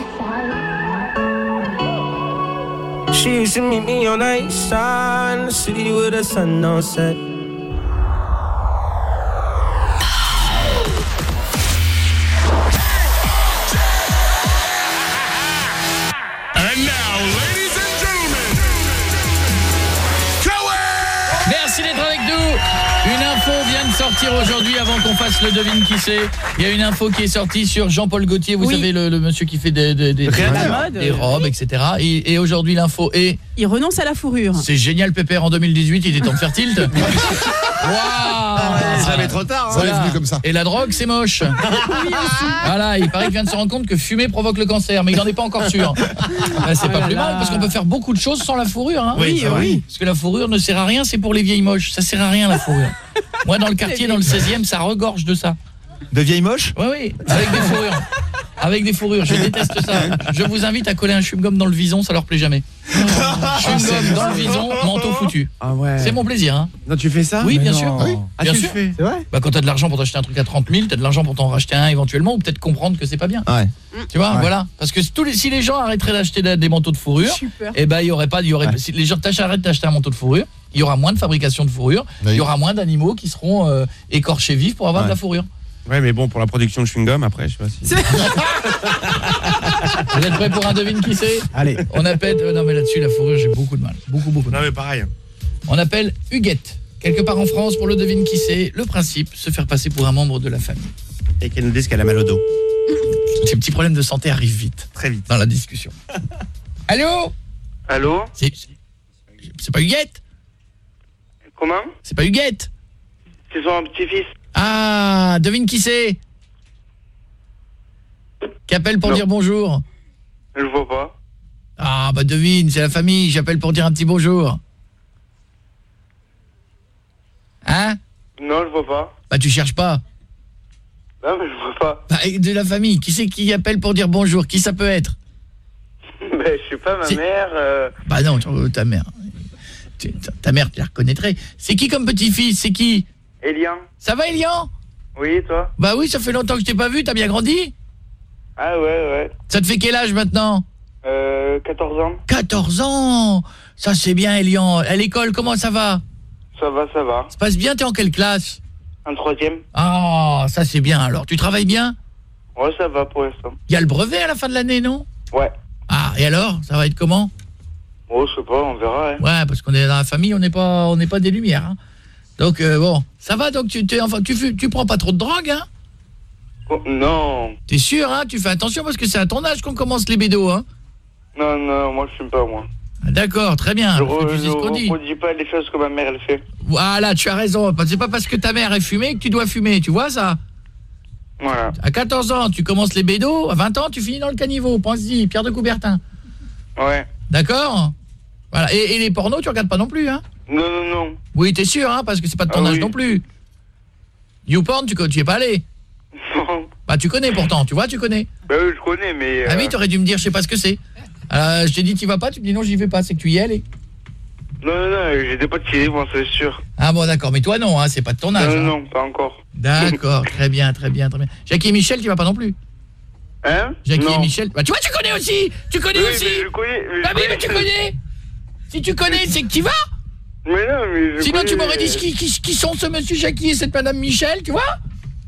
She used to meet me on the east side, in the city where the sun don't set. Merci d'être avec nous. Une info vient de sortir aujourd'hui avant qu'on fasse le devine qui c'est. Il y a une info qui est sortie sur Jean-Paul Gaultier, vous oui. savez le, le monsieur qui fait des des des, des, des, des robes, et cetera. Et, et aujourd'hui l'info est il renonce à la fourrure. C'est génial Pépère en deux mille dix-huit, il est temps de faire tilt. Waouh, ça va être trop tard. Voilà. Ça va être comme ça. Et la drogue, c'est moche. Oui, aussi. Voilà, il paraît qu'il vient de se rendre compte que fumer provoque le cancer, mais il n'en est pas encore sûr. Ben, c'est oh pas plus là. mal parce qu'on peut faire beaucoup de choses sans la fourrure hein. Oui, oui. Parce que la fourrure ne sert à rien, c'est pour les vieilles moches, ça sert à rien la fourrure. Moi dans le quartier dans le seizième, ça regorge de ça. De vieilles moches ? Oui oui, avec des fourrures. Avec des fourrures, je déteste ça. Je vous invite à coller un chewing-gum dans le vison, ça leur plaît jamais. Chewing-gum dans le vison, manteau foutu. Ah ouais. C'est mon plaisir hein. Non, tu fais ça ? Oui, mais bien non. sûr. Oui, ah, bien tu sûr. le fais. C'est vrai ? Bah quand tu as de l'argent pour t'acheter un truc à trente mille, tu as de l'argent pour t'en racheter un éventuellement ou peut-être comprendre que c'est pas bien. Ouais. Tu vois, ouais. voilà, parce que tous les, si les gens arrêteraient d'acheter des manteaux de fourrure, et eh ben il y aurait pas il y aurait ouais. si les gens arrêtent d'acheter un manteau de fourrure, il y aura moins de fabrication de fourrure, oui. il y aura moins d'animaux qui seront euh, écorchés vifs pour avoir ouais. de la fourrure. Ouais, mais bon, pour la production de chewing-gum, après, je sais pas si... Vous êtes prêts pour un devine qui c'est ? Allez. On appelle... Euh, non, mais là-dessus, la fourrure, j'ai beaucoup de mal. Beaucoup, beaucoup de mal. Non, mais pareil. On appelle Huguette, quelque part en France, pour le devine qui c'est. Le principe, se faire passer pour un membre de la famille. Et qu'elle nous dise qu'elle a mal au dos. Ces petits problèmes de santé arrivent vite. Très vite. Dans la discussion. Allô ? Allô ? C'est... C'est pas Huguette ? Comment ? C'est pas Huguette ? C'est son petit-fils. Ah, devine qui c'est ? Qui appelle pour non. dire bonjour ? Je vois pas. Ah, bah devine, c'est la famille, j'appelle pour dire un petit bonjour. Hein ? Non, je vois pas. Bah tu cherches pas. Non, mais je vois pas. Bah, de la famille, qui c'est qui appelle pour dire bonjour ? Qui ça peut être ? Bah, je sais pas, ma mère... Euh... Bah non, ta mère. Ta mère, tu la reconnaîtrais. C'est qui comme petit-fils ? C'est qui ? Elian. Ça va, Elian ? Oui, et toi ? Bah oui, ça fait longtemps que je t'ai pas vu, t'as bien grandi ? Ah ouais, ouais. Ça te fait quel âge maintenant ? Euh, quatorze ans. quatorze ans ? Ça c'est bien, Elian. À l'école, comment ça va ? Ça va, ça va. Ça passe bien, t'es en quelle classe ? En troisième. Ah, ça c'est bien alors. Tu travailles bien ? Ouais, ça va pour l'instant. Il y a le brevet à la fin de l'année, non ? Ouais. Ah, et alors ? Ça va être comment ? Oh, je sais pas, on verra. Hein. Ouais, parce qu'on est dans la famille, on n'est pas on n'est pas des lumières hein. Donc euh, bon, ça va donc tu t'es enfin tu tu prends pas trop de drogue hein ? Oh, non. T'es sûr hein ? Tu fais attention parce que c'est à ton âge qu'on commence les bédos hein ? Non non, moi je fume pas moi. D'accord, très bien. Je ne dis pas les choses que ma mère elle fait. Voilà, tu as raison, c'est pas parce que ta mère est fumée que tu dois fumer, tu vois ça ? Voilà. À quatorze ans, tu commences les bédos, à vingt ans, tu finis dans le caniveau, pense-y, Pierre de Coubertin. Ouais. D'accord ? Voilà, et, et les pornos, tu regardes pas non plus hein ? Non non non. Oui, t'es sûr hein, parce que c'est pas de ton ah, âge oui. non plus. YouPorn, tu tu y es pas allé ? Non. Bah tu connais pourtant, tu vois, tu connais. Bah oui, je connais mais euh... Ah oui, t'aurais dû me dire je sais pas ce que c'est. Euh, je t'ai dit tu vas pas, tu me dis non, j'y vais pas, c'est que tu y es allé. Non non non, j'ai des potes qui y vont, c'est sûr. Ah bon d'accord, mais toi non hein, c'est pas de ton âge. Non hein. non, pas encore. D'accord, très bien, très bien, très bien. Jackie et Michel, tu vas pas non plus. Hein ? Jackie non. et Michel. Bah tu vois, tu connais aussi. Tu connais oui, aussi. Mais je connais. Mais bah je oui, connais. mais tu connais. Si tu connais, c'est que tu vas. Mais non, mais je Sinon connais, tu m'aurais mais... dit qui, qui, qui sont ce monsieur Jackie et cette madame Michel, tu vois ?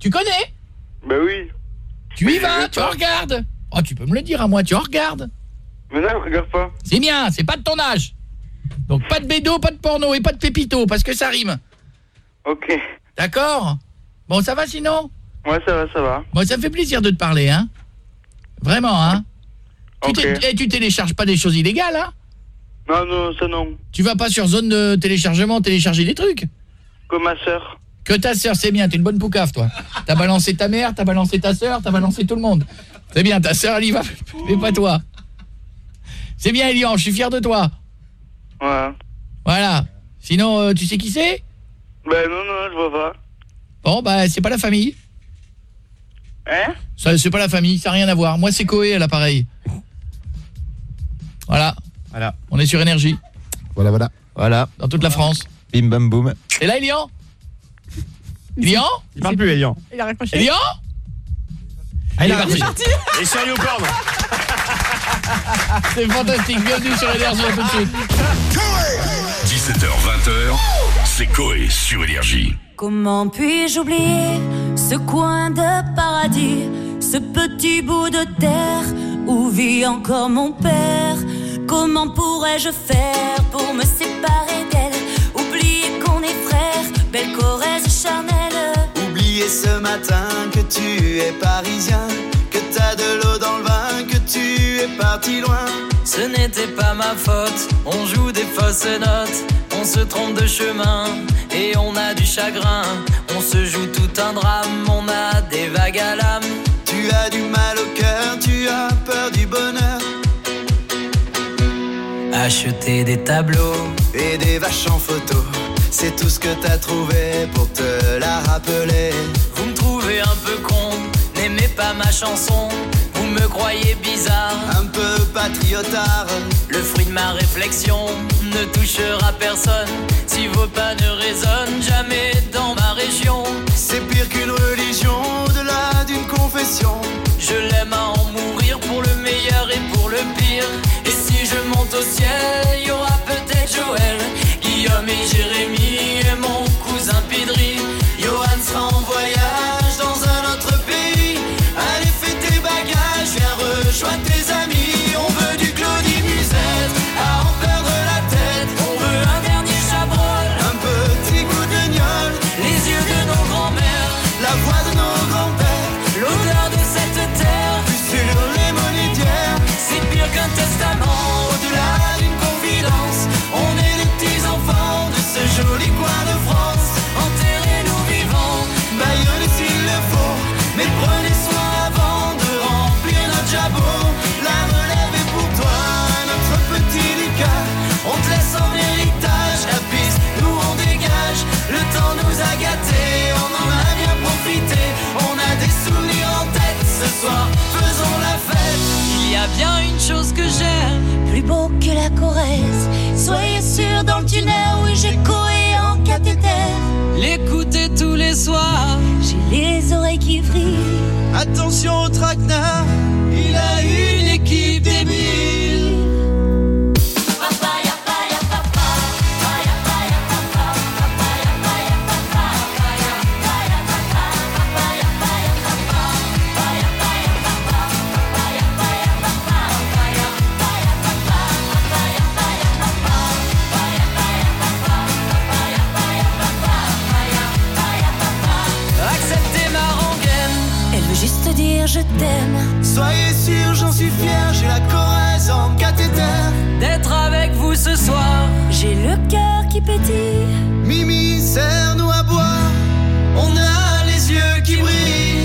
Tu connais? Bah oui. Tu y vas, tu en regardes. Oh, tu peux me le dire à moi, tu en regardes. Mais non, je regarde pas. C'est bien, c'est pas de ton âge. Donc pas de bédo, pas de porno et pas de pépito, parce que ça rime. Ok. D'accord? Bon, ça va sinon? Ouais, ça va, ça va. Bon, ça me fait plaisir de te parler, hein. Vraiment, hein. Ok. Tu, t'es, tu télécharges pas des choses illégales, hein? Non, non, ça non. Tu vas pas sur zone de téléchargement télécharger des trucs? Comme ma sœur. Que ta sœur, c'est bien, t'es une bonne poucave, toi. T'as balancé ta mère, t'as balancé ta sœur, t'as balancé tout le monde. C'est bien, ta sœur, elle y va, mais pas toi. C'est bien, Elian, je suis fier de toi. Ouais. Voilà. Sinon, euh, tu sais qui c'est? Ben non, non, je vois pas. Bon, bah, c'est pas la famille. Hein? Ça, c'est pas la famille, ça n'a rien à voir. Moi, c'est Koé à l'appareil. Voilà. Voilà. On est sur Énergie. Voilà, voilà. Voilà. Dans toute la France. Bim, bam, boum. Et là, Elian? Elian? Il parle plus, Elian. Il a raccroché. Elian? Ah, il, il est parti. Et sur YouPorn. C'est fantastique, bienvenue sur Énergie, à tout de suite. dix-sept heures vingt, c'est Koé sur Énergie. Comment puis-je oublier ce coin de paradis, ce petit bout de terre où vit encore mon père? Comment pourrais-je faire pour me séparer d'elle? Oublier qu'on est frères, belle Corrèze charnelle. Oublier ce matin que tu es parisien, que t'as de l'eau dans le vin, que tu es parti loin. Ce n'était pas ma faute, on joue des fausses notes, on se trompe de chemin et on a du chagrin. On se joue tout un drame, on a des vagues à l'âme. Tu as du mal au cœur, tu as peur du bonheur. Acheter des tableaux et des vaches en photo, c'est tout ce que t'as trouvé pour te la rappeler. Vous me trouvez un peu con, n'aimez pas ma chanson. Vous me croyez bizarre, un peu patriotard. Le fruit de ma réflexion ne touchera personne si vos pas ne résonnent jamais dans ma région. C'est pire qu'une religion, au-delà d'une confession. Je l'aime à en mourir pour le meilleur et pour le pire. Et si je monte au ciel, il y aura peut-être Joël, Guillaume et Jérémy et mon cousin Pidri. Johan sera en voyage dans un autre pays. Allez, fais tes bagages, viens rejoindre tes amis. On veut du Claudie Musette, à en perdre la tête. On veut un dernier Chabrol, un petit coup de gnôle. Les yeux de nos grands-mères, la voix de nos grands-pères, l'odeur de cette terre, vue sur les monétières. C'est pire qu'un testament, au-delà d'une confidence. On est les petits enfants de ce joli coin de France. Enterrez-nous vivants, baillonnez s'il le faut, mais prenez soin avant de remplir notre jabot. La relève est pour toi, notre petit Lucas. On te laisse en héritage la piste, nous on dégage. Le temps nous a gâtés, on en a bien profité. On a des souvenirs en tête, ce soir faisons la fête. Il y a bien une chose que j'aime, plus beau que la Corrèze. Soyez sûr dans le tunnel, oui j'ai Koé en cathéter. L'écouter tous les soirs, j'ai les oreilles qui vrillent. Attention au traquenard, il a une équipe débile. Juste dire je t'aime. Soyez sûr, j'en suis fier, j'ai la Corrèze en cathéter. D'être avec vous ce soir, j'ai le cœur qui pétille. Mimi, serre-nous à boire, on a les yeux qui brillent.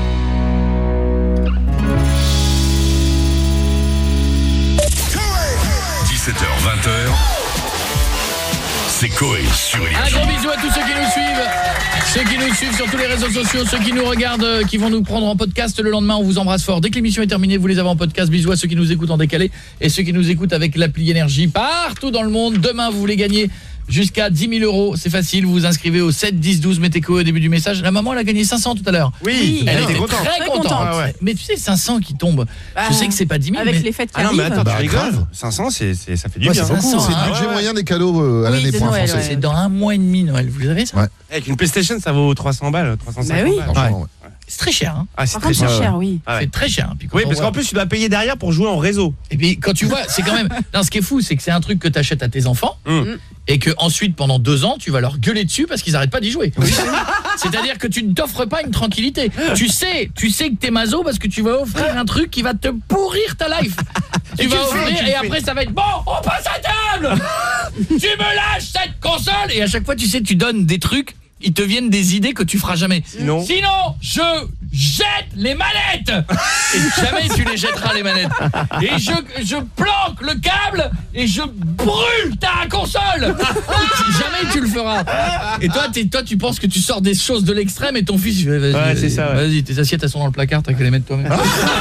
dix-sept heures vingt, c'est Koé sur Énergie. Un gros bisou à tous ceux qui nous suivent, ceux qui nous suivent sur tous les réseaux sociaux, ceux qui nous regardent, qui vont nous prendre en podcast le lendemain. On vous embrasse fort. Dès que l'émission est terminée, vous les avez en podcast. Bisous à ceux qui nous écoutent en décalé et ceux qui nous écoutent avec l'appli Énergie partout dans le monde. Demain, vous voulez gagner jusqu'à dix mille euros. C'est facile, vous vous inscrivez au sept dix douze, mettez quoi au début du message. La maman, elle a gagné cinq cents tout à l'heure. Oui, elle elle était était contente. très Très contente. contente. Ah ouais. Mais tu sais, cinq cents qui tombent, Bah, je sais que c'est pas dix mille. avec mais... les fêtes qui Ah non, mais arrivent. attends, tu Bah, rigoles. grave. cinq cents, c'est, c'est, ça fait du Ouais, bien. c'est beaucoup, c'est hein. le budget Ouais, moyen des cadeaux euh, à Oui, l'année c'est pour un Noël, Français. C'est dans un mois et demi, Noël. Vous avez ça? Ouais. Avec une PlayStation, ça vaut trois cents balles, trois cent cinquante Bah oui. balles. Franchement, ouais. C'est très cher, hein. Ah, c'est Par très contre, c'est cher. cher, oui. Ah ouais. C'est très cher. Hein. Puis quand Oui, on parce voit- qu'en plus, tu dois payer derrière pour jouer en réseau. Et puis quand tu vois, c'est quand même... Non, ce qui est fou, c'est que c'est un truc que tu achètes à tes enfants Mm. et que ensuite pendant deux ans, tu vas leur gueuler dessus parce qu'ils arrêtent pas d'y jouer. C'est-à-dire que tu ne t'offres pas une tranquillité. Tu sais, tu sais que t'es maso parce que tu vas offrir un truc qui va te pourrir ta life. Tu Et vas tu le fais, offrir tu le et fais. après ça va être bon, on passe à table. Tu me lâches cette console et à chaque fois tu sais tu donnes des trucs, ils te viennent des idées que tu feras jamais. Sinon, Sinon, je jette les manettes. Et jamais tu les jetteras les manettes. Et je je planque le câble et je brûle ta console. Jamais tu le feras. Et toi t'es, toi tu penses que tu sors des choses de l'extrême et ton fils il fait, vas-y, Ouais, vas-y, c'est ça, ouais. vas-y, tes assiettes elles sont dans le placard, t'as qu'à les mettre toi-même.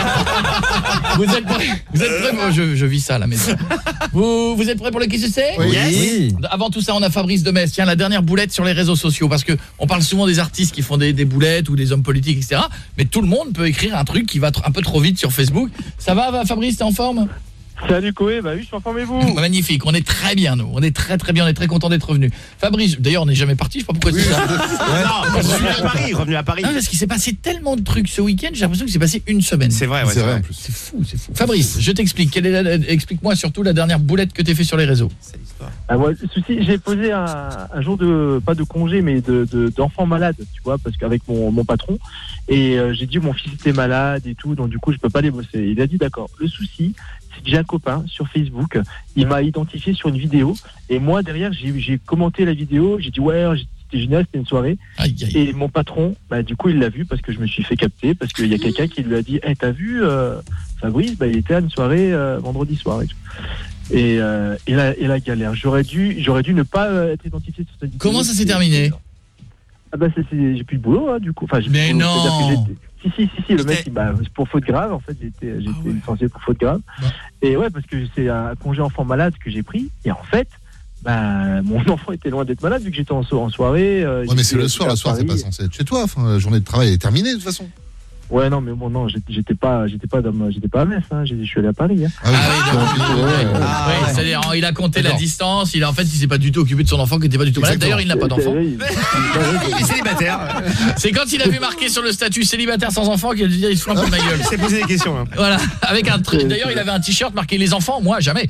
Vous êtes prêts? Vous êtes prêts? Moi, je, je vis ça à la maison. Vous, vous êtes prêts pour le qui se sait? Oui. Yes. Oui. Avant tout ça, on a Fabrice de Metz. Tiens, la dernière boulette sur les réseaux sociaux, parce que on parle souvent des artistes qui font des, des boulettes ou des hommes politiques, et cetera. Mais tout le monde peut écrire un truc qui va tr- un peu trop vite sur Facebook. Ça va, va Fabrice, t'es en forme? Salut Koé, bah oui, je suis en forme et vous? Magnifique, on est très bien nous. On est très très bien, on est très content d'être revenu. Fabrice, d'ailleurs, on n'est jamais parti, je sais pas pourquoi c'est ça. non, revenu à Paris, revenu à Paris. Non, parce qu'il s'est passé tellement de trucs ce week-end, j'ai l'impression qu'il s'est passé une semaine. C'est vrai, ouais, C'est vrai en plus. C'est fou, c'est fou. Fabrice, je t'explique. Quelle est la- explique-moi surtout la dernière boulette que t'as fait sur les réseaux. C'est l'histoire. Ah, ouais, le souci, j'ai posé un, un jour de, pas de congé, mais de, de, d'enfant malade, tu vois, parce qu'avec mon, mon patron, et euh, j'ai dit mon fils était malade et tout, donc du coup je peux pas aller bosser. Il a dit d'accord. Le souci, c'est que j'ai un copain sur Facebook, il m'a identifié sur une vidéo, et moi derrière j'ai, j'ai commenté la vidéo, j'ai dit ouais, c'était génial, c'était une soirée. Aïe, aïe. Et mon patron, bah du coup il l'a vu parce que je me suis fait capter, parce qu'il y a quelqu'un qui lui a dit, hey, t'as vu euh, Fabrice, bah il était à une soirée euh, vendredi soir et tout. Et, euh, et, la, et la galère. J'aurais dû, j'aurais dû ne pas euh, être identifié sur cette vidéo. Comment ça s'est terminé? Ah bah c'est, c'est, j'ai plus de boulot hein, du coup. Enfin, j'ai Mais plus de boulot. non. C'est-à-dire que j'étais- Si si si si, le C'était- mec il m'a pour faute grave en fait j'ai été j'ai Ah été ouais. licencié pour faute grave. Ouais. Et ouais parce que c'est un congé enfant malade que j'ai pris et en fait bah mon enfant était loin d'être malade vu que j'étais en, so- en soirée. Euh, Ouais, mais j'étais- c'est le soir, j'étais le à soir, t'es pas Paris. censé être chez toi. Enfin, la journée de travail est terminée de toute façon. Ouais non mais bon non j'étais, j'étais pas j'étais pas dans ma- j'étais pas à Metz hein, j'ai- je suis allé à Paris hein. Ah oui, Ah oui, d'accord. donc, Ouais, ouais. ouais. Ah, Ouais, ouais. c'est-à-dire il a compté la D'accord. distance, il a en fait il s'est pas du tout occupé de son enfant qui était pas du tout malade. Exactement. D'ailleurs, il n'a pas d'enfant. Oui, Il est célibataire. C'est quand il a vu marqué sur le statut célibataire sans enfant qu'il a dû dire il se fout un peu de ma gueule. Il s'est posé des questions. Hein. Voilà, avec un truc. D'ailleurs, il avait un t-shirt marqué les enfants, moi jamais.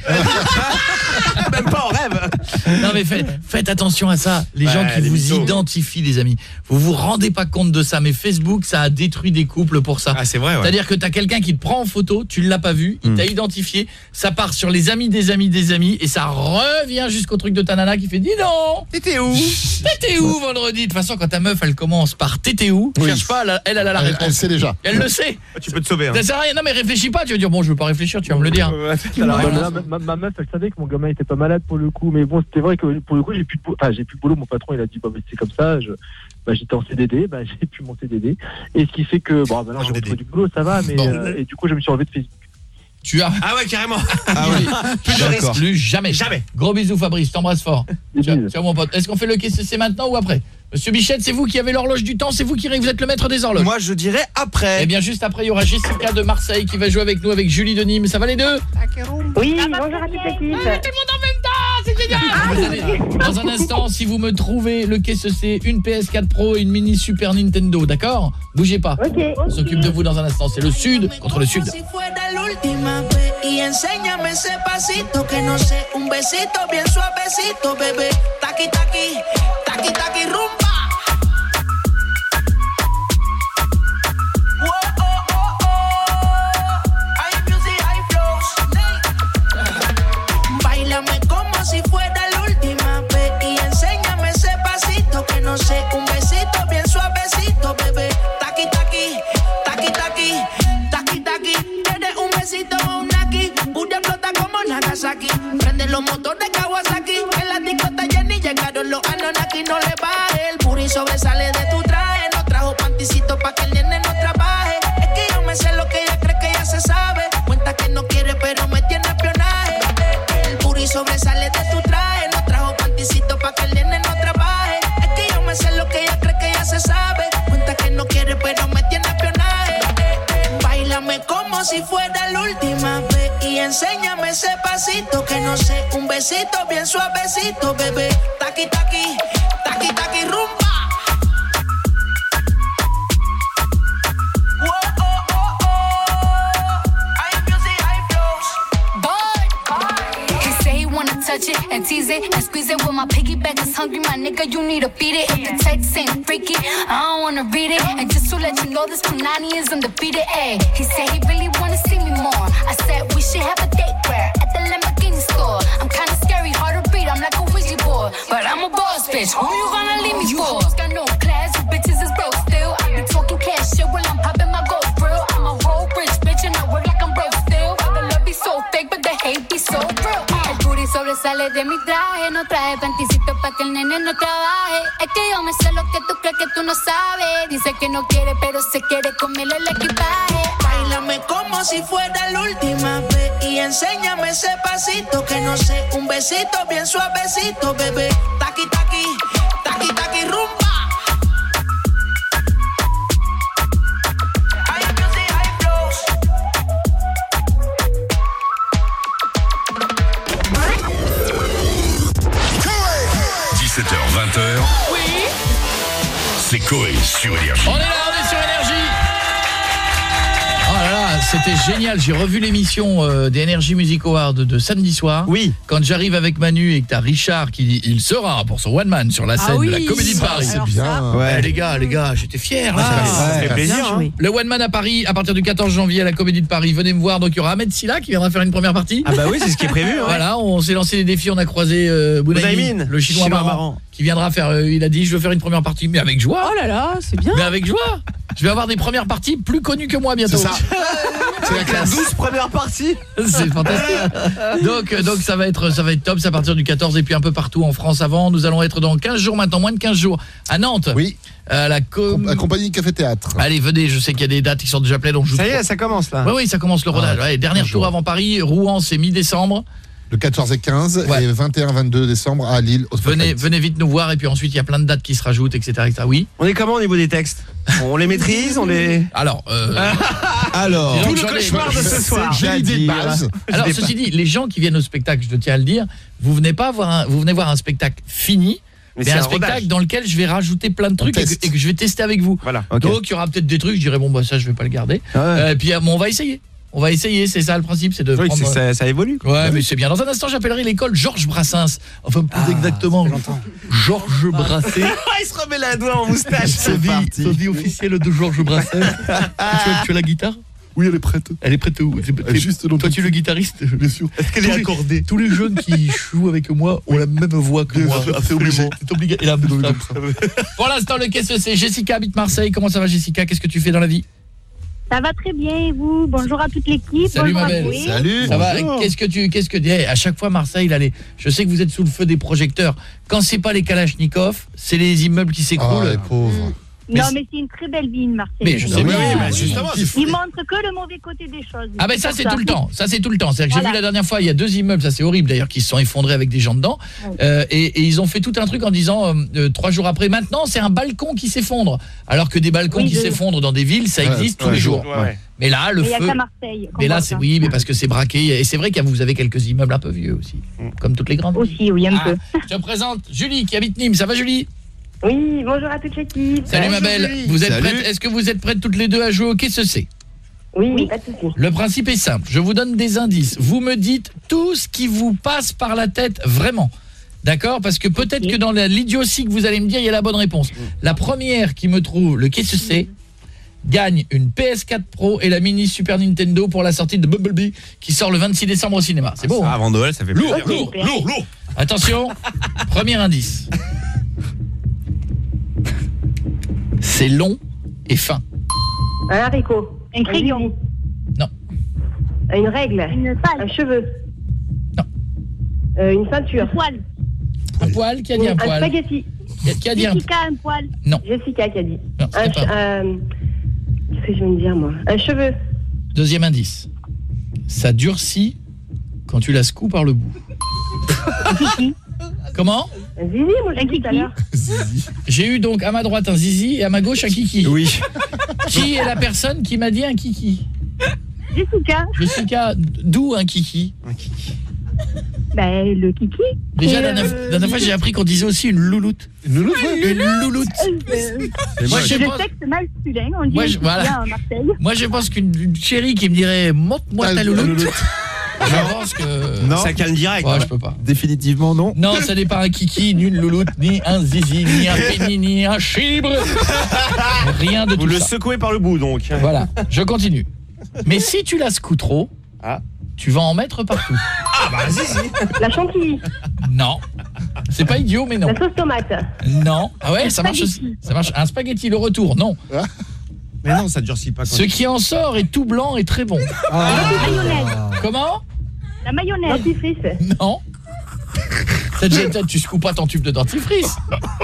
Même pas en rêve. Non mais faites, faites attention à ça, les Ouais, gens qui les vous mythos. identifient les amis. Vous vous rendez pas compte de ça, mais Facebook ça a détruit des couples pour ça. Ah, c'est vrai, ouais. C'est-à-dire que tu as quelqu'un qui te prend en photo, tu ne l'as pas vu, il Mm. t'a identifié, ça part sur les amis des amis des amis et ça revient jusqu'au truc de ta nana qui fait dis donc, t'étais où? T'étais où vendredi? De toute façon quand ta meuf elle commence par t'étais où, Oui. cherche pas, elle, elle, elle a la Elle, réponse. elle sait déjà. Elle le sait. Tu peux te sauver. Hein. Ça sert à rien. Non mais réfléchis pas, tu vas dire bon je veux pas réfléchir, tu vas me le dire. Ouais, t'as la Bah, réponse. là, ma, ma meuf elle savait que mon gamin était pas malade pour le coup mais bon c'était vrai que pour le coup j'ai plus de boulot, enfin j'ai plus de boulot, mon patron il a dit bah mais c'est comme ça, je, bah j'étais en C D D, bah j'ai plus mon C D D et ce qui fait que bon bah là En j'ai D D. retrouvé du boulot ça va mais Bon. euh, et du coup je me suis enlevé de Facebook. Tu as Ah ouais, carrément. Ah oui. plus de D'accord. risque, plus jamais. Jamais. Gros bisous Fabrice, t'embrasse fort. Ciao, Bisous. ciao mon pote. Est-ce qu'on fait le K C C maintenant ou après? Monsieur Bichette, c'est vous qui avez l'horloge du temps, c'est vous qui vous êtes le maître des horloges. Moi, je dirais après. Eh bien juste après il y aura Jessica de Marseille qui va jouer avec nous avec Julie de Nîmes. Ça va les deux? Oui, bonjour à toute l'équipe. Ah, tout le monde en même temps, c'est génial. Vous allez- Dans un instant, si vous me trouvez le K C C, une P S quatre Pro et une mini Super Nintendo, d'accord? Bougez pas. Ok. On s'occupe de vous dans un instant, c'est le Sud contre le Sud. Si fuera la última vez y enséñame ese pasito que no sé, un besito bien suavecito, bebé. Taqui taqui, taqui taqui rumba. Oh, oh, oh, oh. Hay music, hay flows. Báilame como si fuera la última vez y enséñame ese pasito que no sé, un besito bien suavecito, bebé. Taqui taqui, taqui taqui, taqui taqui. Tienes un besito o un aquí, Buria explota como Nagasaki. Prende los motores Kawasaki, en la discota Jenny llegaron los Anunnaki. No le baje, el puri sobresale de tu traje. No trajo panticito pa' que el nene no trabaje. Es que yo me sé lo que ella cree que ya se sabe. Cuenta que no quiere pero me tiene espionaje. El puri sobresale de tu traje. No trajo panticito panticito pa' que el nene no trabaje. Es que yo me sé lo que ella cree que ya se sabe. Cuenta que no quiere pero me tiene espionaje. Báilame como si fuera la última vez y enséñame ese pasito que no sé, un besito bien suavecito, bebé. Taqui taqui, taqui taqui rumba. Touch it and tease it and squeeze it. When my piggyback is hungry, my nigga, you need to feed it. If the text ain't freaky, I don't wanna read it. And just to let you know, this Punani is undefeated. Ayy, he said he really wanna see me more. I said we should have a date where at the Lamborghini store. I'm kinda scary, hard to read. I'm like a Ouija board, but I'm a boss bitch. Who you gonna leave me you for? You hoes got no class, you bitches is broke still. I be talking cash shit while I'm popping my gold grill. I'm a whole rich bitch and I work like I'm broke still. But the love be so fake, but the hate be so real. Sobresale de mi traje, no traje panticito pa' que el nene no trabaje. Es que yo me sé lo que tú crees que tú no sabes. Dice que no quiere, pero se quiere comerle el equipaje. Báilame como si fuera la última vez y enséñame ese pasito que no sé, un besito bien suavecito, bebé. Taqui taqui, taqui taqui rumba. dix-sept heures vingt. Oui. C'est Coé sur Énergie. On est là, on est sur Énergie. Oh là là, c'était génial. J'ai revu l'émission euh, des Energy Music Awards de, de samedi soir. Oui. Quand j'arrive avec Manu et que t'as Richard qui dit il sera pour son one man sur la scène ah oui, de la Comédie de Paris. C'est bien. Ouais. Eh, les gars, les gars, j'étais fier là. Ah, ça fait plaisir. Hein. Le one man à Paris à partir du quatorze janvier à la Comédie de Paris. Venez me voir. Donc il y aura Ahmed Silla qui viendra faire une première partie. Ah bah oui, c'est ce qui est prévu. Hein. Voilà, on s'est lancé des défis, on a croisé euh, Bounaimin, le chinois, chinois marrant, marrant qui viendra faire euh, il a dit je veux faire une première partie mais avec joie. Oh là là, c'est bien. Mais avec joie. Je vais avoir des premières parties plus connues que moi bientôt. C'est ça. C'est la classe. douze premières parties. C'est fantastique. Donc donc ça va être ça va être top, c'est à partir du quatorze et puis un peu partout en France avant. Nous allons être dans quinze jours maintenant, moins de quinze jours à Nantes. Oui. À la, com... la compagnie Café Théâtre. Allez, venez, je sais qu'il y a des dates qui sont déjà pleines donc je Ça y est, ça commence là. Oui oui, ça commence le rodage. Ah, ouais, dernier tour avant Paris, Rouen c'est mi-décembre. Le quatorze et quinze ouais. Et vingt et un vingt-deux décembre à Lille au venez, venez vite nous voir et puis ensuite il y a plein de dates qui se rajoutent etc, et cetera. Oui. On est comment au niveau des textes? On les maîtrise, on les Alors euh... Alors tout le cauchemar de ce soir. J'ai l'idée de base. Alors ceci dit, les gens qui viennent au spectacle, je tiens à le dire, vous venez pas voir un, vous venez voir un spectacle fini. Mais, mais un, un spectacle rodage. Dans lequel je vais rajouter plein de trucs et que, et que je vais tester avec vous. Voilà. Okay. Donc il y aura peut-être des trucs, je dirais bon bah ça je vais pas le garder. Ah ouais. euh, puis bon, on va essayer. On va essayer, c'est ça le principe, c'est de oui, prendre... ça, ça évolue. Quoi. Ouais, mais c'est bien. Dans un instant, j'appellerai l'école Georges Brassens. Enfin, plus ah, exactement, Georges Brassens. Il se remet la doigt en moustache. C'est parti. Sa vie officielle de Georges Brassens. tu, as, tu as la guitare? Oui, elle est prête. Elle est prête où? Elle est juste toi, tu es le guitariste, bien sûr. Est-ce qu'elle est accordée? Tous les jeunes qui jouent avec moi ont la même voix que moi. Absolument. C'est obligatoire. Et là, pour l'instant, le qu'est-ce que c'est? Jessica habite Marseille. Comment ça va, Jessica? Qu'est-ce que tu fais dans la vie? Ça va très bien et vous? Bonjour à toute l'équipe. Salut ma belle. Salut. Ça va? Qu'est-ce que tu qu'est-ce que hey, à chaque fois Marseille là, les... je sais que vous êtes sous le feu des projecteurs. Quand c'est pas les Kalachnikov, c'est les immeubles qui s'écroulent. Oh, les pauvres. Mais non, mais c'est une très belle ville, Marseille. Mais je sais oui, bien. Oui, mais justement, il montre que le mauvais côté des choses. Ah ben ça c'est tout le temps. Ça c'est tout le temps. C'est que j'ai voilà. vu la dernière fois, il y a deux immeubles, ça c'est horrible d'ailleurs, qui se sont effondrés avec des gens dedans. Oui. Euh, et, et ils ont fait tout un truc en disant euh, trois jours après, maintenant c'est un balcon qui s'effondre. Alors que des balcons oui, qui je... s'effondrent dans des villes, ça existe ouais, tous ouais, les jours. Ouais, ouais. Mais là le mais feu. Il y a qu'à Marseille. Mais là c'est oui, mais parce que c'est braqué. Et c'est vrai que vous avez quelques immeubles un peu vieux aussi, comme toutes les grandes. Aussi, oui un ah, peu. Je te présente Julie qui habite Nîmes. Ça va Julie? Oui, bonjour à toute l'équipe. Salut ma belle. Vous êtes prêtes? Est-ce que vous êtes prêtes toutes les deux à jouer au qu'est-ce que c'est? Oui, oui, pas de souci. Le principe est simple. Je vous donne des indices. Vous me dites tout ce qui vous passe par la tête vraiment. D'accord? Parce que peut-être okay. que dans l'idiotie que vous allez me dire, il y a la bonne réponse. La première qui me trouve le qu'est-ce que c'est gagne une P S quatre Pro et la mini Super Nintendo pour la sortie de Bumblebee qui sort le vingt-six décembre au cinéma. C'est beau. Ça, hein? Avant Noël, ça fait lourd, plaisir. Lourd, lourd, lourd, lourd. Attention. Premier indice. C'est long et fin. Un haricot. Un crayon. Non. Une règle. Une palle. Un cheveu. Non. Euh, une ceinture. Un poil. Un poil? Qui a dit un, un poil? Un spaghetti. Qui a dit Jessica, un... un poil. Non. Jessica qui a dit. Non, un ch- euh... Qu'est-ce que je viens de dire, moi? Un cheveu. Deuxième indice. Ça durcit quand tu la secoues par le bout. Kiki. Comment? Zizi, moi j'ai dit tout à l'heure. J'ai eu donc à ma droite un zizi et à ma gauche un kiki. Oui. Qui est la personne qui m'a dit un kiki? Jessica. Jessica, d'où un kiki? Un kiki. Ben, le kiki. Déjà, Et, la dernière euh, la dernière fois, j'ai appris qu'on disait aussi une louloute. Une louloute, ouais. Une louloute. Euh, Moi, je je sais pense- que c'est masculin, on dit Moi, je- un voilà. kiki à Marseille. Moi, je pense qu'une une chérie qui me dirait « montre-moi Ah, ta la louloute louloute. » je pense que... Non. Ça calme direct. Ouais, hein. je peux pas. Définitivement non. Non, ça n'est pas un kiki, ni une louloute, ni un zizi, ni un pénis, ni un chibre. Rien de Vous tout le ça. secouez par le bout donc. Voilà, je continue. Mais si tu la secoues trop, Ah. tu vas en mettre partout. Ah bah zizi. La chantilly. Non. C'est pas idiot, mais non. La sauce tomate. Non. Ah ouais, ça marche aussi. Ça marche. Un spaghetti, le retour, non. Mais non, ça durcit pas. Ce qui en sort est tout blanc et très bon. La mayonnaise. Comment? La mayonnaise. Dentifrice. Non. T'as déjà- t'as- tu secoues pas ton tube de dentifrice.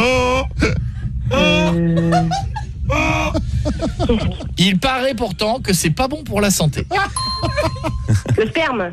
Euh... Il paraît pourtant que c'est pas bon pour la santé. Le sperme.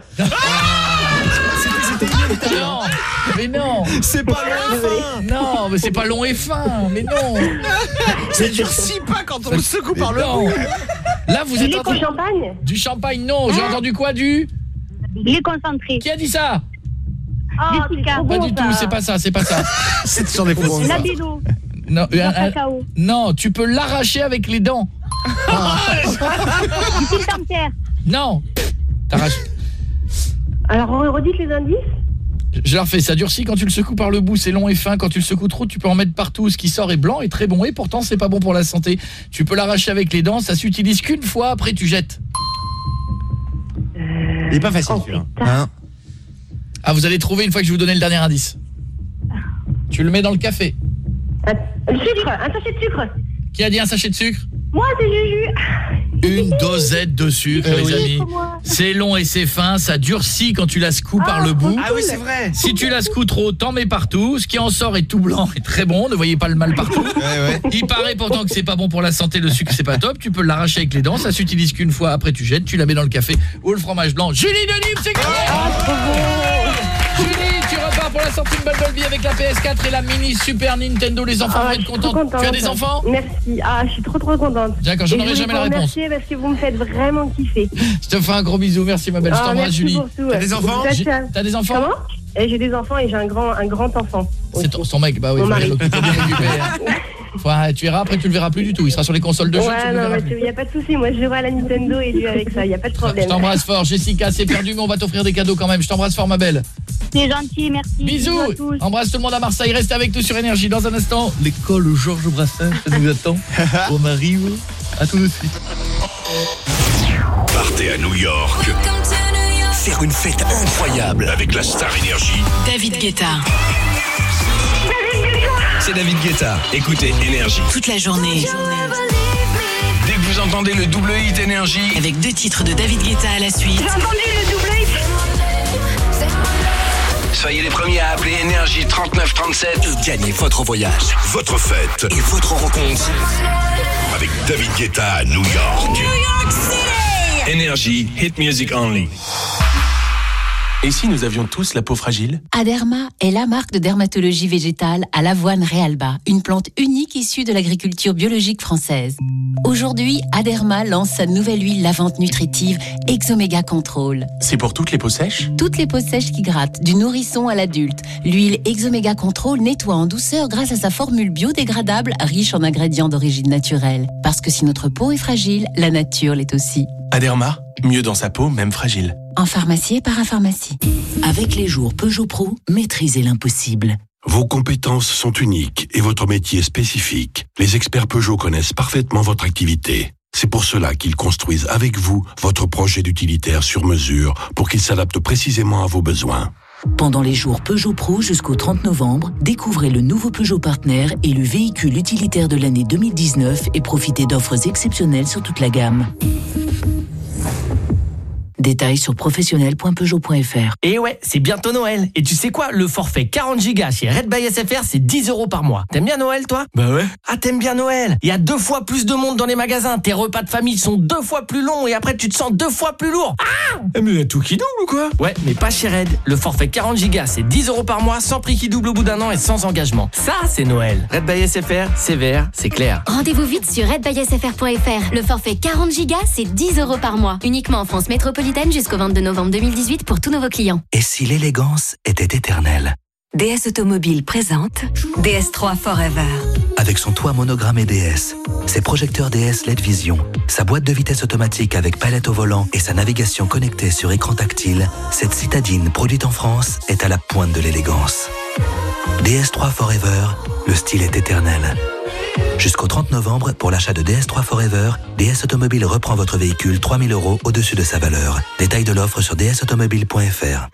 Non, mais non. C'est pas long et fin. Non, mais c'est pas long et fin. Mais non. Ça durcit pas quand on le secoue par le Non. bout. Là, vous Du êtes lait en train... champagne. Du champagne, non. J'ai entendu quoi, du... Les concentrés. Qui a dit ça? Ah, Jessica. c'est Pas trop du bon, tout, ça. c'est pas ça, c'est pas ça. C'est sur des fausses. Labello. Non, Le un- un- cacao. non, tu peux l'arracher avec les dents. Du fil dentaire. Non. T'arraches. Alors, redites les indices. Je la refais, ça durcit quand tu le secoues par le bout, c'est long et fin. Quand tu le secoues trop, tu peux en mettre partout. Ce qui sort est blanc et très bon et pourtant c'est pas bon pour la santé. Tu peux l'arracher avec les dents, ça s'utilise qu'une fois, après tu jettes. Il est pas facile Oh, celui-là. putain. Hein. Ah, vous allez trouver une fois que je vais vous donner le dernier indice. Tu le mets dans le café. Un- Le sucre. Un sachet de sucre. Qui a dit un sachet de sucre? Moi, c'est Juju. Une dosette de sucre, Eh les oui. amis. C'est long et c'est fin, ça durcit quand tu la secoues par le bout. Ah oui, c'est vrai. Si tu la secoues trop, t'en mets partout. Ce qui en sort est tout blanc et très bon. Ne voyez pas le mal partout. Ouais, ouais. Il paraît pourtant que c'est pas bon pour la santé, le sucre c'est pas top. Tu peux l'arracher avec les dents, ça s'utilise qu'une fois. Après tu jettes, tu la mets dans le café ou le fromage blanc. Julie Denis, c'est gagné. Julie, tu repars pour la sortie de Bumblebee avec la P S quatre et la mini Super Nintendo. Les enfants Ah, vont je être suis contents. trop contente. Tu as des enfants? Merci. Ah, je suis trop trop contente. D'accord, je Et n'aurai voulais jamais vous la réponse. remercier parce que vous me faites vraiment kiffer. Je te fais un gros bisou, merci ma belle. Je Ah, t'embrasse merci Julie. pour tout. T'as des enfants? Ciao, J'ai- ciao. T'as des enfants? Comment? Et j'ai des enfants et j'ai un grand un grand enfant. C'est ton, son mec, bah oui, Mon faut mari. faut bien l'occuper, hein. Faut- ah, tu iras, après tu le verras plus du tout. Il sera sur les consoles de jeux, tu Ouais, le non, verras mais plus. il n'y a pas de souci. Moi, je jouerai à la Nintendo et lui avec ça. Il n'y a pas de Je problème. t'embrasse fort, Jessica, c'est perdu, mais on va t'offrir des cadeaux quand même. Je t'embrasse fort, ma belle. C'est gentil, merci. Bisous. à tous. Embrasse tout le monde à Marseille. Reste avec nous sur Énergie. Dans un instant, l'école Georges Brassens, ça nous attend. On arrive. À tout de suite. Partez à New York. Faire une fête incroyable avec la Star Énergie. David Guetta. C'est David Guetta. Écoutez Énergie. Toute la journée. Dès que vous entendez le double hit Énergie, Avec deux titres de David Guetta à la suite. J'ai entendu le double hit. soyez les premiers à appeler Énergie trente-neuf trente-sept et gagnez votre voyage, Votre fête et votre rencontre. avec David Guetta à New York. Énergie, hit music only. Et si nous avions tous la peau fragile? Aderma est la marque de dermatologie végétale à l'avoine Realba, une plante unique issue de l'agriculture biologique française. Aujourd'hui, Aderma lance sa nouvelle huile lavante nutritive Exomega Control. C'est pour toutes les peaux sèches? Toutes les peaux sèches qui grattent, du nourrisson à l'adulte. L'huile Exomega Control nettoie en douceur grâce à sa formule biodégradable riche en ingrédients d'origine naturelle. Parce que si notre peau est fragile, la nature l'est aussi. Aderma, mieux dans sa peau, même fragile. En pharmacie et parapharmacie. Avec les jours Peugeot Pro, maîtrisez l'impossible. Vos compétences sont uniques et votre métier spécifique. Les experts Peugeot connaissent parfaitement votre activité. C'est pour cela qu'ils construisent avec vous votre projet d'utilitaire sur mesure pour qu'il s'adapte précisément à vos besoins. Pendant les jours Peugeot Pro jusqu'au trente novembre, découvrez le nouveau Peugeot Partner et le véhicule utilitaire de l'année deux mille dix-neuf et profitez d'offres exceptionnelles sur toute la gamme. Détails sur professionnel point peugeot point f r. Et ouais, c'est bientôt Noël. Et tu sais quoi? Le forfait quarante gigas chez Red by S F R, c'est dix euros par mois. T'aimes bien Noël, toi? Bah ouais. Ah, t'aimes bien Noël? Il y a deux fois plus de monde dans les magasins. Tes repas de famille sont deux fois plus longs et après tu te sens deux fois plus lourd. Ah! Mais il y a tout qui double ou quoi? Ouais, mais pas chez Red. Le forfait quarante gigas, c'est dix euros par mois, sans prix qui double au bout d'un an et sans engagement. Ça, c'est Noël. Red by S F R, c'est vert, c'est clair. Rendez-vous vite sur red by s f r point f r. Le forfait quarante gigas, c'est dix euros par mois. Uniquement en France métropolitaine jusqu'au vingt-deux novembre deux mille dix-huit pour tous nouveaux clients. Et si l'élégance était éternelle? D S Automobile présente D S trois Forever. Avec son toit monogrammé D S, ses projecteurs D S L E D Vision, sa boîte de vitesse automatique avec palette au volant et sa navigation connectée sur écran tactile, cette citadine produite en France est à la pointe de l'élégance. D S trois Forever, le style est éternel. Jusqu'au trente novembre, pour l'achat de D S trois Forever, D S Automobile reprend votre véhicule trois mille euros au-dessus de sa valeur. Détail de l'offre sur d s automobile point f r.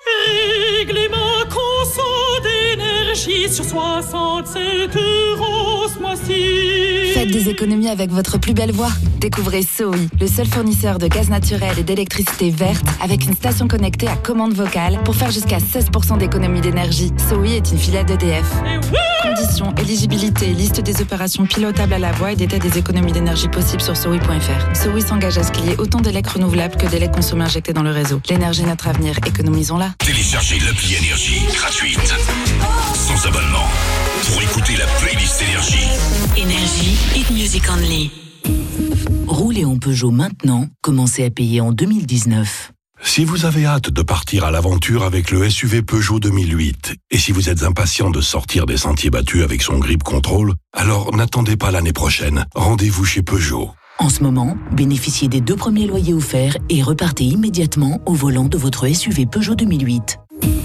Sur soixante-sept euros ce mois-ci. Faites des économies avec votre plus belle voix. Découvrez Sowi, le seul fournisseur de gaz naturel et d'électricité verte avec une station connectée à commande vocale pour faire jusqu'à seize pour cent d'économie d'énergie. Sowi est une filiale d'E D F. Oui. Conditions, éligibilité, liste des opérations pilotables à la voix et détail des économies d'énergie possibles sur sowi point f r. Sowi s'engage à ce qu'il y ait autant d'électro renouvelables que d'électro consommés injectés dans le réseau. L'énergie est notre avenir, économisons-la. Téléchargez l'appli Énergie gratuite. Sans abonnement. Pour écouter la playlist Énergie. Énergie, hit music only. Roulez en Peugeot maintenant, commencez à payer en deux mille dix-neuf. Si vous avez hâte de partir à l'aventure avec le S U V Peugeot deux mille huit, et si vous êtes impatient de sortir des sentiers battus avec son grip control, alors n'attendez pas l'année prochaine. Rendez-vous chez Peugeot. En ce moment, bénéficiez des deux premiers loyers offerts et repartez immédiatement au volant de votre S U V Peugeot deux mille huit.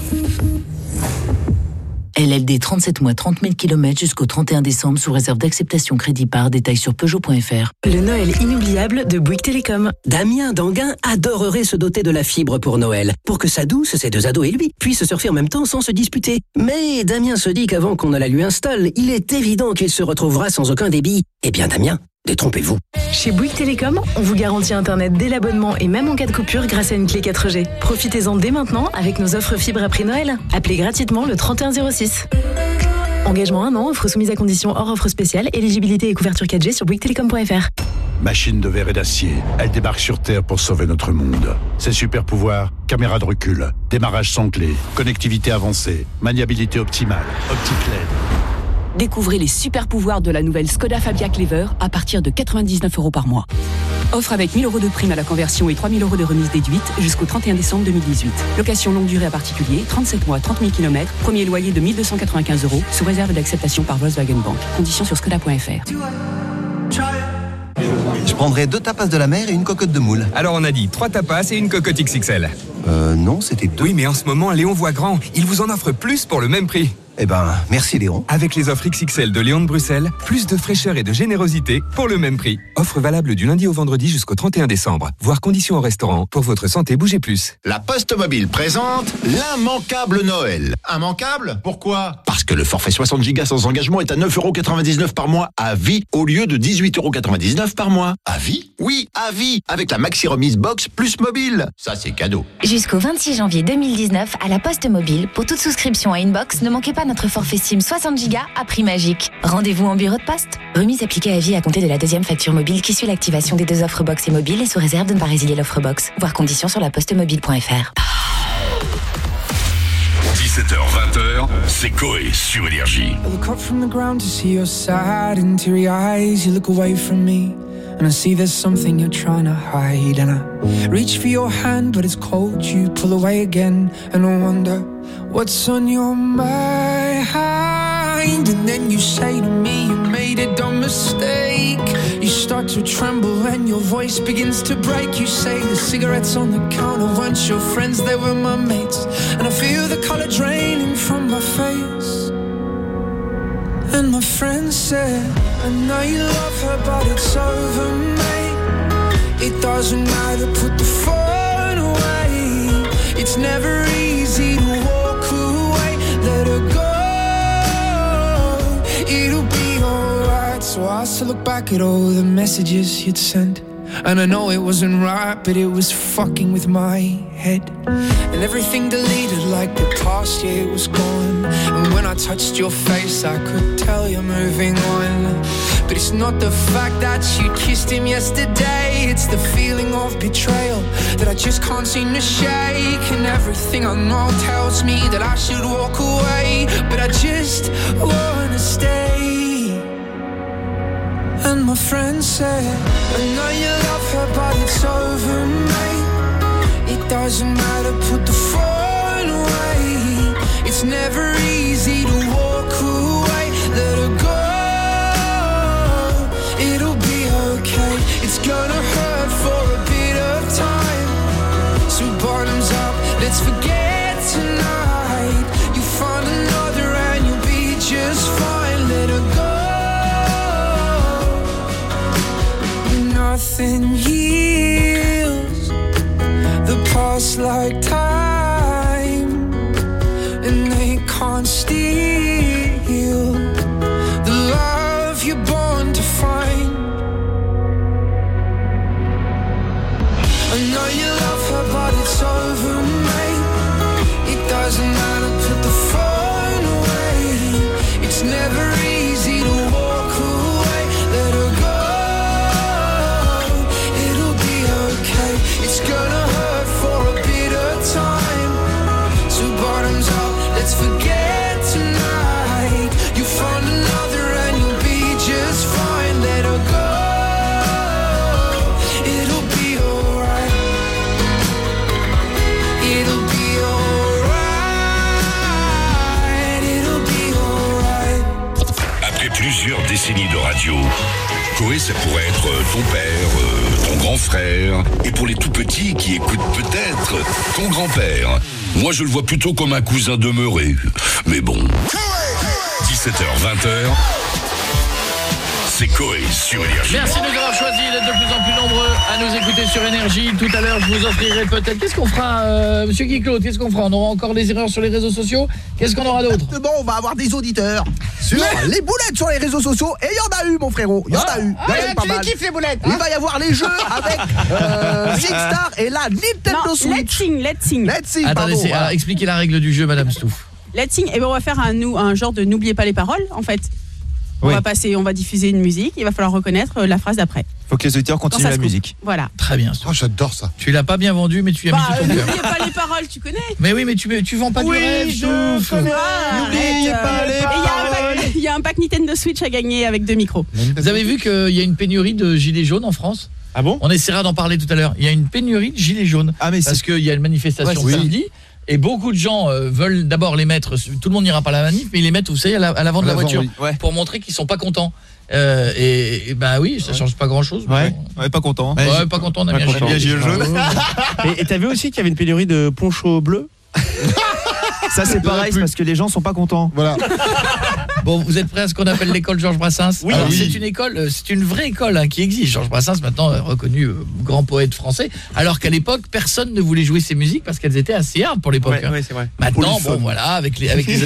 L L D trente-sept mois, trente mille kilomètres jusqu'au trente et un décembre sous réserve d'acceptation crédit par. Détail sur peugeot point f r. Le Noël inoubliable de Bouygues Télécom. Damien d'Anguin adorerait se doter de la fibre pour Noël, pour que sa douce, ses deux ados et lui puissent surfer en même temps sans se disputer. Mais Damien se dit qu'avant qu'on ne la lui installe, il est évident qu'il se retrouvera sans aucun débit. Eh bien Damien, détrompez-vous. Chez Bouygues Télécom, on vous garantit Internet dès l'abonnement et même en cas de coupure grâce à une clé quatre G. Profitez-en dès maintenant avec nos offres fibres à prix Noël. Appelez gratuitement le trente et un zéro six. Engagement un an, offre soumise à condition hors offre spéciale, éligibilité et couverture quatre G sur bouygues télécom point f r. Machine de verre et d'acier, elle débarque sur Terre pour sauver notre monde. Ses super pouvoirs, caméra de recul, démarrage sans clé, connectivité avancée, maniabilité optimale, optique L E D. Découvrez les super pouvoirs de la nouvelle Skoda Fabia Clever à partir de quatre-vingt-dix-neuf euros par mois. Offre avec mille euros de prime à la conversion et trois mille euros de remise déduite jusqu'au trente et un décembre deux mille dix-huit. Location longue durée à particulier, trente-sept mois, trente mille kilomètres, premier loyer de mille deux cent quatre-vingt-quinze euros, sous réserve d'acceptation par Volkswagen Bank. Conditions sur skoda point f r. Je prendrai deux tapas de la mer et une cocotte de moule. Alors on a dit trois tapas et une cocotte X X L. Euh, non, c'était deux. Oui, mais en ce moment, Léon voit grand. Il vous en offre plus pour le même prix. Eh ben, merci Léon. Avec les offres X X L de Léon de Bruxelles, plus de fraîcheur et de générosité pour le même prix. Offre valable du lundi au vendredi jusqu'au trente et un décembre. Voir conditions au restaurant. Pour votre santé, bougez plus. La Poste Mobile présente l'immanquable Noël. Immanquable? Pourquoi? Parce que le forfait soixante gigas sans engagement est à neuf euros quatre-vingt-dix-neuf par mois à vie au lieu de dix-huit euros quatre-vingt-dix-neuf par mois. À vie? Oui, à vie. Avec la Maxi Remise Box plus mobile. Ça, c'est cadeau. Jusqu'au vingt-six janvier deux mille dix-neuf, à la Poste Mobile, pour toute souscription à Inbox, ne manquez pas notre forfait SIM soixante gigas à prix magique. Rendez-vous en bureau de poste. Remise appliquée à vie à compter de la deuxième facture mobile qui suit l'activation des deux offres box et mobile et sous réserve de ne pas résilier l'offre box. Voir conditions sur la poste mobile point f r. dix-sept heures vingt, c'est Coé sur Énergie. I look up from the ground to see your sad and teary eyes. You look away from me and I see there's something you're trying to hide. And I reach for your hand but it's cold. You pull away again and I wonder what's on your mind. And then you say to me you made a dumb mistake. You start to tremble and your voice begins to break. You say the cigarettes on the counter weren't your friends, they were my mates. And I feel the color draining from my face. And my friend said, I know you love her but it's over, mate. It doesn't matter, put the phone away. It's never easy to walk away. Let her go, it'll be alright. So I still look back at all the messages you'd sent And I know it wasn't right, but it was fucking with my head. And everything deleted like the past year was gone. And when I touched your face, I could tell you're moving on. But it's not the fact that you kissed him yesterday, it's the feeling of betrayal that I just can't seem to shake. And everything I know tells me that I should walk away, but I just wanna stay. And my friend said, I know you love her, but it's over, mate. It doesn't matter, put the phone away. It's never easy to walk away. Let her go, it'll be okay. It's gonna hurt for a bit of time. So bottoms up, let's forget tonight. You find another and you'll be just fine. Let her go. Nothing heals the past like time, and they can't steal the love you're born to find. I know you love her, but it's over, mate. It doesn't matter, put the phone away. It's never easy to walk away. Let her go. It's gonna hurt for a bit of time. So bottoms up, let's forget tonight. You find another and you'll be just fine. Let her go, it'll be alright. It'll be alright. It'll be alright. Après plusieurs décennies de radio, Coé, ça pourrait être ton père, euh, ton grand frère, et pour les tout petits qui écoutent peut-être, ton grand-père. Moi, je le vois plutôt comme un cousin demeuré. Mais bon, dix-sept heures vingt, c'est Coé sur Énergie. Merci de nous avoir choisi d'être de plus en plus nombreux à nous écouter sur Énergie. Tout à l'heure, je vous offrirai peut-être... Qu'est-ce qu'on fera, euh, Monsieur Guy-Claude? Qu'est-ce qu'on fera? On aura encore des erreurs sur les réseaux sociaux? Qu'est-ce qu'on aura d'autre? Bon, on va avoir des auditeurs sur Mais... les boulettes sur les réseaux sociaux. Et il y en a eu, mon frérot. Il y en a eu. Ah, ah, tu les kiffes, les boulettes, hein? Il va y avoir les jeux avec euh, SingStar et la Nintendo non, Switch. Let's Sing, Let's Sing. Let's Sing, Attendez, pardon, c'est, voilà. alors, expliquez la règle du jeu, Madame Stouff. Let's Sing, et ben on va faire un, un genre de n'oubliez pas les paroles, en fait. On oui. va passer, on va diffuser une musique, il va falloir reconnaître la phrase d'après. Faut que les auditeurs continuent la musique. Voilà. Très bien. Oh, j'adore ça. Tu l'as pas bien vendu, mais tu y as bah, mis tout ton cœur. N'oubliez pas les paroles, tu connais. Mais oui, mais tu, tu vends pas oui, du rêve, je Stouff. connais. N'oubliez pas les paroles. Il y a un pack Nintendo Switch à gagner avec deux micros. Vous avez vu qu'il y a une pénurie de gilets jaunes en France? Ah bon? On essaiera d'en parler tout à l'heure. Il y a une pénurie de gilets jaunes. Ah, mais parce qu'il y a une manifestation ouais, samedi. Oui. Et beaucoup de gens euh, veulent d'abord les mettre, tout le monde n'ira pas à la manif, mais ils les mettent, vous savez, à, la, à l'avant de la voiture, oui. Ouais. Pour montrer qu'ils sont pas contents. Euh, et, et bah oui, ça ouais. change pas grand chose. Ouais, bon. Ouais, pas content. Ouais, ouais pas content, on a bien gilet jaune. Et t'as vu aussi qu'il y avait une pénurie de ponchos bleus? Ça c'est pareil, c'est parce que les gens sont pas contents. Voilà. Bon, vous êtes prêts à ce qu'on appelle l'école Georges Brassens? Oui. Alors, oui. c'est une école, c'est une vraie école hein, qui existe. Georges Brassens, maintenant euh, reconnu euh, grand poète français, alors qu'à l'époque, personne ne voulait jouer ses musiques parce qu'elles étaient assez hard pour l'époque. Ouais, hein. ouais, c'est vrai. Maintenant, Polyphone. bon voilà, avec les avec les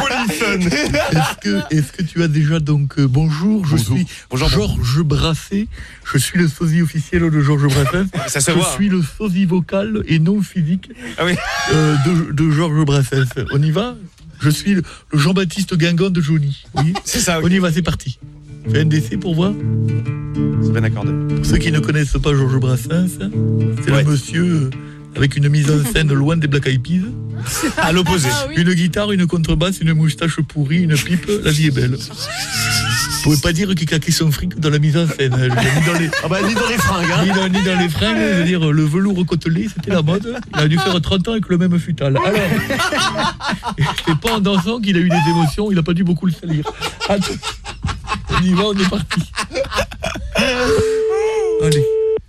Est-ce que est-ce que tu as déjà donc euh, bonjour, je bonjour. suis bonjour, Georges Brassens, je suis le sosie officiel de Georges Brassens. Ça se je voit. suis le sosie vocal et non physique ah oui. euh, de de Georges Brassens. On y va? Je suis le, le Jean-Baptiste Guingamp de Johnny. Oui. C'est ça. Oui. On y va, c'est parti. Fais un décès pour voir. C'est bien accordé. Pour ceux qui ne connaissent pas Georges Brassens, c'est ouais. le monsieur avec une mise en scène loin des Black Eyed Peas. À l'opposé. Ah, oui. Une guitare, une contrebasse, une moustache pourrie, une pipe, la vie est belle. Vous pouvez pas dire qu'il claquait son fric dans la mise en scène. Ni dans les, ah bah, ni dans les fringues. Hein. Ni, dans, ni dans les fringues. Je veux dire, le velours côtelé, c'était la mode. Il a dû faire trente ans avec le même futal. Alors, c'est pas en dansant qu'il a eu des émotions, il a pas dû beaucoup le salir. Attends. On y va, on est parti. Allez.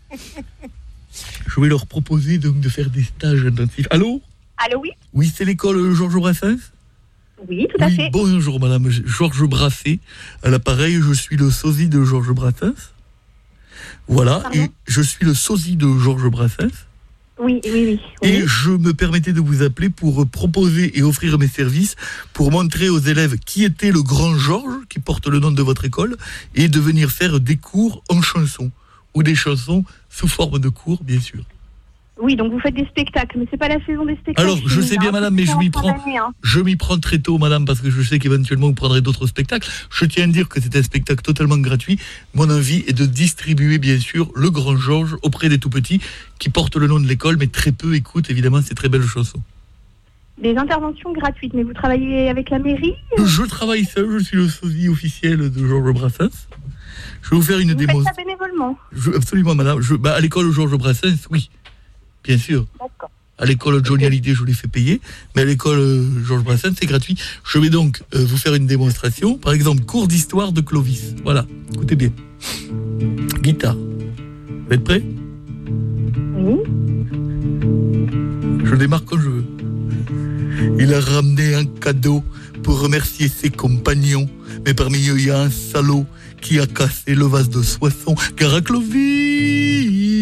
Je vais leur proposer donc de faire des stages intensifs. Allô? Allô, oui? Oui, c'est l'école Georges Brassens? Oui, tout à oui, fait. Bonjour, madame Georges Brassens. À l'appareil, je suis le sosie de Georges Brassens. Voilà, Pardon? Et je suis le sosie de Georges Brassens. Oui, oui, oui, oui. Et je me permettais de vous appeler pour proposer et offrir mes services pour montrer aux élèves qui était le grand Georges, qui porte le nom de votre école, et de venir faire des cours en chanson ou des chansons sous forme de cours, bien sûr. Oui, donc vous faites des spectacles, mais c'est pas la saison des spectacles. Alors, je sais bien, hein, madame, mais je m'y prends, hein. je m'y prends très tôt, madame, parce que je sais qu'éventuellement vous prendrez d'autres spectacles. Je tiens à dire que c'est un spectacle totalement gratuit. Mon envie est de distribuer, bien sûr, le Grand Georges auprès des tout-petits qui portent le nom de l'école, mais très peu écoutent, évidemment, ces très belles chansons. Des interventions gratuites, mais vous travaillez avec la mairie? Je travaille seul, je suis le sosie officiel de Georges Brassens. Je vais vous faire une vous démo. Faites ça bénévolement? Je, absolument, madame. Je, bah, à l'école Georges Brassens, oui. Bien sûr. D'accord. À l'école Johnny Hallyday, je les fais payer, mais à l'école euh, Georges Brassens, c'est gratuit. Je vais donc euh, vous faire une démonstration. Par exemple, cours d'histoire de Clovis. Voilà, écoutez bien. Guitare. Vous êtes prêts? Oui. Je démarre quand je veux. Il a ramené un cadeau pour remercier ses compagnons, mais parmi eux, il y a un salaud qui a cassé le vase de Soissons, car à Clovis...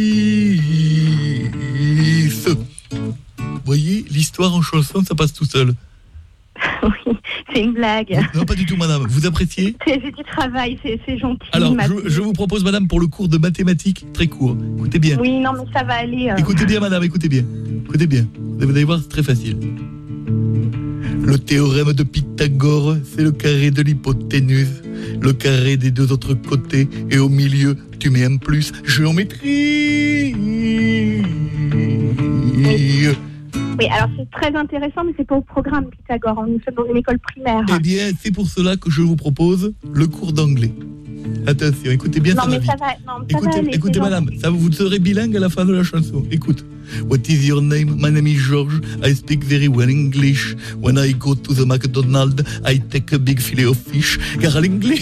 Vous voyez, l'histoire en chanson, ça passe tout seul. Oui, c'est une blague. Non, non, pas du tout, madame. Vous appréciez? C'est du travail, c'est, c'est gentil. Alors, je, je vous propose, madame, pour le cours de mathématiques, très court. Écoutez bien. Oui, non, mais ça va aller. Euh... Écoutez bien, madame, écoutez bien. Écoutez bien. Vous allez voir, c'est très facile. Le théorème de Pythagore, c'est le carré de l'hypoténuse. Le carré des deux autres côtés. Et au milieu, tu mets un plus. Géométrie. Oui. Oui, alors c'est très intéressant, mais c'est pas au programme Pythagore. Nous sommes dans une école primaire. Eh bien, c'est pour cela que je vous propose le cours d'anglais. Attention, écoutez bien. Non, ça mais va ça vite. va. Non, écoutez, ça va aller, écoutez madame, ça, vous serez bilingue à la fin de la chanson. Écoute. What is your name? My name is George. I speak very well English. When I go to the McDonald's, I take a big filet of fish. Car à l'anglais.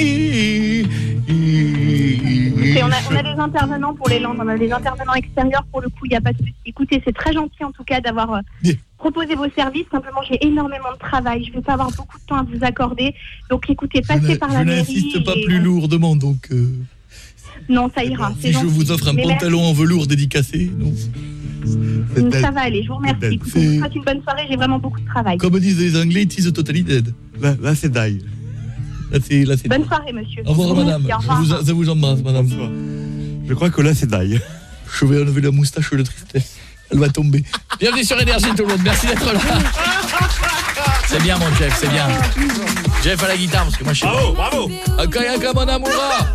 On a, on a des intervenants pour les langues, on a des intervenants extérieurs pour le coup, il n'y a pas de souci. Écoutez, c'est très gentil en tout cas d'avoir euh, yeah. proposé vos services. Simplement, j'ai énormément de travail, je ne vais pas avoir beaucoup de temps à vous accorder. Donc écoutez, passez par la mairie. Je n'insiste pas et... plus lourdement, donc... Euh... Non, ça ira. Si je vous offre un Mais pantalon merci. En velours dédicacé, non. C'est ça va aller, je vous remercie. Écoutez, je vous souhaite une bonne soirée, j'ai vraiment beaucoup de travail. Comme disent les Anglais, it is totally dead. Là, là c'est die. Là, c'est, là, c'est bonne soirée, monsieur. Au revoir, madame. Au revoir. Je vous, ça vous embrasse, madame. Je crois que là, c'est die. Je vais enlever la moustache de tristesse. Elle va tomber. Bienvenue sur Énergie, tout le monde. Merci d'être là. C'est bien, mon Jeff, c'est bien. Jeff à la guitare, parce que moi, je suis... Bravo, bravo. Akayaka, mon amoura.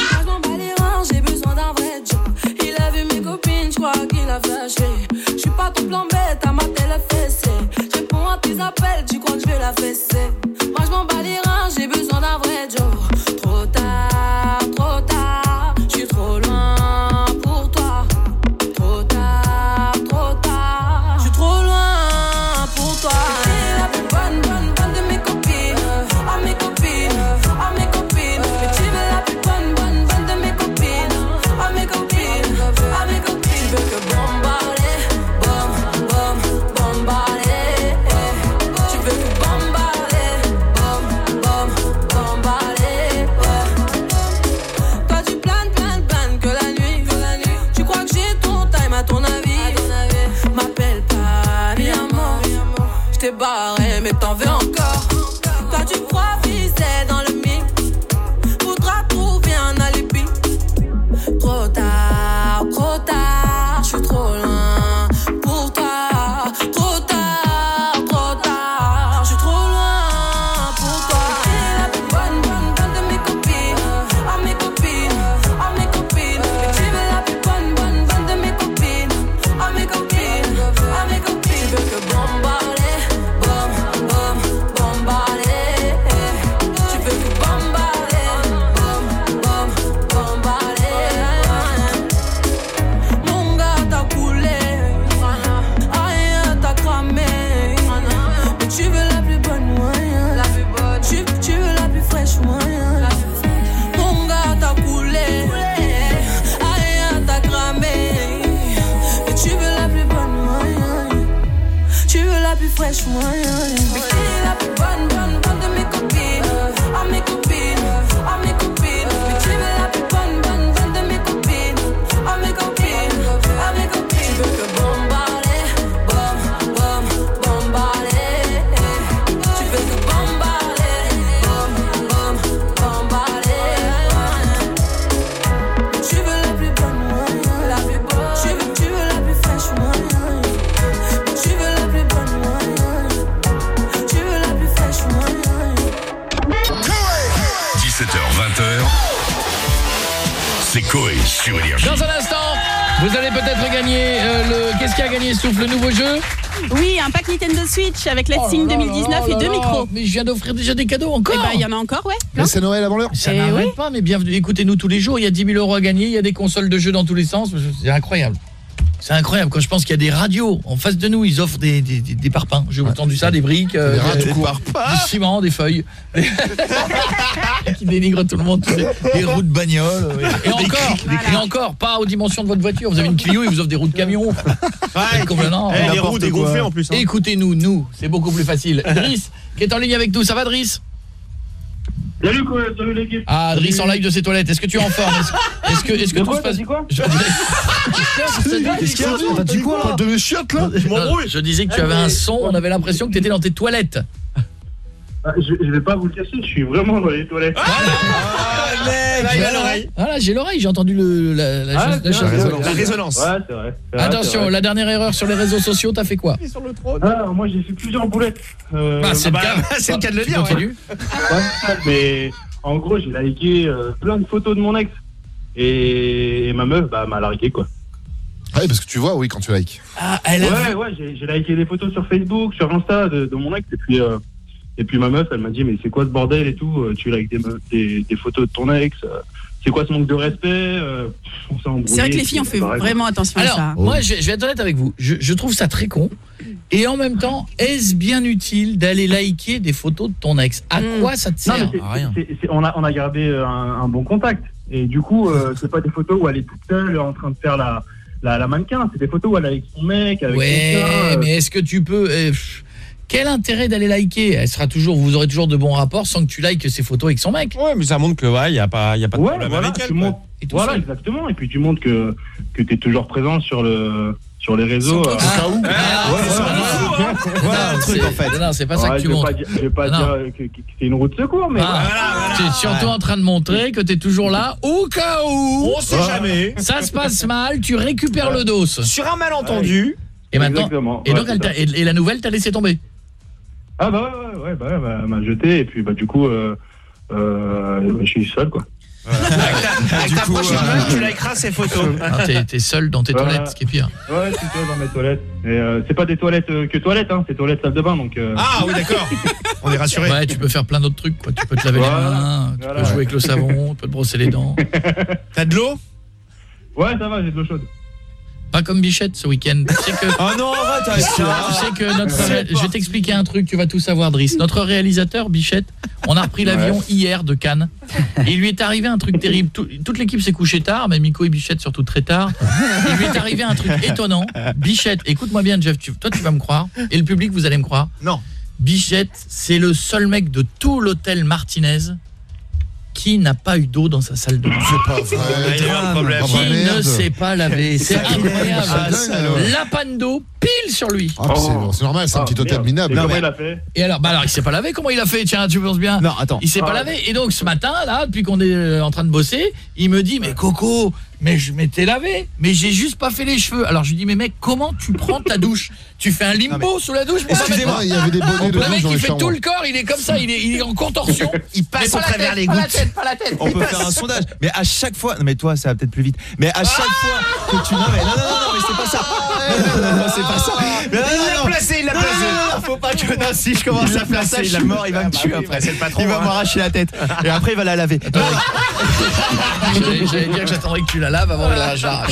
J'ai besoin d'un vrai job. Il a vu mes copines, je crois qu'il a flashé. Je suis pas ton plan bête, à ma télé fessée. Je réponds à tes appels, tu crois que je vais la fesser. Moi je m'en bats les reins, j'ai besoin d'un vrai job. Trop tard, trop tard, je suis trop loin pour toi. Trop tard, trop tard, je suis trop loin pour toi. T'es la plus bonne, bonne, bonne de mes copines. À mes copines, à mes copines. Mais tu veux la plus bonne, bonne, bonne de mes copines. À mes copines, à mes copines. Tu veux que bombarder, bom, bom, bombarder. Tu veux que bombarder, bom, bom, bombarder. Toi tu planes, planes, planes que la nuit, que la nuit. Tu crois que j'ai ton time à ton avis? M'appelle pas, mi amor. J't'ai barré mais t'en veux encore. Toi tu crois viser dans le mix. Faudra trouver un alibi. Trop tard, trop tard, je suis trop loin pour toi. Trop tard, trop tard, je suis trop loin pour toi. T'es la plus bonne, bonne, bonne de mes copines. À mes copines, à mes copines. Mais tu veux la plus bonne, bonne, bonne de mes copines. À mes copines, à mes copines. Tu veux que bombarder, bom, bom, bombarder. Tu veux que bombarder, bom, bom, bombarder. Mon gars t'a coulé, rien t'a cramé. Mais tu veux la plus bonne moyen. Tu, tu veux la plus fraîche moyen. Mon gars t'a coulé, rien t'a cramé. Mais tu veux la plus bonne moyen. Tu veux la plus fraîche moyen. Mais qui est la plus bonne, bonne, bonne de mes copines? À mes copines, à mes copines. Mais tu veux la plus bonne, bonne, bonne de mes copines. À mes copines, à mes copines. Tu veux que bombarder, bom, bom, bombarder. Tu veux que bombarder, bom, bom, bombarder. Tu veux la plus C'est Coé sur Énergie. Dans un instant, vous allez peut-être gagner euh, le... Qu'est-ce qui a gagné, Souffle, le nouveau jeu? Oui, un pack Nintendo Switch avec Let's Oh Sing là deux mille dix-neuf là et deux là. micros. Mais je viens d'offrir déjà des cadeaux encore. Eh ben, il y en a encore, ouais. Mais c'est Noël avant l'heure. Ça Eh n'arrête oui. pas, mais bienvenue. Écoutez-nous tous les jours, il y a dix mille euros à gagner, il y a des consoles de jeux dans tous les sens. C'est incroyable. C'est incroyable quand je pense qu'il y a des radios en face de nous, ils offrent des, des, des, des parpaings. J'ai entendu ça, des briques, euh, Des rats des, tout court. du ciment, des feuilles. Qui dénigrent tout le monde, tu sais. Des roues de bagnole. oui. Et encore, et encore, pas aux dimensions de votre voiture. Vous avez une Clio, ils vous offrent des roues de camion. Ouais, Complètement. eh, les roues dégonflées en plus. Hein. Écoutez-nous, nous, c'est beaucoup plus facile. Driss, qui est en ligne avec nous, ça va Driss? Salut quoi, salut l'équipe. Ah, Driss en live de ses toilettes. Est-ce que tu es en forme? Est-ce est-ce que est-ce que De tout quoi, se passe? t'as dit quoi? Je Qu'est-ce qu'il y a? T'as dit quoi là? De chiottes là? Non, je disais que tu avais un son, on avait l'impression que tu étais dans tes toilettes. Ah, je, je vais pas vous le cacher, je suis vraiment dans les toilettes. Ah, mec, j'ai l'oreille. Voilà, j'ai l'oreille, j'ai entendu le la, la, Ah, chose- la c'est chose- vrai. La résonance. Ouais, c'est vrai. c'est vrai, Attention, c'est vrai. la dernière erreur sur les réseaux sociaux, t'as fait quoi? Ah, moi j'ai fait plusieurs boulettes. Euh, Bah, c'est le bah, cas, c'est le cas de le tu dire, ouais. continues. ouais, mais en gros, j'ai liké euh, plein de photos de mon ex. Et, et ma meuf, bah, m'a largué quoi. Ah oui, parce que tu vois, oui, quand tu likes. Ah, elle a Ouais, ouais, j'ai j'ai liké des photos sur Facebook, sur Insta de, de mon ex. Et puis, euh, et puis ma meuf, elle m'a dit, mais c'est quoi ce bordel et tout? euh, Tu likes des, me- des, des photos de ton ex? euh, C'est quoi ce manque de respect? euh, pff, on s'est embrouillé. C'est vrai que les filles ont fait Pareil. vraiment attention Alors, à ça. moi, je, je vais être honnête avec vous. Je, je trouve ça très con. Et en même temps, est-ce bien utile d'aller liker des photos de ton ex? À Mm. quoi ça te Non, sert? mais c'est- À rien. c'est- c'est- on, a, on a gardé un, un bon contact. Et du coup, euh, c'est pas des photos où elle est toute seule en train de faire la, la, la mannequin. C'est des photos où elle est avec son mec, avec Ouais, quelqu'un, euh, mais est-ce que tu peux... euh, pff, quel intérêt d'aller liker? Elle sera toujours, vous aurez toujours de bons rapports sans que tu likes ses photos avec son mec. Ouais, mais ça montre que ouais, il y a pas il y a pas de Ouais, problème voilà, avec elle. tu quoi. montres- Et tout voilà, seul. exactement. Et puis tu montres que, que tu es toujours présent sur, le, sur les réseaux. Sans- euh, Ah, au cas où. ah, Ouais, c'est voilà. pas du tout, Voilà le truc c'est- en fait. Non, c'est pas ça Ouais, que tu je vais montres. pas dire- Je vais pas Non. dire que, que- que c'est une roue de secours, mais Ah, voilà. tu es surtout en train de montrer que tu es toujours là au cas où. On sait jamais. Ça se passe mal, tu récupères le dos. Sur un malentendu. Et maintenant, Exactement. et Ouais, donc c'est elle t'a- ça. et, et la nouvelle t'as laissé tomber. Ah bah ouais, ouais, ouais, bah, ouais, bah, elle m'a jeté et puis bah du coup, euh, euh, je suis seul quoi. Avec ta prochaine meuf, tu likeras ses photos. Ah, t'es, t'es seul dans tes Voilà. toilettes, ce qui est pire. Ouais, je suis seul dans mes toilettes. Et euh, c'est pas des toilettes euh, que toilettes, hein, c'est toilettes salle de bain donc. Euh... Ah oui, d'accord. On est rassuré. Ouais, tu peux faire plein d'autres trucs, quoi. Tu peux te laver Voilà. les mains, tu Voilà. peux jouer avec le savon, tu peux te brosser les dents. T'as de l'eau? Ouais, ça va, j'ai de l'eau chaude. Pas comme Bichette ce week-end. Tu sais que, Oh non, arrête avec tu ça. sais que notre C'est ré- je vais t'expliquer un truc, tu vas tout savoir, Driss. Notre réalisateur Bichette, on a repris l'avion hier de Cannes. Et il lui est arrivé un truc terrible. Tout- toute l'équipe s'est couchée tard, mais Miko et Bichette surtout très tard. Il lui est arrivé un truc étonnant. Bichette, écoute-moi bien Jeff, tu- toi tu vas me croire et le public vous allez me croire. Non. Bichette, c'est le seul mec de tout l'hôtel Martinez qui n'a pas eu d'eau dans sa salle de bain. C'est pas vrai. Il y a eu un problème. Ah bah Qui ne merde. sait pas laver. C'est Ah, incroyable. salaud. La panne d'eau pile sur lui. Ah, puis c'est bon, c'est normal, c'est un Ah, petit hôtel merde. minable. Et Non, comment mais- il a fait? Et alors, bah alors, il s'est pas lavé. Comment il a fait? Tiens, tu penses bien? Non, attends. Il s'est pas Ah. lavé. Et donc, ce matin, là, depuis qu'on est euh, en train de bosser, il me dit, mais Coco, mais je m'étais lavé, mais j'ai juste pas fait les cheveux. Alors, je lui dis, mais mec, comment tu prends ta douche? Tu fais un limbo sous la douche pour pas mettre- Excusez-moi, il y avait des bonnets de Le douche mec, dans il les fait chambres. tout le corps, il est comme ça, il est, il est en contorsion. Il passe Mais pas à la travers tête, les pas la gouttes. tête, pas la tête. On peut faire un sondage. Mais à chaque fois, non mais toi ça va peut-être plus vite. Mais à chaque fois que tu non mais non non non, non mais c'est pas ça. Non non non, non, c'est pas ça. Mais non, Il non, l'a non. placé, il l'a Non, placé. non, non, non, faut pas que non, si je commence Il l'a à faire placé, ça, je il suis l'a- mort, il va Ah me bah tuer oui, après. bah c'est le patron, Il va hein. m'arracher la tête. Et après il va la laver. Non, J'allais j'allais dire que j'attendrais que tu la laves avant que la j'arrache.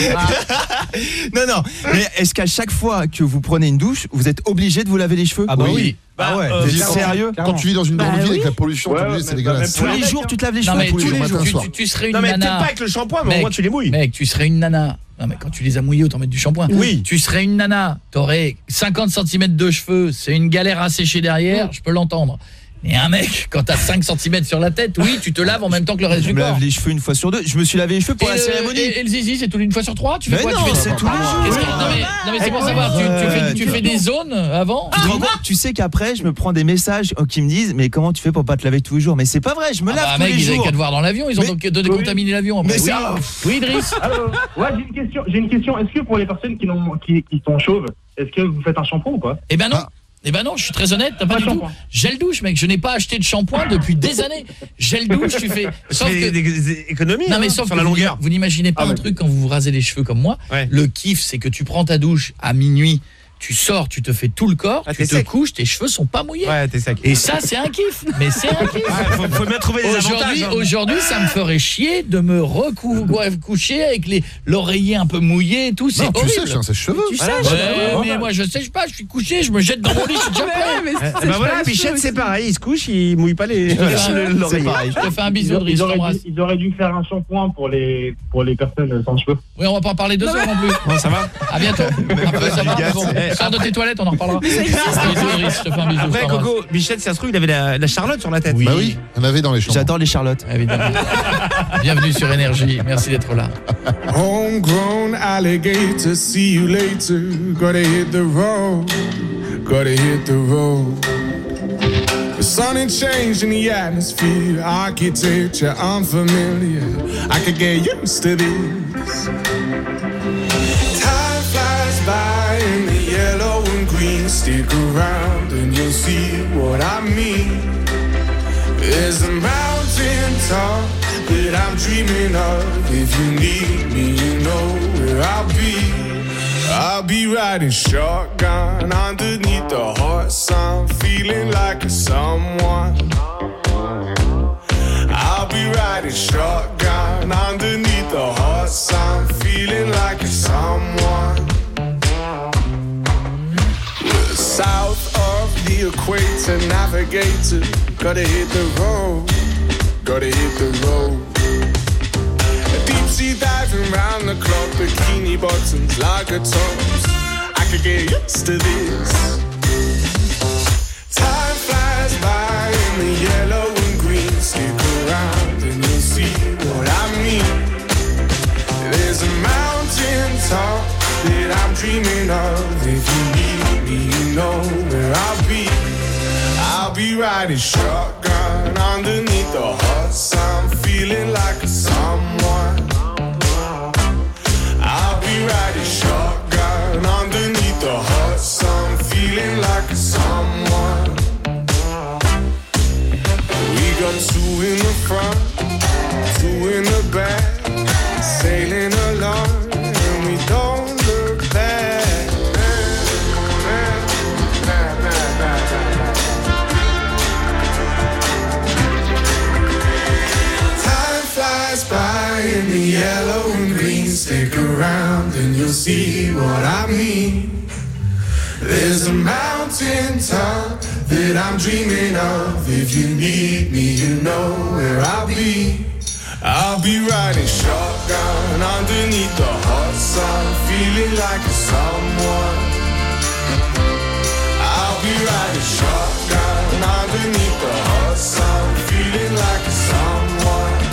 non non, mais est-ce qu'à chaque fois que vous prenez une douche, vous êtes obligé de vous laver les cheveux? Ah bah oui. Ah ouais, Euh, t'es quand- sérieux? Quand tu vis dans une grande Bah ville oui. avec la pollution, Ouais, t'es obligé, mais- c'est dégueulasse. mais- Tous les jours tu te laves les Non cheveux? mais tous les tous jours, les matin, jours, tu, soir. tu, tu serais une Non mais nana. peut-être pas avec le shampoing, mais au Mec, moins tu les mouilles. Mec, tu serais une nana. Non mais quand tu les as mouillés, autant mettre du shampoing. Oui. Tu serais une nana, t'aurais cinquante centimètres de cheveux, c'est une galère à sécher derrière, je peux l'entendre. Mais un mec, quand t'as cinq centimètres sur la tête, oui, tu te laves en même temps que le reste Je du me corps. lave les cheveux une fois sur deux. Je me suis lavé les cheveux pour et, la le, cérémonie. et, et le zizi, c'est tous les une fois sur trois. Tu fais Mais quoi? non, tu fais c'est tous les jours. Est-ce que- non mais, non, mais c'est pour savoir, tu, tu fais, tu fais des zones avant. Tu te rends compte, tu sais qu'après je me prends des messages qui me disent mais comment tu fais pour pas te laver tous les jours? Mais c'est pas vrai, je me Ah lave bah, tous mec, les ils avaient jours. qu'à te voir dans l'avion, ils ont Mais- donc donné contaminer l'avion. après. Mais oui. c'est- oui, Idriss. Alors, ouais, j'ai une question. J'ai une question. Est-ce que pour les personnes qui, n'ont- qui, qui sont chauves, est-ce que vous faites un shampoing ou pas? Eh ben non. Eh ben non, je suis très honnête, t'as pas, pas du tout. Gel douche, mec, je n'ai pas acheté de shampoing depuis des années. Gel douche, tu fais. Sauf que des, des économies. Non, mais hein, sauf sur la longueur. Vous, vous n'imaginez pas ah, un ouais. truc quand vous vous rasez les cheveux comme moi. Ouais. Le kiff, c'est que tu prends ta douche à minuit. Tu sors, tu te fais tout le corps, ah, tu te sec. couches, tes cheveux sont pas mouillés. Ouais, t'es sec. Et ça, c'est un kiff. Mais c'est un kiff. Ouais, faut, faut bien trouver des aujourd'hui, avantages. Hein. Aujourd'hui, ça me ferait chier de me recoucher avec les l'oreiller un peu mouillé et tout. C'est horrible. Tu sèches, hein, sèche-cheveux. Tu sèches. Ouais, ouais, mais moi, je sèche pas. Je suis couché, je me jette dans mon lit. Je eh ben voilà, Bichette, c'est pareil. Il se couche, il mouille pas les l'oreiller. Je te fais un bisou, Driss. Ils auraient dû faire un shampoing pour les pour les personnes sans cheveux. Oui, on va pas en parler deux heures non plus. Bon, ça va. À bientôt. Après, ça va. Sors de tes toilettes, on en reparlera. Après, Coco, Bichette, si ça se trouve, il avait la, la Charlotte sur la tête. Oui. Bah oui, on avait dans les chambres. J'adore les Charlottes. Évidemment. Bienvenue sur Énergie. Merci d'être là. Homegrown alligator, see you later. Gotta hit the road. Gotta hit the road. The sun ain't changing the atmosphere. Architecture unfamiliar. I could get used to this. Time flies by in the yellow and green. Stick around and you'll see what I mean. There's a mountain top that I'm dreaming of. If you need me, you know where I'll be. I'll be riding shotgun underneath the hot sun, feeling like a someone. I'll be riding shotgun underneath the hot sun, feeling like a someone. We're south of the equator, navigator. Gotta hit the road, gotta hit the road. Deep sea diving round the clock, bikini bottoms, lager tops. I could get used to this. Time flies by in the yellow and green. Stick around and you'll see what I mean. There's a mountain top that I'm dreaming of. If you need me, you know where I'll be. I'll be riding shotgun underneath the hot sun, feeling like a someone. I'll be riding shotgun underneath the hot sun, feeling like a someone. We got two in the front, two in the back, sailing along, and we don't look back. Flies by in the yellow and green. Stick around and you'll see what I mean. There's a mountain top that I'm dreaming of. If you need me, you know where I'll be. I'll be riding shotgun underneath the hot sun, feeling like a someone. I'll be riding shotgun underneath the hot sun, feeling like a someone.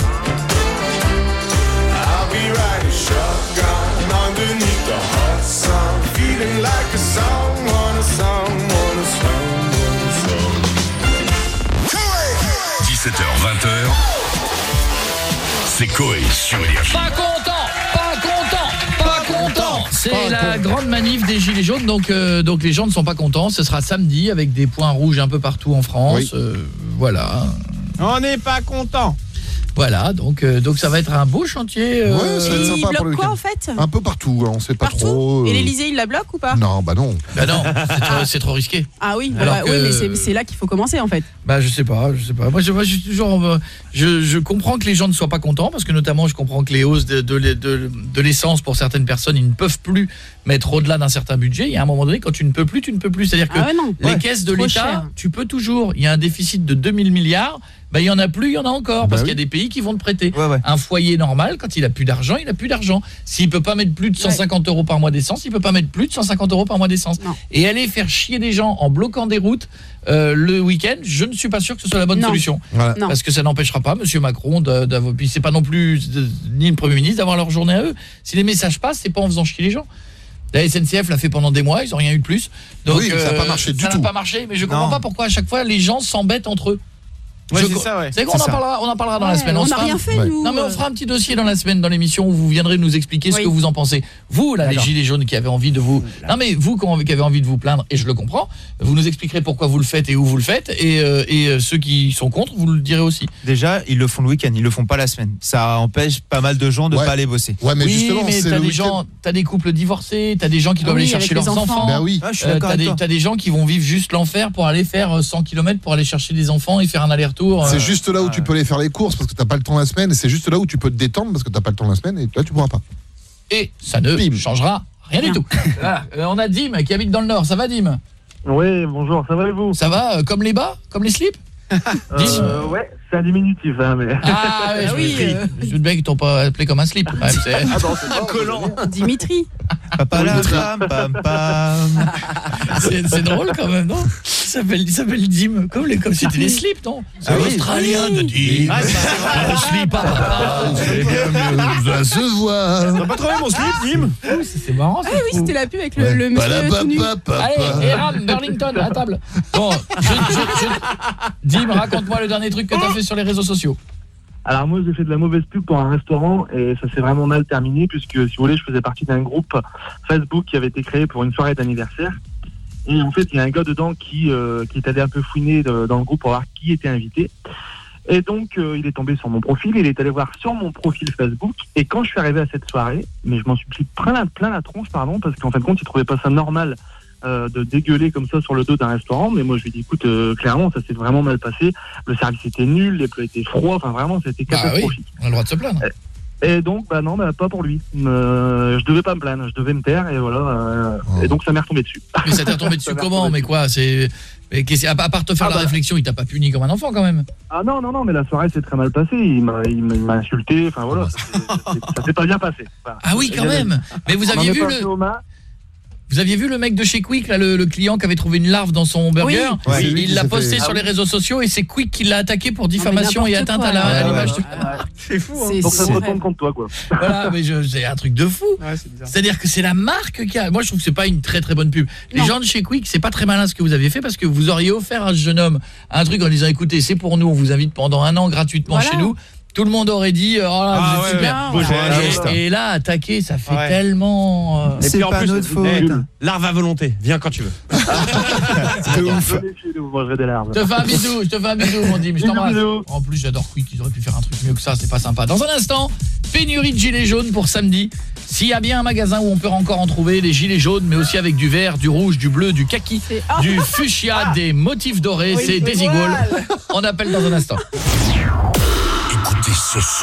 Riding shotgun underneath the hot sun, feeling like a someone, a someone, a someone, a someone. dix-sept heures vingt, c'est Coé sur Énergie. Pas content, pas content, pas content. C'est pas la content. Grande manif des Gilets jaunes, donc, euh, donc les gens ne sont pas contents. Ce sera samedi avec des points rouges un peu partout en France. Oui. Euh, voilà. On n'est pas content. Voilà, donc euh, donc ça va être un beau chantier. Euh... Ouais, ça va être sympa il pour le bloque quoi en fait? Un peu partout, on sait pas partout trop. Euh... Et l'Elysée, il la bloque ou pas? Non, bah non. Bah non, c'est trop, c'est trop risqué. Ah oui, bah, que... oui, mais c'est, c'est là qu'il faut commencer en fait. Bah je sais pas, je sais pas. Moi je, moi, je suis toujours, je, je comprends que les gens ne soient pas contents parce que notamment je comprends que les hausses de de, de, de l'essence pour certaines personnes, ils ne peuvent plus mettre au-delà d'un certain budget. Il y a un moment donné quand tu ne peux plus, tu ne peux plus. C'est-à-dire que ah ouais, non. les ouais, caisses de l'État, cher. Tu peux toujours. Il y a un déficit de deux mille milliards. Bah il y en a plus, il y en a encore parce bah oui. qu'il y a des pays qui vont te prêter. Ouais, ouais. Un foyer normal, quand il a plus d'argent, il a plus d'argent. S'il peut pas mettre plus de cent cinquante euros par mois d'essence, il peut pas mettre plus de cent cinquante euros par mois d'essence. Non. Et aller faire chier des gens en bloquant des routes euh, le week-end, je ne suis pas sûr que ce soit la bonne non. solution. Voilà. Non. Parce que ça n'empêchera pas monsieur Macron d'avoir, puis c'est pas non plus de, ni le Premier ministre d'avoir leur journée à eux. Si les messages passent, c'est pas en faisant chier les gens. La S N C F l'a fait pendant des mois, ils ont rien eu de plus. Donc oui, ça n'a pas marché euh, du ça tout. Ça n'a pas marché, mais je comprends non. pas pourquoi à chaque fois les gens s'embêtent entre eux. Ouais, Je c'est co- ça, ouais. C'est qu'on C'est en ça. parlera, on en parlera dans la Ouais, semaine. on se n'a fera rien un- fait, Ouais. nous. Non mais on fera un petit dossier dans la semaine dans l'émission où vous viendrez nous expliquer ce Oui. que vous en pensez. Vous là, les D'accord. gilets jaunes qui avez envie de vous. Non mais vous qui avez envie de vous plaindre et je le comprends, vous nous expliquerez pourquoi vous le faites et où vous le faites et euh, et euh, ceux qui sont contre, vous le direz aussi. Déjà, ils le font le week-end, ils le font pas la semaine. Ça empêche pas mal de gens de Ouais. pas aller bosser. Ouais, mais oui, justement, mais c'est t'as le des week-end. gens, t'as des couples divorcés, t'as des gens qui doivent Oui, aller avec chercher les leurs enfants. enfants. Bah oui. Ah, je suis Euh, d'accord t'as avec des toi. t'as des gens qui vont vivre juste l'enfer pour aller faire euh, cent kilomètres pour aller chercher des enfants et faire un aller-retour. C'est euh, juste là où tu peux aller faire les courses parce que t'as pas le temps la semaine, et c'est juste là où tu peux te détendre parce que t'as pas le temps la semaine, et là tu pourras pas. Et ça ne Bim. changera rien du tout. Voilà. Euh, on a Dim qui habite dans le Nord. Ça va, Dim? Oui, bonjour, ça va et vous? Ça va euh, comme les bas? Comme les slips? Euh, ouais, c'est un diminutif, hein, mais... Ah, ouais, je oui, me euh. Je me qu'ils t'ont pas appelé comme un slip. Ouais, c'est- Ah non, c'est pas collant. Dimitri. Papa la pam pam pam. c'est c'est drôle quand même, non? Il s'appelle il s'appelle Dim comme les comme c'était les slips, non? C'est Ah oui. australien de Dim. Ah, c'est Un slip à papa. C'est bien mieux, ça se voit. T'as pas trouvé mon slip, Dim? Ouh, c'est c'est marrant. Ah c'est oui, fou. c'était la pub avec le, le monsieur tout nu. Allez, Eram, Burlington, à table. Bon, je, je, je... Dim, raconte-moi le dernier truc que t'as fait sur les réseaux sociaux. Alors moi j'ai fait de la mauvaise pub pour un restaurant et ça s'est vraiment mal terminé puisque si vous voulez je faisais partie d'un groupe Facebook qui avait été créé pour une soirée d'anniversaire et en fait il y a un gars dedans qui, euh, qui est allé un peu fouiner de- dans le groupe pour voir qui était invité et donc euh, il est tombé sur mon profil, il est allé voir sur mon profil Facebook et quand je suis arrivé à cette soirée, mais je m'en suis pris plein la, plein la tronche pardon parce qu'en fin de compte il trouvait pas ça normal euh, de dégueuler comme ça sur le dos d'un restaurant, mais moi je lui ai dit écoute euh, clairement ça s'est vraiment mal passé, le service était nul, les plats étaient froids, enfin vraiment c'était Bah oui, catastrophique. on a le droit de se plaindre. Et donc, bah non, bah, pas pour lui. Euh, je devais pas me plaindre, je devais me taire, et voilà. euh, Oh. Et donc, ça m'est retombé dessus. Mais ça t'est retombé dessus Ça m'est comment? retombé Mais dessus. quoi? C'est mais qu'est-ce- à part te faire Ah la bah. réflexion, il t'a pas puni comme un enfant quand même. Ah non, non, non, mais la soirée s'est très mal passée. Il m'a, il m'a il m'a insulté, enfin voilà. c'est- c'est- Ça s'est pas bien passé. Enfin, Ah oui, quand il y avait- même. Mais vous on aviez en est vu pas le fait aux mains. Vous aviez vu le mec de chez Quick là, le, le client qui avait trouvé une larve dans son burger? Oui. Ouais. lui Il qui l'a s'est posté fait- sur Ah les oui. réseaux sociaux et c'est Quick qui l'a attaqué pour diffamation et n'importe atteinte à quoi, la- à là. l'image du... C'est fou, hein. C'est- Donc, ça se c'est- retourne contre toi, quoi. Voilà, mais je- c'est un truc de fou. Ouais, c'est bizarre. C'est-à-dire que c'est la marque qui a... Moi, je trouve que c'est pas une très très bonne pub. Les Non. gens de chez Quick, c'est pas très malin ce que vous avez fait parce que vous auriez offert à ce jeune homme un truc en disant écoutez, c'est pour nous, on vous invite pendant un an gratuitement Voilà. chez nous. Tout le monde aurait dit oh là, Ah vous êtes ouais, super. ouais. Beau geste. Et, et là, attaquer, ça fait Ouais. tellement... euh, Et C'est puis en pas plus, notre faute. eh, larve à volonté, viens quand tu veux. C'est ouf. Venez chez nous, vous mangerez des larves. Je te fais un bisou, je te fais un bisou, mon Dim, je Bisous, t'embrasse. bisous. En plus, j'adore Quick, ils auraient pu faire un truc mieux que ça, c'est pas sympa. Dans un instant, pénurie de gilets jaunes pour samedi. S'il y a bien un magasin où on peut encore en trouver, des gilets jaunes, mais aussi avec du vert, du rouge, du bleu, du kaki, C'est- Ah. du fuchsia, des motifs dorés, Oui, c'est c'est Daisy voilà. Gaulle. On appelle dans un instant. Écoutez ce son.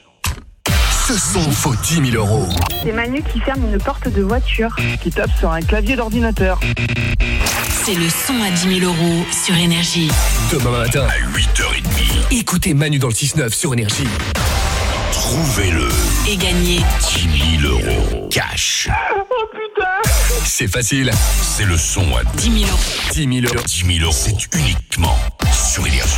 Ce son vaut dix mille euros. C'est Manu qui ferme une porte de voiture. Qui tape sur un clavier d'ordinateur. C'est le son à dix mille euros sur Énergie. Demain matin à huit heures trente. Écoutez Manu dans le six neuf sur Énergie. Trouvez-le. Et gagner dix mille euros. Cash. Oh putain! C'est facile. C'est le son à dix mille euros. dix mille euros. dix mille euros. C'est uniquement sur Énergie.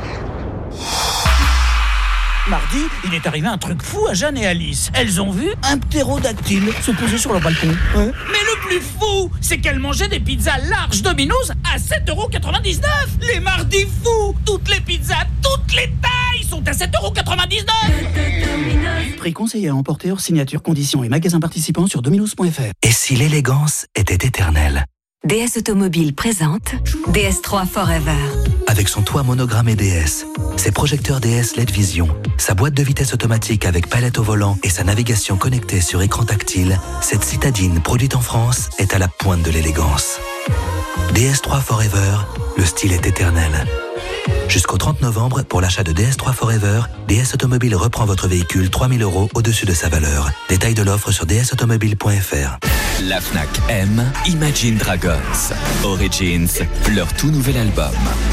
Mardi, il est arrivé un truc fou à Jeanne et Alice. Elles ont vu un ptérodactyle se poser sur le balcon. Mais le plus fou, c'est qu'elles mangeaient des pizzas larges Domino's à sept euros quatre-vingt-dix-neuf. Les mardis fous, toutes les pizzas, toutes les tailles sont à sept euros quatre-vingt-dix-neuf. Prix conseillé à emporter hors signature, conditions et magasins participants sur dominos point f r. Et si l'élégance était éternelle? D S Automobile présente D S trois Forever. Avec son toit monogrammé D S, ses projecteurs D S L E D Vision, sa boîte de vitesse automatique avec palette au volant et sa navigation connectée sur écran tactile, cette citadine produite en France est à la pointe de l'élégance. D S trois Forever, le style est éternel. Jusqu'au trente novembre, pour l'achat de D S trois Forever, D S Automobile reprend votre véhicule trois mille euros au-dessus de sa valeur. Détail de l'offre sur d s automobile point f r. La Fnac aime Imagine Dragons. Origins, leur tout nouvel album.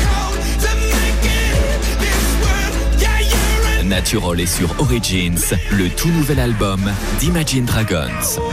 Natural est sur Origins, le tout nouvel album d'Imagine Dragons.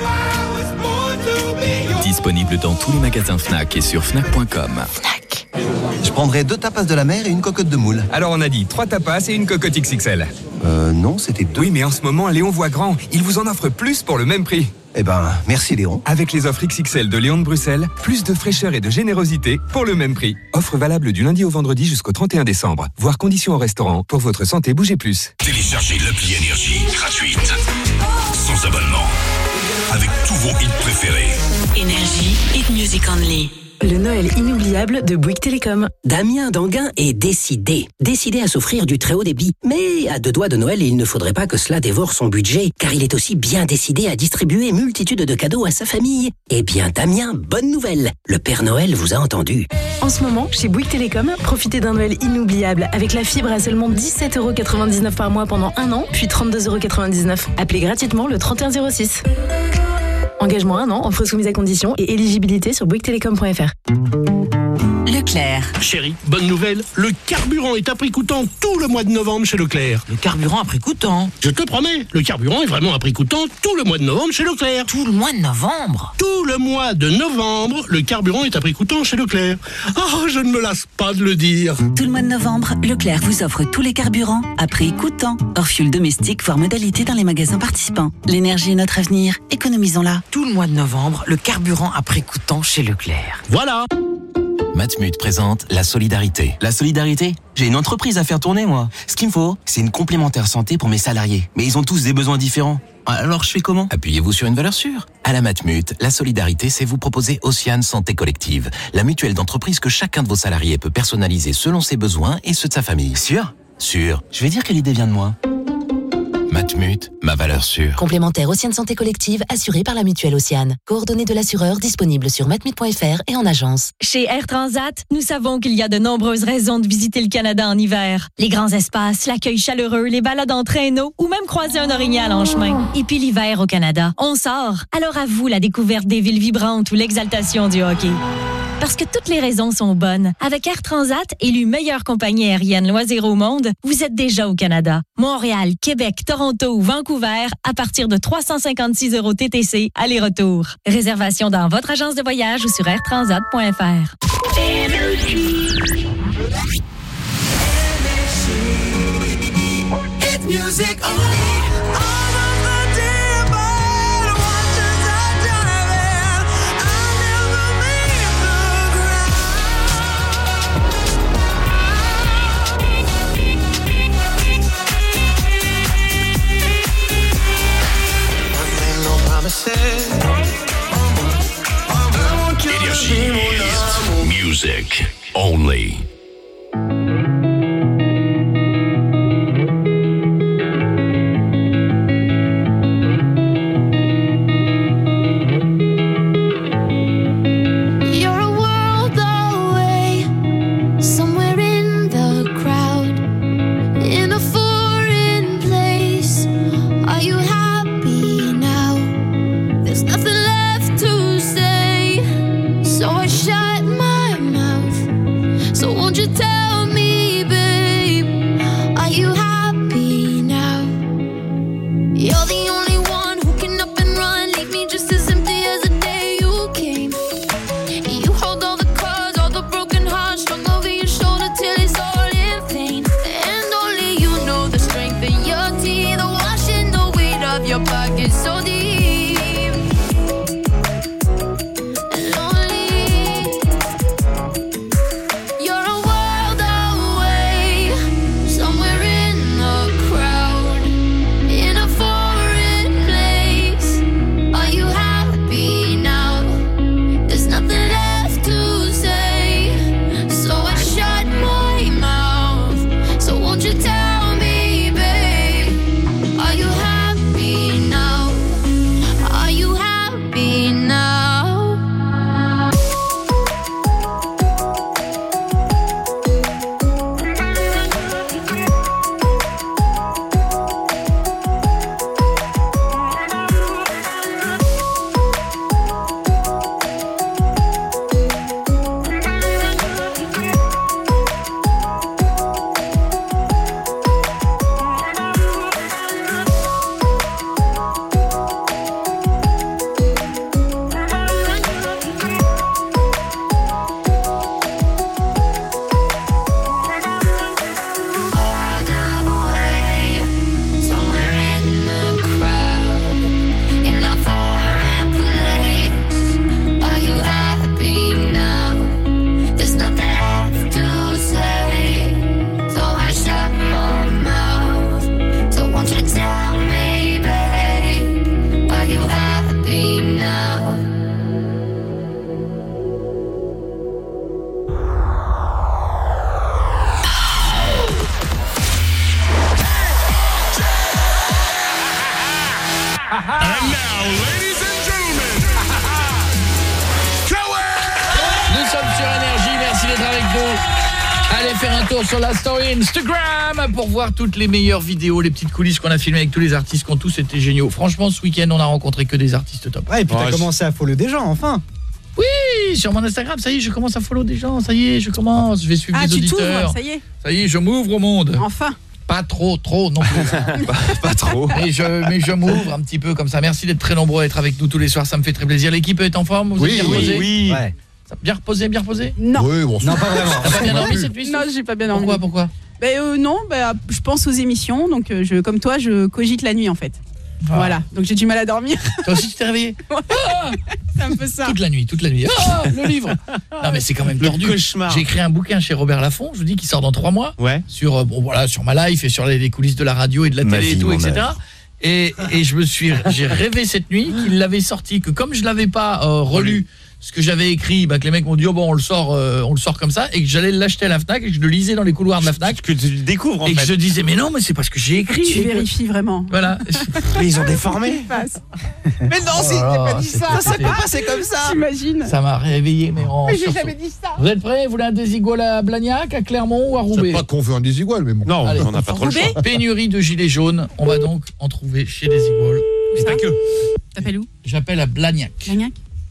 Disponible dans tous les magasins Fnac et sur fnac point com. Je prendrai deux tapas de la mer et une cocotte de moule. Alors on a dit trois tapas et une cocotte X X L. Euh, non, c'était deux. Oui, mais en ce moment, Léon voit grand. Il vous en offre plus pour le même prix. Eh ben, merci Léon. Avec les offres X X L de Léon de Bruxelles, plus de fraîcheur et de générosité pour le même prix. Offre valable du lundi au vendredi jusqu'au trente et un décembre. Voir conditions au restaurant. Pour votre santé, bougez plus. Téléchargez l'appli Énergie gratuite, sans abonnement, avec tous vos hits préférés. Énergie, hit music only. Le Noël inoubliable de Bouygues Télécom. Damien Danguin est décidé. Décidé à s'offrir du très haut débit. Mais à deux doigts de Noël, il ne faudrait pas que cela dévore son budget, car il est aussi bien décidé à distribuer multitude de cadeaux à sa famille. Eh bien, Damien, bonne nouvelle. Le Père Noël vous a entendu. En ce moment, chez Bouygues Télécom, profitez d'un Noël inoubliable avec la fibre à seulement dix-sept euros quatre-vingt-dix-neuf par mois pendant un an, puis trente-deux euros quatre-vingt-dix-neuf. Appelez gratuitement le trente et un zéro six. Engagement un an, offre soumise à conditions et éligibilité sur bouygues télécom point f r. Leclerc. Chérie, bonne nouvelle, le carburant est à prix coûtant tout le mois de novembre chez Leclerc. Le carburant à prix coûtant? Je te promets, le carburant est vraiment à prix coûtant tout le mois de novembre chez Leclerc. Tout le mois de novembre? Tout le mois de novembre, le carburant est à prix coûtant chez Leclerc. Oh, je ne me lasse pas de le dire. Tout le mois de novembre, Leclerc vous offre tous les carburants à prix coûtant. Hors fuel domestique, voire modalité dans les magasins participants. L'énergie est notre avenir, économisons-la. Tout le mois de novembre, le carburant à prix coûtant chez Leclerc. Voilà. Matmut présente la solidarité. La solidarité? J'ai une entreprise à faire tourner, moi. Ce qu'il me faut, c'est une complémentaire santé pour mes salariés. Mais ils ont tous des besoins différents. Alors je fais comment? Appuyez-vous sur une valeur sûre. À la Matmut, la solidarité, c'est vous proposer Océane Santé Collective, la mutuelle d'entreprise que chacun de vos salariés peut personnaliser selon ses besoins et ceux de sa famille. Sûr? Sûr. Je vais dire que l'idée vient de moi. Matmut, ma valeur sûre. Complémentaire Océane Santé Collective, assurée par la mutuelle Océane. Coordonnées de l'assureur disponibles sur matmut point f r et en agence. Chez Air Transat, nous savons qu'il y a de nombreuses raisons de visiter le Canada en hiver. Les grands espaces, l'accueil chaleureux, les balades en traîneau ou même croiser un orignal en chemin. Et puis l'hiver au Canada, on sort. Alors à vous la découverte des villes vibrantes ou l'exaltation du hockey. Parce que toutes les raisons sont bonnes. Avec Air Transat, élue meilleure compagnie aérienne loisirs au monde, vous êtes déjà au Canada. Montréal, Québec, Toronto ou Vancouver, à partir de trois cent cinquante-six euros T T C, aller-retour. Réservation dans votre agence de voyage ou sur air transat point f r. Énergie hit music only. Won't you tell me, babe, are you happy now? And now, ladies and gentlemen, Nous sommes sur Énergie, merci d'être avec nous. Allez faire un tour sur la story Instagram pour voir toutes les meilleures vidéos, les petites coulisses qu'on a filmées avec tous les artistes qui ont tous été géniaux. Franchement, ce week-end, on a rencontré que des artistes top. Ouais, et puis t'as commencé à follow des gens, enfin. Oui, sur mon Instagram, ça y est, je commence à follow des gens, ça y est, je commence, je vais suivre Ah, des tu auditeurs. t'ouvres, ça y est. Ça y est, je m'ouvre au monde. Enfin. Pas trop, trop non plus. pas, pas trop. Mais je, mais je m'ouvre un petit peu comme ça. Merci d'être très nombreux à être avec nous tous les soirs, ça me fait très plaisir. L'équipe est en forme, vous Oui, êtes bien oui, reposés oui. Ouais. Bien reposé, bien reposé Non. Oui, bon, Non, pas vraiment. T'as pas bien dormi cette nuit? Non, j'ai pas bien dormi. Pourquoi, pourquoi Ben euh, non, ben, je pense aux émissions, donc euh, je, comme toi, je cogite la nuit en fait. Ah. Voilà, donc j'ai du mal à dormir. Toi aussi tu t'es réveillé? Ah c'est un peu ça. Toute la nuit, toute la nuit. Ah, le livre. Non mais c'est quand même tordu. J'ai écrit un bouquin chez Robert Laffont, je vous dis qu'il sort dans trois mois. Ouais. Sur euh, bon voilà, sur ma life et sur les, les coulisses de la radio et de la Ma télé vie, et tout, mon et cetera. œuvre. Et, et je me suis j'ai rêvé cette nuit qu'il l'avait sorti, que comme je l'avais pas euh, relu ce que j'avais écrit, bah, que les mecs m'ont dit oh bon on le sort euh, on le sort comme ça, et que j'allais l'acheter à la Fnac et que je le lisais dans les couloirs de la Fnac, que tu le découvres en et fait. que je disais mais non mais c'est parce que j'ai écrit. Tu vérifies vraiment. Voilà. Mais ils ont déformé. Mais non, c'est Oh là là, pas dit ça. Ça s'est pas passé comme ça. T'imagines? Ça m'a réveillé mais en Mais j'ai sursaut. jamais dit ça. Vous êtes prêts? Vous voulez un désigual à Blagnac, à Clermont ou à Roubaix? C'est pas qu'on veut un désigual, mais bon. Non, Allez, on n'a pas trop le choix. Pénurie de gilets jaunes, on va donc en trouver chez Desigual. Et pas que. T'appelles où? J'appelle à Blagnac. Blagnac?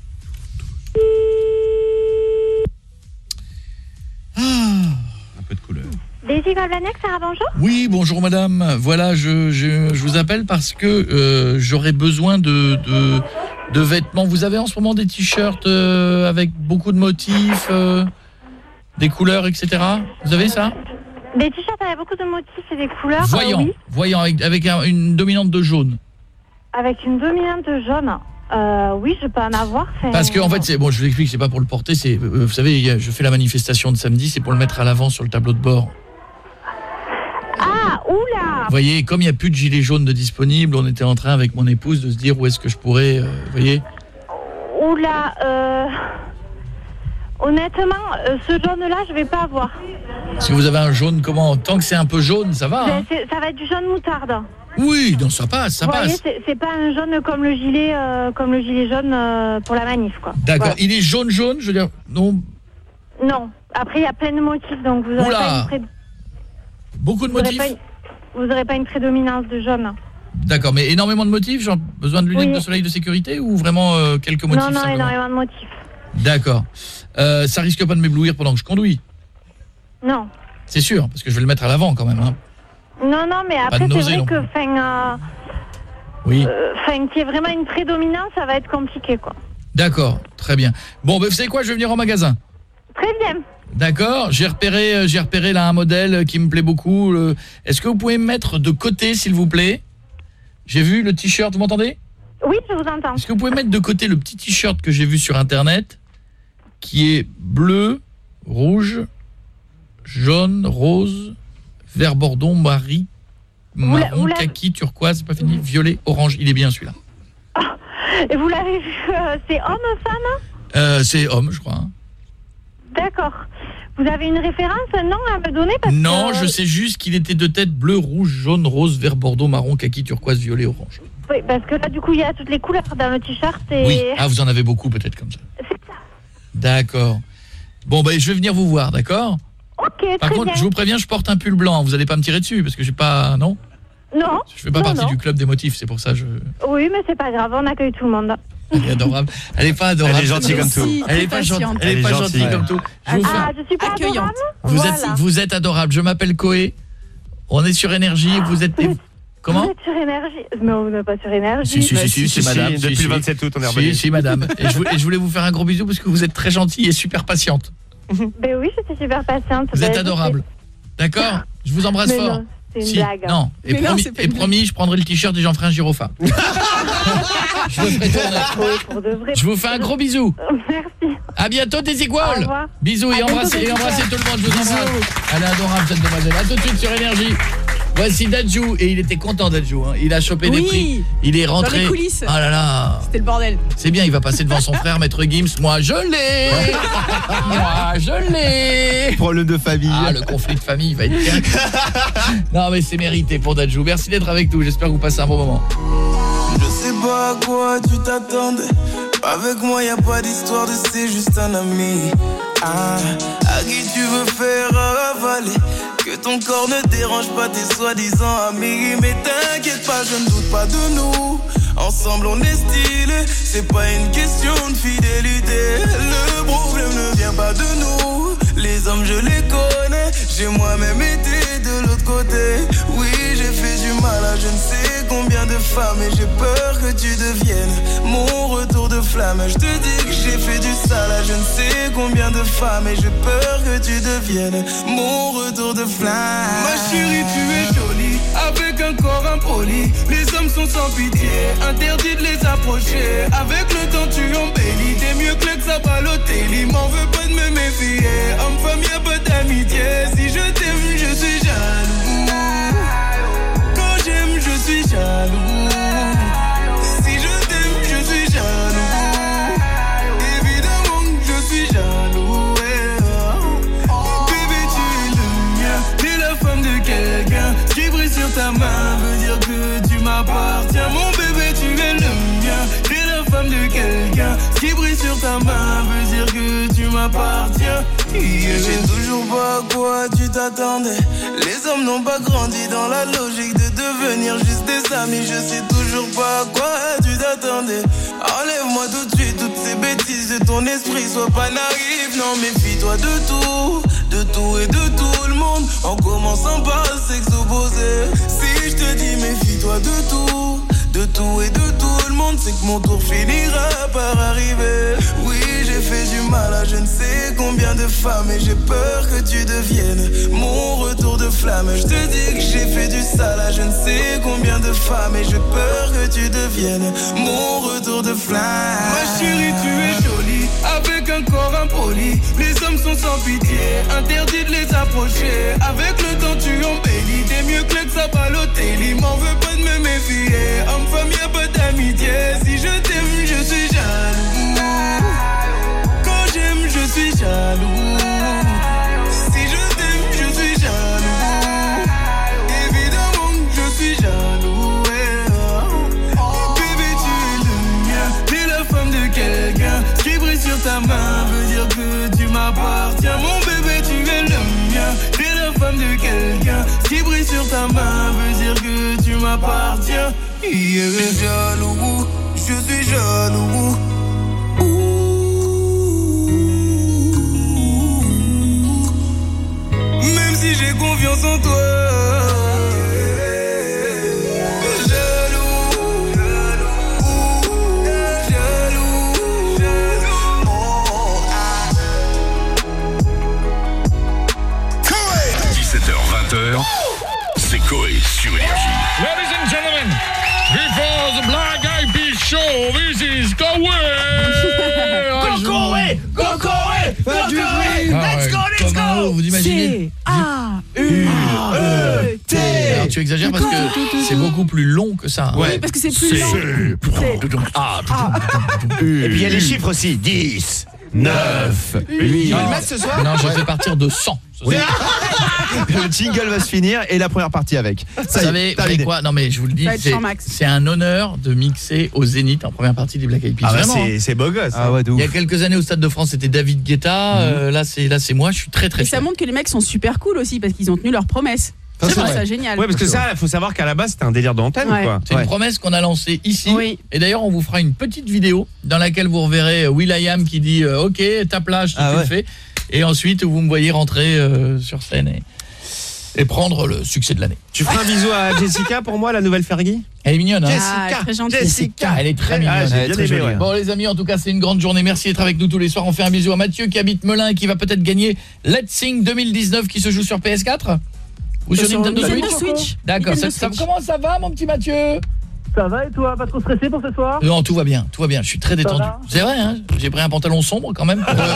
Un peu de couleur. Désigual Blagnac, Sarah, bonjour. Oui, bonjour madame. Voilà, je, je, je vous appelle parce que euh, j'aurais besoin de, de, de vêtements. Vous avez en ce moment des t-shirts euh, avec beaucoup de motifs, euh, des couleurs, et cetera. Vous avez ça? Des t-shirts avec beaucoup de motifs et des couleurs. Voyant, euh, oui. voyant avec, avec un- une dominante de jaune. Avec une dominante de jaune. Euh, oui, je peux en avoir. c'est- Parce que en fait, c'est bon, je vous explique, c'est pas pour le porter, c'est euh, vous savez, il y a- je fais la manifestation de samedi, c'est pour le mettre à l'avant sur le tableau de bord. Ah, oula. Vous voyez, comme il n'y a plus de gilets jaunes de disponibles, on était en train avec mon épouse de se dire où est-ce que je pourrais, euh, vous voyez. Oula, euh... Honnêtement, euh, ce jaune-là, je vais pas avoir. Parce que vous avez un jaune comment? Tant que c'est un peu jaune, ça va. Hein C'est- c'est- ça va être du jaune moutarde. oui, donc ça passe, ça Vous voyez, passe. c'est c'est pas un jaune comme le gilet, euh, comme le gilet jaune euh, pour la manif, quoi. D'accord, Voilà. il est jaune jaune, je veux dire, non, Non. Après, il y a plein de motifs, donc vous aurez Oula. pas une pré- beaucoup de vous aurez motifs. pas une- Vous aurez pas une prédominance de jaune. D'accord, mais énormément de motifs, genre besoin de lunettes Oui. de soleil de sécurité ou vraiment euh, quelques motifs non, non, simplement? énormément de motifs. D'accord. Euh, ça risque pas de m'éblouir pendant que je conduis. Non. C'est sûr, parce que je vais le mettre à l'avant quand même. Hein. Non, non, mais Pas après, de c'est nausée vrai non que, enfin, euh, Oui. euh, enfin, qu'il y ait vraiment une prédominance, ça va être compliqué, quoi. D'accord, très bien. Bon, ben vous savez quoi, je vais venir au magasin. Très bien. D'accord, j'ai repéré euh, j'ai repéré là un modèle qui me plaît beaucoup. le- Est-ce que vous pouvez me mettre de côté s'il vous plaît? J'ai vu le t-shirt, vous m'entendez? Oui, je vous entends. Est-ce que vous pouvez mettre de côté le petit t-shirt que j'ai vu sur internet qui est bleu, rouge, jaune, rose, vert bordeaux, marie, Vous la- marron, vous la- kaki, turquoise, c'est pas fini, violet, orange, il est bien celui-là. Et vous l'avez vu, euh, c'est homme, femme? Euh, c'est homme, je crois. hein. D'accord. Vous avez une référence, un nom à me donner parce Non, que... je sais juste qu'il était de tête bleu, rouge, jaune, rose, vert bordeaux, marron, kaki, turquoise, violet, orange. Oui, parce que là, du coup, il y a toutes les couleurs dans le t-shirt et... Oui, ah vous en avez beaucoup peut-être comme ça. C'est ça. D'accord. Bon ben je vais venir vous voir, d'accord? Ok, Par très contre, bien. je vous préviens, je porte un pull blanc, vous allez pas me tirer dessus parce que j'ai pas non, Non. je fais pas non, partie non. du club des motifs, c'est pour ça je Oui, mais c'est pas grave, on accueille tout le monde. Elle est adorable. Elle est pas adorable. Elle est gentille comme tout. Elle est pas gentille, elle est Elle est pas gentille. gentille comme tout. Je vous fais- Ah, je suis pas Accueillante. adorable. Vous Voilà. êtes vous êtes adorable. Je m'appelle Koé. On est sur Énergie, vous êtes Vous comment? êtes sur énergie. Non, vous n'êtes pas sur énergie. Si si si, si, c'est madame. si, depuis si, le si. vingt-sept août, on est Si revenu. si madame. Et je, vou- et je voulais vous faire un gros bisou parce que vous êtes très gentille et super patiente. Ben oui, j'étais super patiente. Vous Ben, êtes je adorable. D'accord? Je vous embrasse Mais fort. non, c'est une Si, blague. non, et Mais non, promis, c'est pas et une blague. promis, je prendrai le t-shirt et j'en ferai un gyrophare. Je le ferai tourner. Oui, pour de vrai. Je vous fais un gros bisou. Merci. À bientôt des Au iguales. revoir. Bisous et À bientôt, embrassez, des et embrassez iguales. tout le monde, je vous embrasse. Elle est adorable cette demoiselle. À tout de suite sur Énergie. Voici Dadju et il était content Dadju hein. Il a chopé des Oui. prix. Il est rentré. Dans les coulisses. Ah là là. C'était le bordel. C'est bien, il va passer devant son frère Maître Gims. Moi je l'ai. Moi je l'ai. Problème de famille. Ah, le conflit de famille va être bien. Non mais c'est mérité pour Dadju. Merci d'être avec nous. J'espère que vous passez un bon moment. Je sais pas à quoi tu t'attendais. Avec moi y a pas d'histoire de c'est juste un ami. Ah, à qui tu veux faire avaler. Que ton corps ne dérange pas tes soi-disant amis. Mais t'inquiète pas, je ne doute pas de nous. Ensemble on est stylé. C'est pas une question de fidélité. Le problème ne vient pas de nous. Les hommes je les connais. J'ai moi-même été de l'autre côté. Oui, j'ai fait du mal à je ne sais combien de femmes. Et j'ai peur que tu deviennes mon retour de flamme. Je te dis que j'ai fait du sale à je ne sais combien de femmes. Et j'ai peur que tu deviennes mon retour de flamme. Ma chérie, tu es jolie, avec un corps impoli. Les hommes sont sans pitié, interdit de les approcher. Avec le temps tu embellis, t'es mieux que l'ex à Balotelli. M'en veux pas de me méfier, homme-femme y'a pas d'amitié. Si je t'aime, je suis jaloux. Quand j'aime, je suis jaloux. Si je t'aime, je suis jaloux. Évidemment que je suis jaloux. Bébé, tu es le mien, t'es la femme de quelqu'un. Ce qui brille sur ta main veut dire que tu m'appartiens. Mon bébé, tu es le mien, t'es la femme de quelqu'un. Ce qui brille sur ta main veut dire que tu m'appartiens. Yeah. Je sais toujours pas à quoi tu t'attendais. Les hommes n'ont pas grandi dans la logique de devenir juste des amis. Je sais toujours pas à quoi tu t'attendais. Enlève-moi tout de suite toutes ces bêtises de ton esprit. Sois pas naïf, non méfie-toi de tout. De tout et de tout le monde. En commençant par le sexe opposé. Si je te dis méfie-toi de tout. De tout et de tout le monde, c'est que mon tour finira par arriver. Oui, j'ai fait du mal à je ne sais combien de femmes. Et j'ai peur que tu deviennes mon retour de flamme. Je te dis que j'ai fait du sale à je ne sais combien de femmes. Et j'ai peur que tu deviennes mon retour de flamme. Ma chérie, tu es jolie, avec un corps impoli. Les hommes sont sans pitié, interdit de les approcher. Avec le temps tu embellis, t'es mieux que l'ex à Balotelli. M'en veux pas de me méfier, homme-femme y'a pas d'amitié. Si je t'aime, je suis jaloux. Quand j'aime, je suis jaloux. Si je t'aime, je suis jaloux. Évidemment que je suis jaloux. Bébé, tu es le mien, t'es la femme de quelqu'un. Ce qui brille sur ta main veut dire que tu m'appartiens. Mon bébé, tu es le mien, t'es la femme de quelqu'un. Ce qui brille sur ta main veut dire que tu m'appartiens. Yeah. Je suis jaloux, je suis jaloux. Même si j'ai confiance en toi. dix-sept heures vingt, c'est Coé sur Énergie. Ladies and gentlemen, before the Black Eyed Peas show, this is Coé. Go Coé, go Coé, go Coé. Let's go, let's go. Vous imaginez? C A U E T. Alors, tu exagères parce que c'est beaucoup plus long que ça. Oui, parce que c'est plus long. Ah, Et puis il y a les chiffres aussi. dix, neuf, huit. Non, le mettre ce soir? Non, je vais partir de cent. Oui. Le jingle va se finir et la première partie avec. Ça vous savez, vous savez quoi? Non mais je vous le dis, c'est, c'est un honneur de mixer au Zénith en première partie des Black Eyed Peas. Ah bah Vraiment, c'est, c'est beau gosse. Ah ouais, il y a quelques années au Stade de France, c'était David Guetta. Mmh. Euh, là, c'est là, c'est moi. Je suis très très. Et ça montre que les mecs sont super cool aussi parce qu'ils ont tenu leurs promesses. C'est, c'est ça génial. Ouais, parce que ça, il faut savoir qu'à la base, c'était un délire d'antenne, ouais. quoi. C'est ouais. une promesse qu'on a lancée ici. Oui. Et d'ailleurs, on vous fera une petite vidéo dans laquelle vous reverrez Will.i.am qui dit euh, OK, ta plage, ah, tu ouais. le fais. Et ensuite, vous me voyez rentrer euh, sur scène et, et prendre le succès de l'année. Tu feras un bisou à Jessica pour moi, la nouvelle Fergie? Elle est mignonne, hein? Jessica, très gentille. Jessica, elle est très mignonne. Ah, j'ai bien aimé, ouais. Bon les amis, en tout cas, c'est une grande journée. Merci d'être avec nous tous les soirs. On fait un bisou à Mathieu qui habite Melun et qui va peut-être gagner Let's Sing deux mille dix-neuf qui se joue sur P S quatre ou sur, sur Nintendo, Nintendo Switch, Switch. D'accord, Nintendo ça, Switch. Ça, comment ça va mon petit Mathieu? Ça va et toi? Pas trop stressé pour ce soir? Non, tout va bien, tout va bien. Je suis très détendu. C'est vrai, hein? J'ai pris un pantalon sombre quand même. Pour, euh...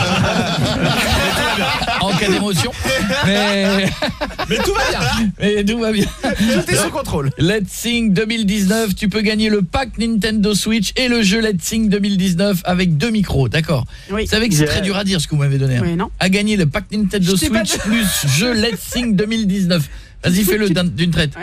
en cas d'émotion. Mais... Mais tout va bien. Mais tout va bien. Tout est sous contrôle. Let's Sing deux mille dix-neuf, tu peux gagner le pack Nintendo Switch et le jeu Let's Sing deux mille dix-neuf avec deux micros, d'accord? Oui. Vous savez que c'est yeah. très dur à dire ce que vous m'avez donné. Hein. Oui, non. À gagner le pack Nintendo Switch plus jeu Let's Sing deux mille dix-neuf. Vas-y, fais-le d'une traite. Ouais.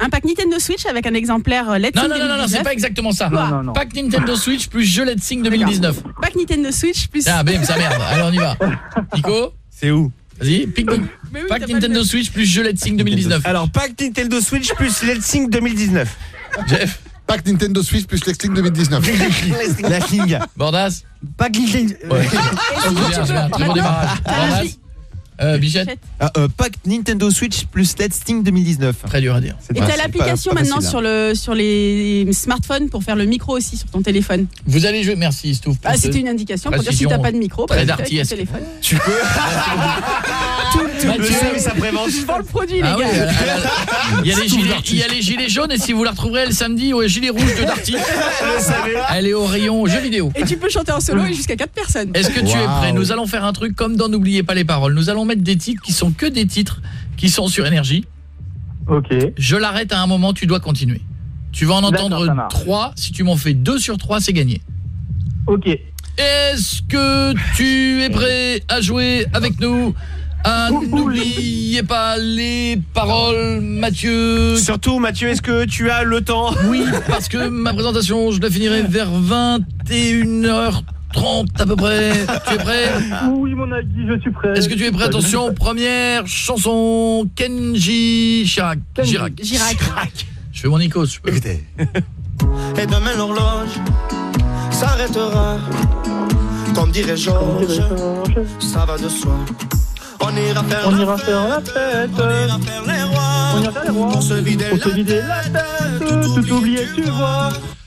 Un pack Nintendo Switch avec un exemplaire Let's Non, Sing non, non, non, non, c'est pas exactement ça. Quoi non, non. Pack Nintendo Switch plus jeu Let's Sing deux mille dix-neuf. Pack Nintendo Switch plus... Ah, bim, ça merde. Allez, on y va. Nico, c'est où? Vas-y, pic, pic. Oui, Pack Nintendo Switch plus jeu Let's Sing deux mille dix-neuf. Alors, pack Nintendo Switch plus Let's Sing deux mille dix-neuf. Jeff. Pack Nintendo Switch plus Let's Sing deux mille dix-neuf. La King. Bordas. Pack Nintendo... Ouais. Bien, bien, très bon démarrage. Bordas. Euh, Bichette. Ah, euh, pack Nintendo Switch plus Let's Sing deux mille dix-neuf. Très dur à dire. Et t'as l'application maintenant sur, le, sur les smartphones pour faire le micro aussi sur ton téléphone. Vous allez jouer, merci Stouff. Ah, c'était une indication pour dire si t'as pas de micro, bah, très tu fais avec ton d'artiste. téléphone. Tu peux. Tout, tout Mathieu. le service après-vente. Je vends le produit, les Ah gars. oui, euh, euh, il y a les gilets, il y a les gilets jaunes et si vous la retrouverez le samedi au gilet rouge de Darty. Elle est au rayon jeux vidéo. Et tu peux chanter en solo et jusqu'à quatre personnes. Est-ce que tu es prêt? Nous allons faire un truc comme dans N'oubliez pas les paroles. Nous allons mettre des titres qui sont que des titres qui sont sur énergie. Ok. Je l'arrête à un moment, tu dois continuer. Tu vas en entendre trois, si tu m'en fais deux sur trois, c'est gagné. Ok. Est-ce que tu es prêt à jouer avec nous? Ah, n'oubliez pas les paroles, Mathieu. Surtout, Mathieu, est-ce que tu as le temps? Oui, parce que ma présentation, je la finirai vers vingt et une heures trente à peu près. Tu es prêt? Oui, mon ami, je suis prêt. Est-ce que tu es prêt? Attention, première chanson, Kenji Chirac. Chirac. Chirac. Je fais mon Nikos, je peux. Et demain l'horloge s'arrêtera. Comme dirait Georges, ça va de soi. On ira faire, On la, ira fête, faire la fête. on ira faire les rois. On ira faire les rois. Pour se vider, Pour se vider la tête. Tout oublier, tu vois.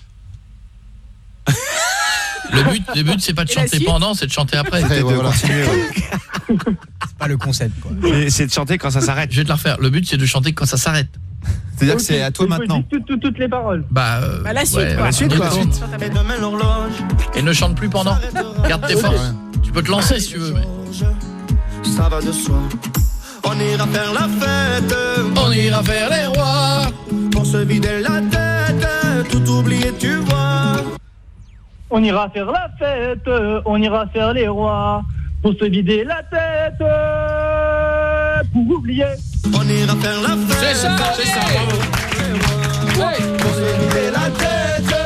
Le but, le but c'est pas de Et la chanter suite pendant, c'est de chanter après. C'est de voilà. continuer. Ouais. C'est pas le concept, quoi. C'est- C'est de chanter quand ça s'arrête. Je vais te la refaire. Le but c'est de chanter quand ça s'arrête. C'est-à-dire Ok. que c'est à toi Il faut maintenant. dire tout- tout- toutes les paroles. Bah, euh, Bah, la suite, ouais, quoi. la suite, quoi. Et demain l'horloge Et ne chante plus pendant. Garde tes forces. Tu peux te lancer si tu veux. Mais... ça va de soi. On ira faire la fête. On ira faire les rois. Pour se vider la tête. Tout oublier, tu vois. On ira faire la fête. On ira faire les rois. Pour se vider la tête. Pour oublier. On ira faire la fête. C'est ça, c'est ça, bravo. Ouais. Pour se vider la tête.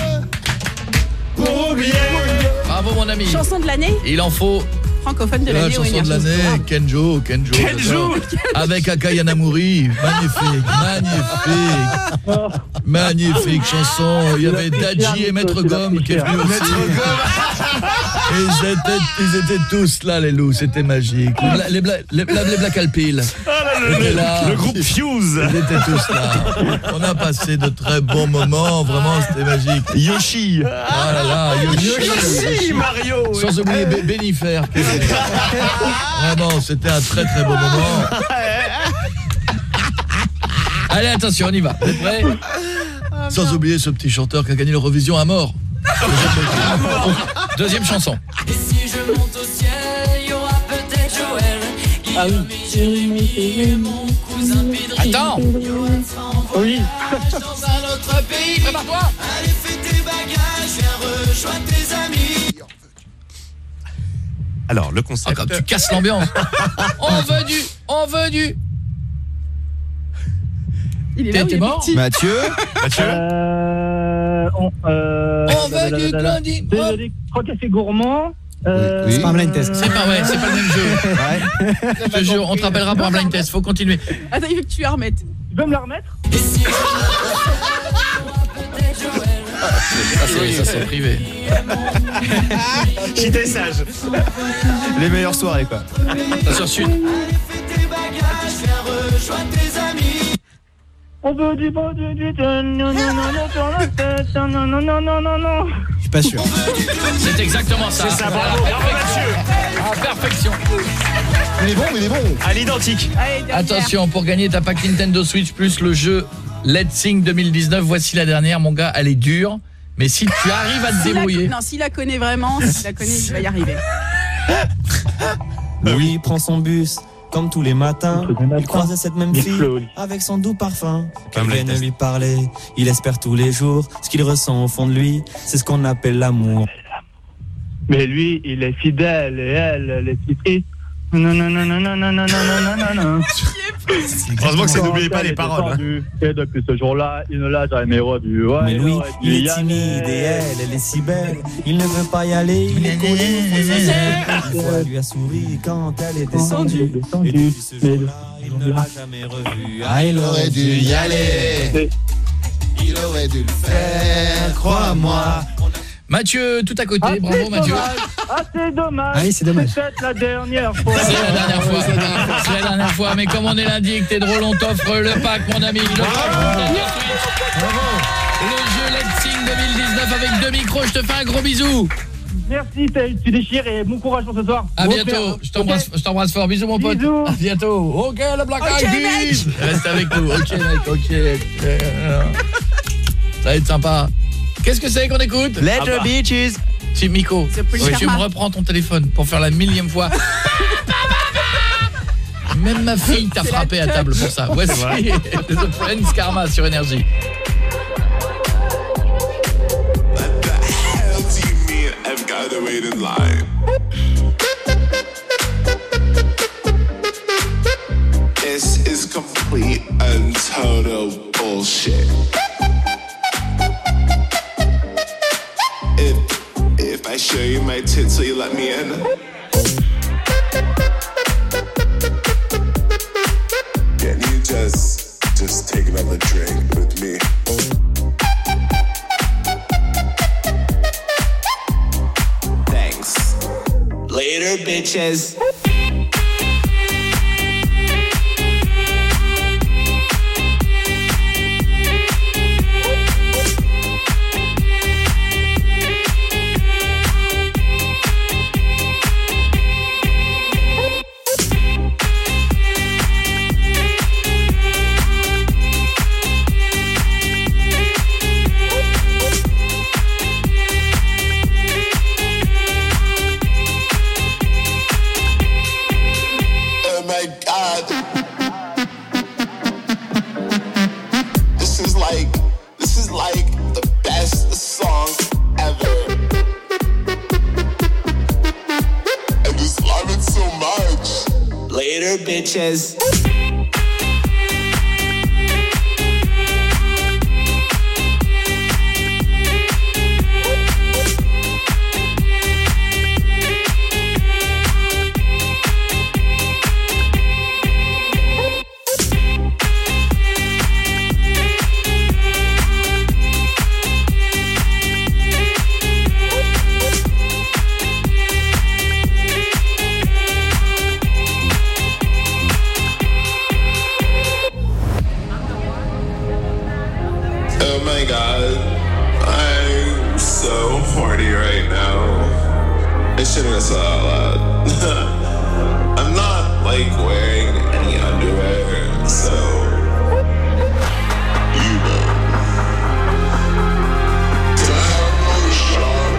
Pour oublier. Bravo mon ami. Chanson de l'année Il en faut. francophone de La l'année. chanson de l'année, Kenjo, Kenjo. Kenjo. Avec Aka Yanamuri, magnifique, magnifique. Magnifique chanson. Il y avait Dadji et Maître Gomme qui est venu aussi. Et ils étaient, ils étaient tous là, les loups, c'était magique. Les, bla, les, bla, les, bla, les Black Alpil. Ah, là, le, là. le groupe Fuse. Ils étaient tous là. On a passé de très bons moments, vraiment, c'était magique. Yoshi. Ah là là, Yoshi. Yoshi, Mario. Sans oublier Bé- Bénifère. Vraiment, c'était un très très beau moment. Allez, attention, on y va. Vous êtes prêts? Sans oublier ce petit chanteur qui a gagné l'Eurovision à mort. Deuxième chanson. Et si je monte au ciel, il y aura peut-être Joël. Ah oui. Et mon cousin Pedro. Attends. Oui. Dans un autre pays, prépare-toi. Allez, fais tes bagages, viens rejoindre tes amis. Alors, le concept. Ah, comme tu casses l'ambiance. On veut du, on veut du. Il est là, T'es il est mort parti. Mathieu. Mathieu. Euh, on, euh, On veut du Claudine. Désolé, trois cafés gourmands. Euh, C'est pas un blind test. C'est pas, ouais, c'est pas le même jeu. Je te jure, on te rappellera pour un blind test. Faut continuer. Attends, il veut que tu la remettes. Tu peux me la remettre? Et si je monte au ciel, il y aura peut-être Joël. Ça c'est, ça c'est privé. J'étais sage. Les meilleures soirées, quoi. Ça sur Sud. Allez, fais tes bagages, viens rejoindre tes amis. On veut du bon du du non non non non sur la tête non non non non non non non. Je suis pas sûr. C'est exactement ça. C'est ça, bravo. Bravo, Mathieu. À perfection. Il est bon, il est bon. À l'identique. Allez, dernière. Attention, pour gagner ta pack Nintendo Switch plus le jeu Let's Sing deux mille dix-neuf, voici la dernière, mon gars, elle est dure. Mais si tu arrives à te S'il la- débrouiller. Non, s'il la connaît vraiment, s'il la connaît, il va y arriver. Louis prend son bus, comme tous les matins. Il croise cette même Miss fille Chloé. avec son doux parfum. Comme Elle les vient de tests. lui parler, il espère tous les jours. Ce qu'il ressent au fond de lui, c'est ce qu'on appelle l'amour. Mais lui, il est fidèle et elle, elle est si triste. Non, non, non, non, non, non, non, non, non, non. Heureusement que c'est n'oubliez pas les paroles. Hein. Et depuis ce jour-là, il ne l'a jamais revu. Ouais, Mais lui, il est y timide et elle, elle est si belle. Il ne veut pas y aller, il est collé. Une fois, lui a souri quand elle est descendue. Et depuis ce jour-là, il ne l'a jamais revu. Ah, il aurait dû y aller. Il aurait dû le faire, crois-moi. Mathieu, tout à côté, Ah, bravo c'est Mathieu. dommage. Ah, c'est dommage. Ah oui, c'est dommage. C'est peut-être la dernière fois. C'est la dernière fois. C'est la dernière fois. Mais comme on est lundi et que t'es drôle, on t'offre le pack, mon ami. Le pack Nintendo Switch. Le jeu Let's Sing deux mille dix-neuf avec deux micros. Je te fais un gros bisou. Merci, tu déchires et bon courage pour ce soir. À Bon bientôt. faire. Je t'embrasse, je t'embrasse fort. Bisous mon pote. Bisous. À bientôt. OK, le Black Ok, Eyed Peas. Reste avec nous. OK mec, OK. Ça va être sympa. Qu'est-ce que c'est qu'on écoute? Let Ah the bah. beaches. Si Miko, plus si le tu me karma. reprends ton téléphone pour faire la millième fois. Même ma fille t'a frappé à table pour ça. Voici The Friends Karma sur Énergie. I've got to wait in line. This is complete and total bullshit. If if I show you my tits, will you let me in? Can you just just take another drink with me? Thanks. Later, bitches. Oh my god. This is like this is like the best song ever. I just love it so much. Later, bitches. Oh my god, I'm so horny right now. I shouldn't have said that out loud. I'm not like wearing any underwear, so you know. Can I have another shot?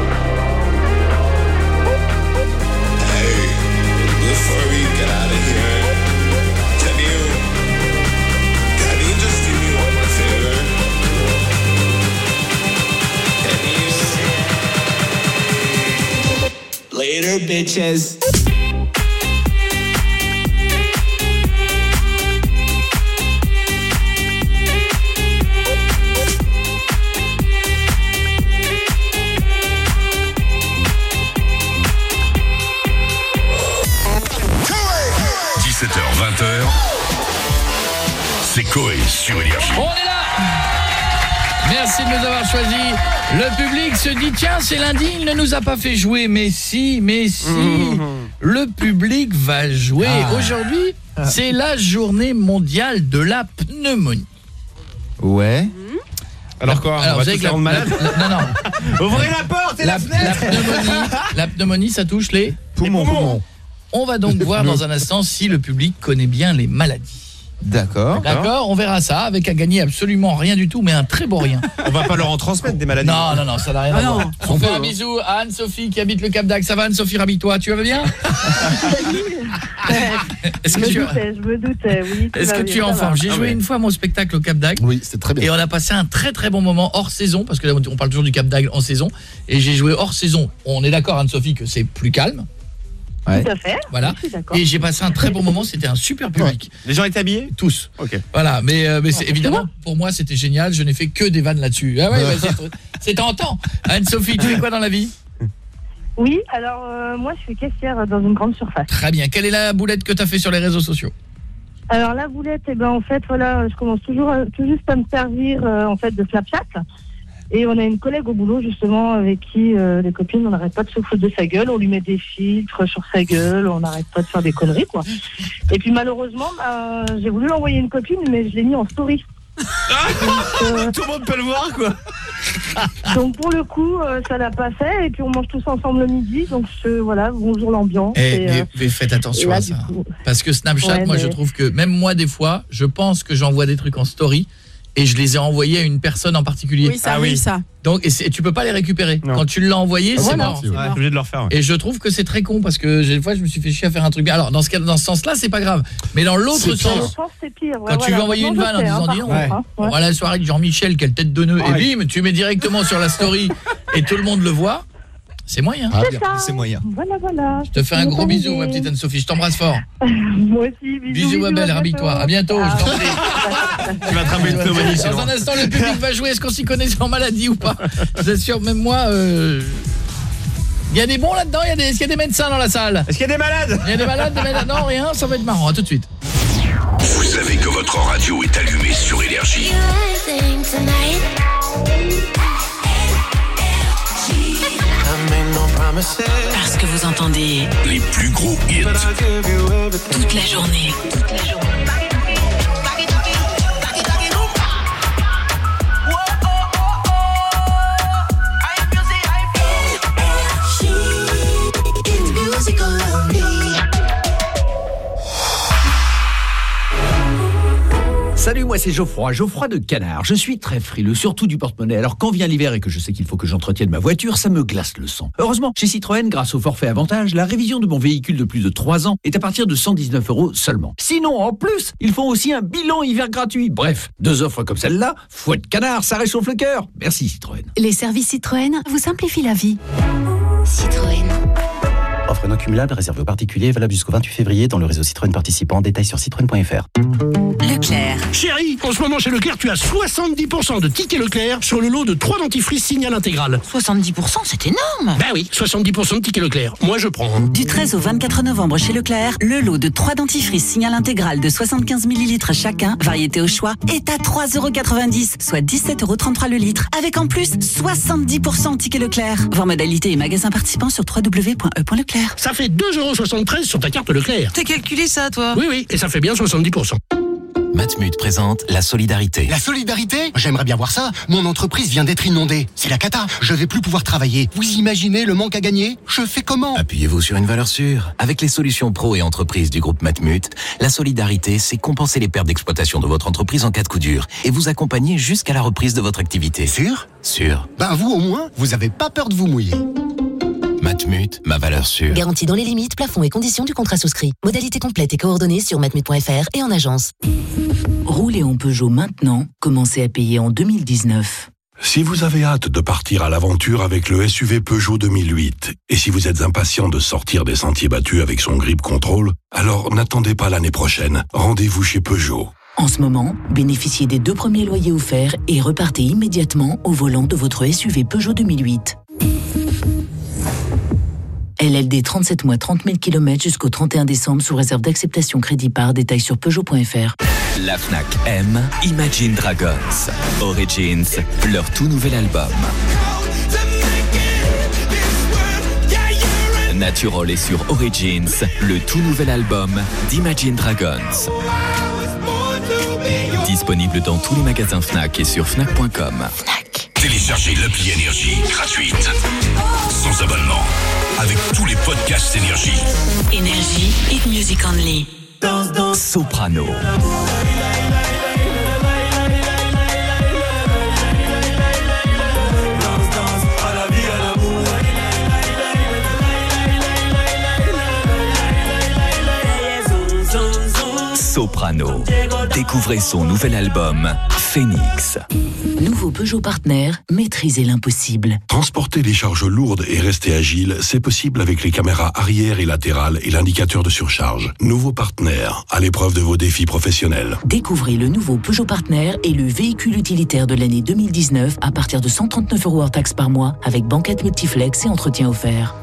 Hey, before we get out of here, can you can you just do me one more favor? Later, bitches. dix-sept heures vingt, c'est Coé sur Énergie. On est là. Merci de nous avoir choisis. Le public se dit tiens, c'est lundi, il ne nous a pas fait jouer. Mais si, mais si. Mmh. Le public va jouer. Ah. Aujourd'hui, ah. c'est la journée mondiale de la pneumonie. Ouais. Mmh. Alors quoi? Alors, on va tous la, rendre malade. La, non, non. Ouvrez la porte et la, la fenêtre. La pneumonie, la pneumonie, ça touche les poumons. poumons. On va donc voir dans un instant si le public connaît bien les maladies. D'accord. D'accord, on verra ça avec à gagner absolument rien du tout, mais un très beau rien. On va pas leur en transmettre des maladies. Non, non, non, ça n'a rien ah à voir. non. On fait un bisou à Anne-Sophie qui habite le Cap d'Agde. Ça va Anne-Sophie, rhabille-toi, tu vas bien? Est-ce que je, tu... me doutais, je me doutais, oui. Est-ce que tu es en forme? J'ai joué une fois mon spectacle au Cap d'Agde. Oui, c'était très bien. Et on a passé un très très bon moment hors saison, parce que là on parle toujours du Cap d'Agde en saison. Et j'ai joué hors saison. On est d'accord Anne-Sophie que c'est plus calme. Ouais. Tout à fait. Voilà. Je suis d'accord. Et j'ai passé un très bon moment, c'était un super public. Les gens étaient habillés ? Tous. Ok. Voilà, mais, euh, mais c'est, évidemment, pour moi, c'était génial. Je n'ai fait que des vannes là-dessus. Ah ouais, bah, c'est, c'est tentant. Anne-Sophie, tu fais quoi dans la vie ? Oui, alors euh, moi, je suis caissière dans une grande surface. Très bien. Quelle est la boulette que tu as fait sur les réseaux sociaux ? Alors la boulette, eh ben en fait, voilà, je commence toujours à- tout juste à me servir euh, en fait de Snapchat. Et on a une collègue au boulot justement avec qui euh, les copines, on n'arrête pas de se foutre de sa gueule, on lui met des filtres sur sa gueule, on n'arrête pas de faire des conneries quoi. Et puis malheureusement, bah, j'ai voulu l'envoyer une copine, mais je l'ai mis en story. Donc, euh, tout le monde peut le voir quoi. Donc pour le coup, euh, ça l'a pas fait et puis on mange tous ensemble le midi, donc je, voilà, bonjour l'ambiance. Eh, et, mais, euh, mais faites attention là, à du ça. coup- Parce que Snapchat, Ouais, moi mais- je trouve que même moi des fois, je pense que j'envoie des trucs en story et je les ai envoyés à une personne en particulier. Oui, ça arrive, ça. Donc et, c'est- et tu peux pas les récupérer. Non. Quand tu l'as envoyé, Ah, c'est voilà, mort. c'est ouais. Obligé de le refaire. Ouais. Et je trouve que c'est très con parce que j'ai- des fois je me suis fait chier à faire un truc bien. Alors dans ce cas dans ce sens-là, c'est pas grave. Mais dans l'autre Dans sens, l'autre sens, c'est pire. Ouais, quand tu voilà. veux envoyer une Non, je vanne en sais, hein, disant par dis contre, donc, hein, ouais. voilà la soirée de Jean-Michel, quelle tête de nœud, Ouais. et bim, tu mets directement sur la story et tout le monde le voit. C'est moyen. Ah, C'est ça. c'est moyen. Voilà, voilà. Je te fais un gros bisou, ma petite Anne-Sophie. Je t'embrasse fort. Moi aussi, bisous. Bisous, ma belle, à rhabille-toi. À bientôt, je t'en prie. Tu vas attraper une pneumonie Dans sinon. un instant, le public va jouer. Est-ce qu'on s'y connaît en maladie ou pas? Je vous assure, même moi... euh, Il y a des bons là-dedans, il y a des... Est-ce qu'il y a des médecins dans la salle? Est-ce qu'il y a des malades? Il y a des malades, des malades? Non, rien, ça va être marrant. À tout de suite. Vous savez que votre radio est allumée sur Énergie. Parce que vous entendez Les plus gros hits. toute la journée. Toute la journée. Salut, moi c'est Geoffroy, Geoffroy de Canard. Je suis très frileux, surtout du porte-monnaie. Alors quand vient l'hiver et que je sais qu'il faut que j'entretienne ma voiture, ça me glace le sang. Heureusement, chez Citroën, grâce au forfait avantage, la révision de mon véhicule de plus de trois ans est à partir de cent dix-neuf euros seulement. Sinon, en plus, ils font aussi un bilan hiver gratuit. Bref, deux offres comme celle-là, fouette Canard, ça réchauffe le cœur. Merci Citroën. Les services Citroën vous simplifient la vie. Citroën. Offre non cumulable réservée aux particuliers, valable jusqu'au vingt-huit février dans le réseau Citroën participant. Détails sur citroën point f r. Leclerc. Chérie, en ce moment chez Leclerc, tu as soixante-dix pour cent de tickets Leclerc sur le lot de trois dentifrices Signal intégral. soixante-dix pour cent, c'est énorme. Bah oui, soixante-dix pour cent de tickets Leclerc. Moi, je prends. Du treize au vingt-quatre novembre chez Leclerc, le lot de trois dentifrices Signal intégral de soixante-quinze millilitres chacun, variété au choix, est à trois euros quatre-vingt-dix, soit dix-sept euros trente-trois le litre, avec en plus soixante-dix pour cent tickets Leclerc. Voir modalités et magasins participants sur w w w point e point leclerc. Ça fait deux euros soixante-treize sur ta carte Leclerc. T'as calculé ça, toi? Oui, oui, et ça fait bien soixante-dix pour cent. Matmut présente la solidarité. La solidarité? J'aimerais bien voir ça. Mon entreprise vient d'être inondée. C'est la cata. Je vais plus pouvoir travailler. Vous imaginez le manque à gagner? Je fais comment? Appuyez-vous sur une valeur sûre. Avec les solutions pro et entreprises du groupe Matmut, la solidarité, c'est compenser les pertes d'exploitation de votre entreprise en cas de coup dur et vous accompagner jusqu'à la reprise de votre activité. Sûr? Sûr. Ben vous au moins, vous avez pas peur de vous mouiller. Matmut, ma valeur sûre. Garantie dans les limites, plafonds et conditions du contrat souscrit. Modalités complètes et coordonnées sur matmut point f r et en agence. Roulez en Peugeot maintenant, commencez à payer en deux mille dix-neuf. Si vous avez hâte de partir à l'aventure avec le S U V Peugeot deux mille huit, et si vous êtes impatient de sortir des sentiers battus avec son grip control, alors n'attendez pas l'année prochaine. Rendez-vous chez Peugeot. En ce moment, bénéficiez des deux premiers loyers offerts et repartez immédiatement au volant de votre S U V Peugeot deux mille huit. L L D trente-sept mois, trente mille kilomètres jusqu'au trente et un décembre sous réserve d'acceptation crédit par. Détails sur Peugeot point f r. La Fnac aime Imagine Dragons. Origins, leur tout nouvel album. Natural est sur Origins, le tout nouvel album d'Imagine Dragons. Disponible dans tous les magasins Fnac et sur fnac point com. Fnac. Téléchargez l'appli Énergie gratuite. Sans abonnement. Avec tous les podcasts Énergie. Énergie, hit music only. Soprano. Soprano. Découvrez son nouvel album, Phoenix. Nouveau Peugeot Partner, maîtrisez l'impossible. Transporter les charges lourdes et rester agile, c'est possible avec les caméras arrière et latérales et l'indicateur de surcharge. Nouveau Partner, à l'épreuve de vos défis professionnels. Découvrez le nouveau Peugeot Partner et le véhicule utilitaire de l'année deux mille dix-neuf à partir de cent trente-neuf euros hors taxe par mois avec banquette multiflex et entretien offert.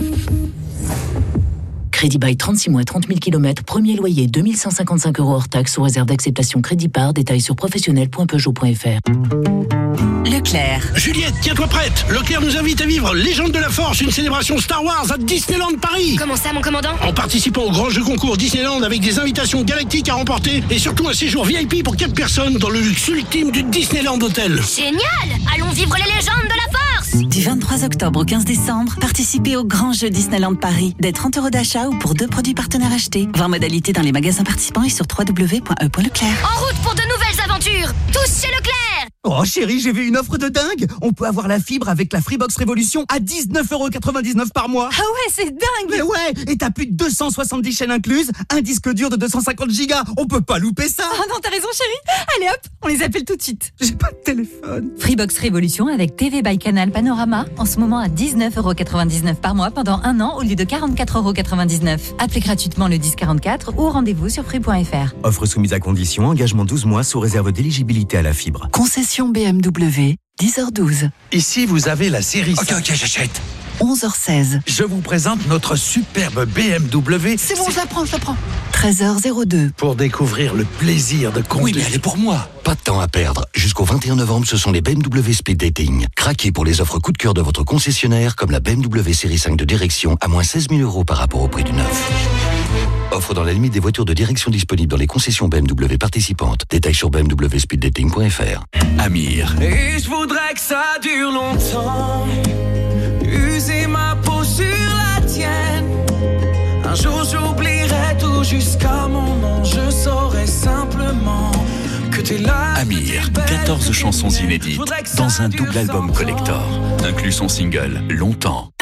Crédit bail trente-six mois, trente mille kilomètres, premier loyer deux mille cent cinquante-cinq euros hors taxe sous réserve d'acceptation crédit par, détails sur professionnel point peugeot point f r. Leclerc. Juliette, tiens-toi prête. Leclerc nous invite à vivre Légende de la Force, une célébration Star Wars à Disneyland Paris. Comment ça, mon commandant? En participant au grand jeu concours Disneyland avec des invitations galactiques à remporter et surtout un séjour V I P pour quatre personnes dans le luxe ultime du Disneyland Hotel. Génial! Allons vivre les légendes de la Force! Du vingt-trois octobre au quinze décembre, participez au grand jeu Disneyland Paris. Des trente euros d'achat ou pour deux produits partenaires achetés. Voir modalité dans les magasins participants et sur w w w point e point leclerc. En route pour de nouvelles aventures! Tous chez Leclerc! Oh chérie, j'ai vu une offre de dingue. On peut avoir la fibre avec la Freebox Révolution à dix-neuf euros quatre-vingt-dix-neuf par mois. Ah ouais, c'est dingue. Mais ouais, et t'as plus de deux cent soixante-dix chaînes incluses, un disque dur de deux cent cinquante gigas. On peut pas louper ça. Oh non, t'as raison chérie. Allez hop, on les appelle tout de suite. J'ai pas de téléphone. Freebox Révolution avec T V by Canal Panorama en ce moment à dix-neuf euros quatre-vingt-dix-neuf par mois pendant un an au lieu de quarante-quatre euros quatre-vingt-dix-neuf. Appelez gratuitement le dix quarante-quatre ou rendez-vous sur free point f r. Offre soumise à condition, engagement douze mois sous réserve d'éligibilité à la fibre. Concession B M W, dix heures douze. Ici, vous avez la série Ok, ok, j'achète. onze heures seize. Je vous présente notre superbe B M W. C'est bon, je la prends, je la prends. treize heures zéro deux. Pour découvrir le plaisir de conduire. Oui, mais elle est pour moi. Pas de temps à perdre. Jusqu'au vingt et un novembre, ce sont les B M W Speed Dating. Craquez pour les offres coup de cœur de votre concessionnaire, comme la B M W série cinq de direction à moins seize mille euros par rapport au prix du neuf. Offre dans la limite des voitures de direction disponibles dans les concessions B M W participantes. Détails sur b m w speed dating point f r. Amir. Et je voudrais que ça dure longtemps. User ma peau sur la tienne. Un jour j'oublierai tout jusqu'à mon nom. Je saurai simplement que t'es là. Amir, quatorze chansons inédites dans un double album collector. Inclus son single Longtemps.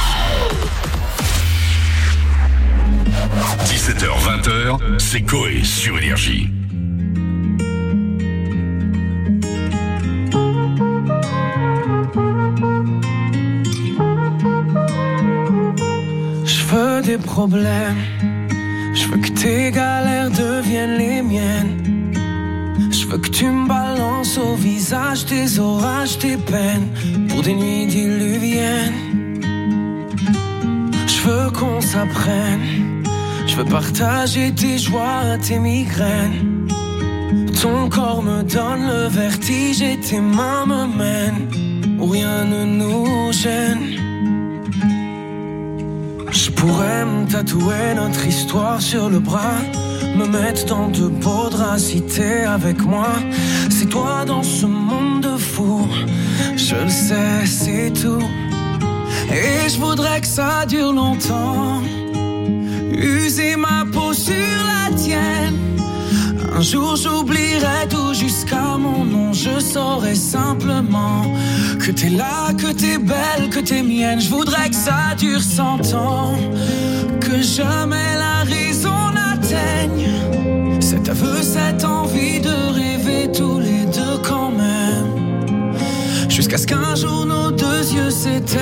dix-sept heures vingt, c'est Coé sur Énergie. Je veux des problèmes. Je veux que tes galères deviennent les miennes. Je veux que tu me balances au visage tes orages, tes peines pour des nuits diluviennes. Je veux qu'on s'apprenne. Je veux partager tes joies, tes migraines. Ton corps me donne le vertige et tes mains me mènent où rien ne nous gêne. Je pourrais me tatouer notre histoire sur le bras, me mettre dans de beaux draps si t'es avec moi. C'est toi dans ce monde de fou, je le sais, c'est tout. Et je voudrais que ça dure longtemps. User ma peau sur la tienne. Un jour j'oublierai tout jusqu'à mon nom. Je saurai simplement que t'es là, que t'es belle, que t'es mienne. Je voudrais que ça dure cent ans, que jamais la raison n'atteigne cet aveu, cette envie de rêver tous les deux quand même, jusqu'à ce qu'un jour nos deux yeux s'éteignent.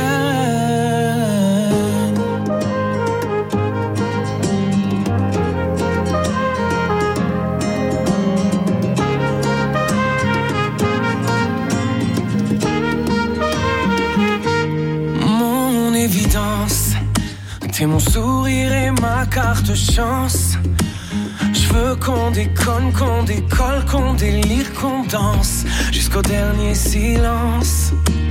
T'es mon sourire et ma carte chance. Je veux qu'on déconne, qu'on décolle, qu'on délire, qu'on danse jusqu'au dernier silence.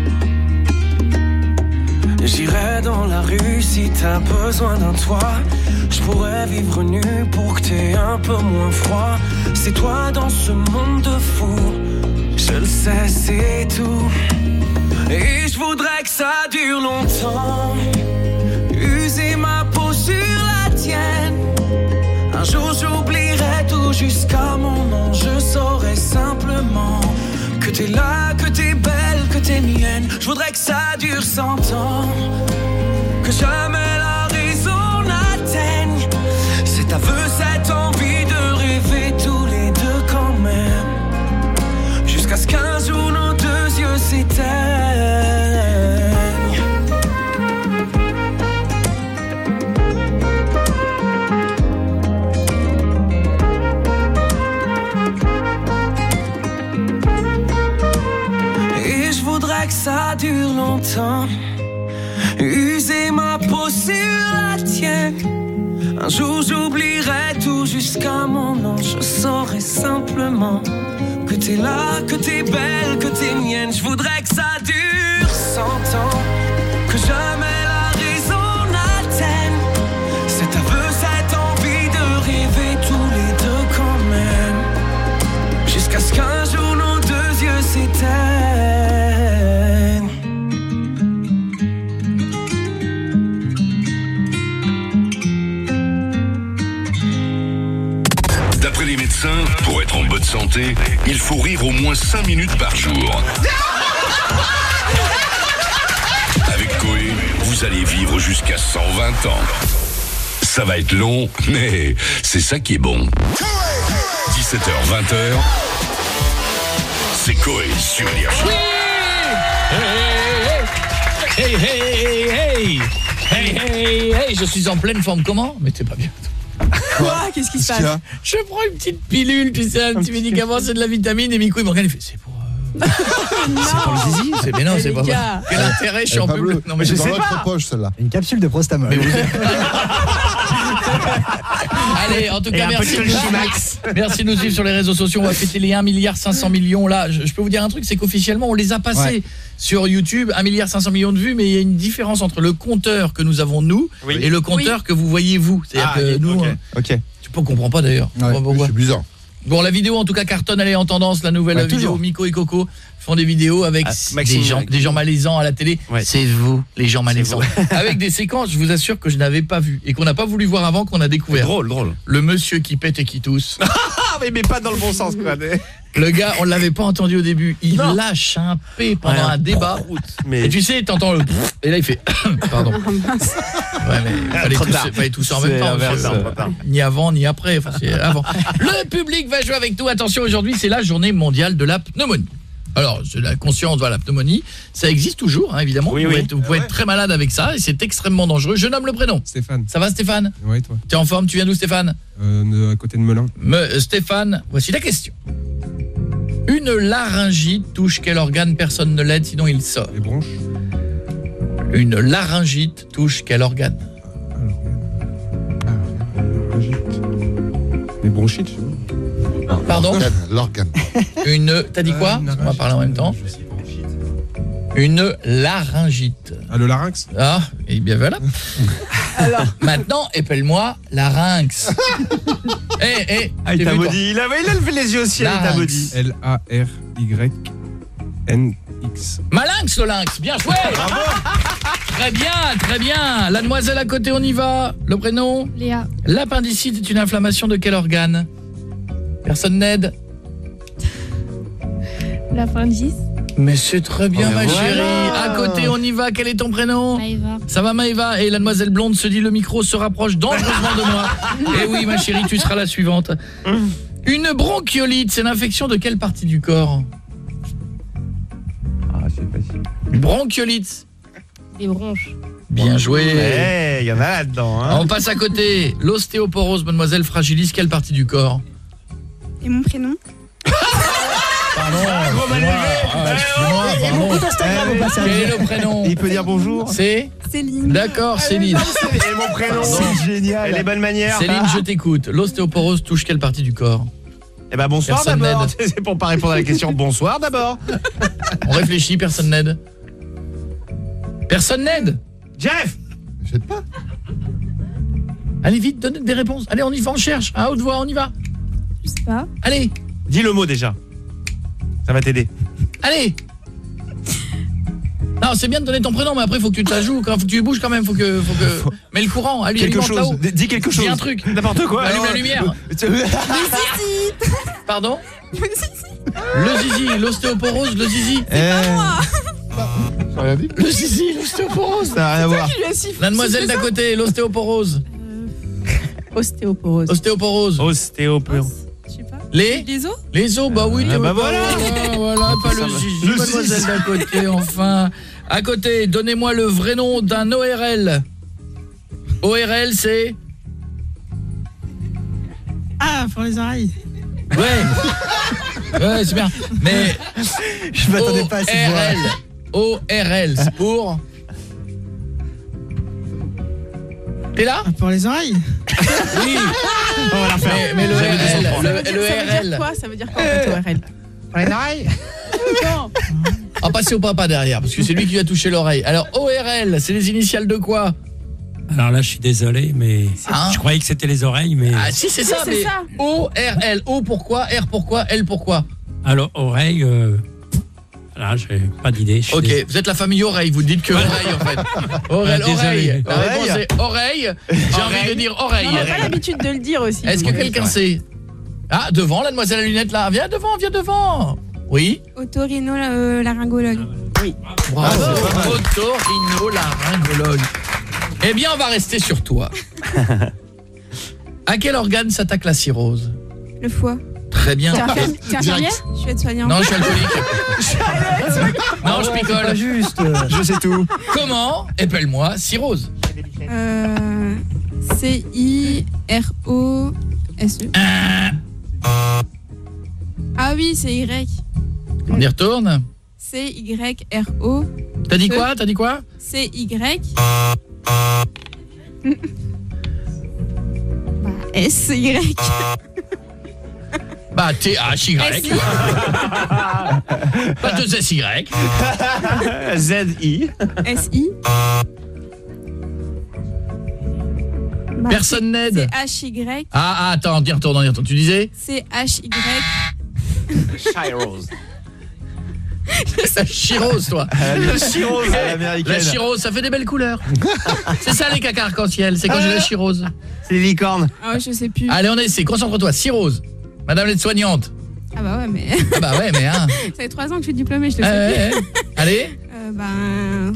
J'irai dans la rue si t'as besoin d'un toit. Je pourrais vivre nu pour que t'aies un peu moins froid. C'est toi dans ce monde de fou, je le sais, c'est tout. Et je voudrais que ça dure longtemps. User ma peau sur la tienne. Un jour j'oublierai tout jusqu'à mon nom. Je saurai simplement que t'es là, que t'es belle, que t'es mienne. Je voudrais que ça dure cent ans, que jamais la raison n'atteigne cet aveu, cette envie de rêver tous les deux quand longtemps. User ma peau sur la tienne. Un jour j'oublierai tout jusqu'à mon nom. Je saurai simplement que t'es là, que t'es belle, que t'es mienne. Je voudrais que ça dure cent ans, que jamais la raison n'atteigne cet aveu, cette envie de rêver tous les deux quand même, jusqu'à ce qu'un jour nos deux yeux s'éteignent. D'après les médecins, pour être en bonne santé, il faut rire au moins cinq minutes par jour. Avec Coé, vous allez vivre jusqu'à cent vingt ans. Ça va être long, mais c'est ça qui est bon. dix-sept heures vingt, c'est Coé sur Énergie. Hey, hey, hey, hey, hey, hey, hey, je suis en pleine forme. Comment? Mais t'es pas bien. Quoi? Qu'est-ce qui se passe? Je prends une petite pilule, tu sais, un petit médicament, c'est de la vitamine, et Miko il me regarde, il fait, c'est pour... Euh... c'est pour le zizi? C'est... Mais non, c'est pas vrai. Quel intérêt, je suis en public. Non, mais je sais pas. Poche, celle-là. Une capsule de prostamol. Mais vous... Allez, en tout cas, merci. Merci de nous suivre sur les réseaux sociaux. On va fêter les un milliard cinq cents millions. Là, je, je peux vous dire un truc, c'est qu'officiellement, on les a passés ouais. sur YouTube. un milliard cinq cents millions de vues, mais il y a une différence entre le compteur que nous avons, nous, oui. et le compteur oui. que vous voyez, vous. C'est-à-dire ah, que nous... Okay. Okay. Tu ne comprends pas, d'ailleurs. Ouais, c'est bizarre. Bon, la vidéo, en tout cas, cartonne, elle est en tendance. La nouvelle ouais, vidéo, toujours. Miko et Coco font des vidéos avec ah, Maxime, des, gens, des gens malaisants à la télé. Ouais. C'est vous, les gens malaisants. Avec des séquences, je vous assure que je n'avais pas vu et qu'on n'a pas voulu voir avant, qu'on a découvert. Drôle, drôle. Le monsieur qui pète et qui tousse. mais, mais pas dans le bon sens, quoi. Le gars, on l'avait pas entendu au début. Il non. lâche un P pendant ouais, un débat. Mais... Et tu sais, t'entends le... Et là, il fait... Pardon. Ouais, mais fallait tous, fallait tous en même temps. Ni avant, ni après. Enfin, c'est avant. Le public va jouer avec nous. Attention, aujourd'hui, c'est la journée mondiale de la pneumonie. Alors, c'est la conscience, voilà, la pneumonie, ça existe toujours, hein, évidemment. Oui, vous pouvez, oui. être, vous pouvez ouais. être très malade avec ça et c'est extrêmement dangereux. Je nomme le prénom. Stéphane. Ça va, Stéphane? Oui, toi. T'es en forme? Tu viens d'où, Stéphane? euh, de, À côté de Melun. Me, Stéphane, voici la question. Une laryngite touche quel organe? Personne ne l'aide, sinon il sort. Les bronches. Une laryngite touche quel organe? Ah, laryngite. Les bronchites, je sais pas. Pardon? L'organe. Une... T'as dit quoi? On va parler en même temps. Une laryngite. Ah, le larynx? Ah, et bien voilà. Alors. Maintenant, épelle-moi larynx. Eh, eh. Ah, il t'a maudit. Il a, il a levé les yeux au ciel, il t'a maudit. L A R Y N X. Malinx, le lynx. Bien joué. Bravo. Très bien, très bien. La demoiselle à côté, on y va. Le prénom? Léa. L'appendicite est une inflammation de quel organe? Personne n'aide? L'appendice. Mais c'est très bien, oh, ma voilà. chérie. À côté, on y va. Quel est ton prénom? Maëva. Ça va, Maëva? Et la demoiselle blonde se dit, le micro se rapproche dangereusement de moi. Et oui, ma chérie, tu seras la suivante. Une bronchiolite, c'est l'infection de quelle partie du corps? Ah, c'est facile. Bronchiolite. Les bronches. Bien joué. Il hey, y en a là-dedans. Hein. On passe à côté. L'ostéoporose, mademoiselle, fragilise quelle partie du corps? Et mon prénom? Pardon, excusez-moi, pardon. Quel est le prénom? Il peut dire bonjour. C'est Céline. D'accord, Céline. Et mon prénom, c'est génial. Et les bonnes manières. Céline, je t'écoute. L'ostéoporose touche quelle partie du corps? Eh ben bonsoir d'abord. C'est pour pas répondre à la question. Bonsoir d'abord. On réfléchit, personne n'aide. Personne n'aide. Jeff. J'aide pas. Allez vite, donne des réponses. Allez, on y va, on cherche. À haute voix, on y va. Je sais pas. Allez. Dis le mot déjà. Ça va t'aider. Allez. Non, c'est bien de donner ton prénom, mais après faut que tu te la joues, faut que tu bouges quand même, faut que faut que faut... Mais le courant, allez, quelque chose. Dis quelque chose. Dis un truc. N'importe quoi. Allume la lumière. Le zizi. Pardon? Le zizi. Le zizi, l'ostéoporose, le zizi. C'est pas moi. Rien dit. Le zizi, l'ostéoporose. Ça n'a rien à voir. La demoiselle d'à côté, l'ostéoporose. Euh... Ostéoporose. Ostéoporose. Ostéoporose. Je sais pas. Les Les os? Les os, bah oui. Ah bah voilà. Voilà, pas le zizi. Le mademoiselle d'à côté, enfin. À côté, donnez-moi le vrai nom d'un O R L. O R L, c'est... Ah, pour les oreilles. Ouais. Ouais, c'est bien. Mais je m'attendais pas à cette voix. O R L, c'est pour... T'es là? Pour les oreilles. Oui. On va la faire. Mais, mais le J'avais R L, deux le, Ça le veut R L. dire quoi? Ça veut dire quoi en fait, O R L? Pour les oreilles. Non. Ah, passez au papa derrière, parce que c'est lui qui va toucher l'oreille. Alors, O R L, c'est les initiales de quoi? Alors là, je suis désolé, mais Hein je croyais que c'était les oreilles, mais... Ah si, c'est Si, ça, c'est mais ça. O R L. O pourquoi? R pourquoi? L pourquoi? Alors, oreille... Euh... Là, j'ai pas d'idée. je suis Ok, dés- vous êtes la famille oreille, vous dites que oreille en fait. Oreille, Ah, désolé. oreille. La Oreille. réponse est oreille. J'ai envie de dire oreille. On n'a pas l'habitude de le dire aussi. Est-ce que quelqu'un sait? Ah, devant, la demoiselle à lunettes là. Viens devant, viens devant. Oui. Otorino-laryngologue. Oui. Bravo. Otorhinolaryngologue. Eh bien, on va rester sur toi. À quel organe s'attaque la cirrhose? Le foie. Très bien. T'es infirmière? T'es infirmière? Je suis aide-soignante. Non, je suis alcoolique. Non, je picole. Pas juste. Je sais tout. Comment épelle-moi cirrhose? Euh, C I R O S E. Ah oui, c'est Y. On y retourne. C Y R O. T'as dit quoi? T'as dit quoi? C Y. Bah, S Y. Bah T H Y. Pas deux S Y. Z I. S I. Bah, Personne n'aide. C'est H Y. Ah, ah attends, on y retourne, on y retourne. Tu disais? C'est H Y. Chirose. La chirose, toi. La chirose à l'américaine. La chirose, ça fait des belles couleurs. C'est ça les caca arc-en-ciel, c'est quand j'ai la chirose. C'est les licornes. Ah ouais, je sais plus. Allez, on essaie, concentre-toi. Cirrhose. Madame l'aide-soignante. Ah bah ouais, mais... Ah bah ouais, mais hein. Ça fait trois ans que je suis diplômée, je le Eh, sais eh, plus. eh. Allez. Euh, ben...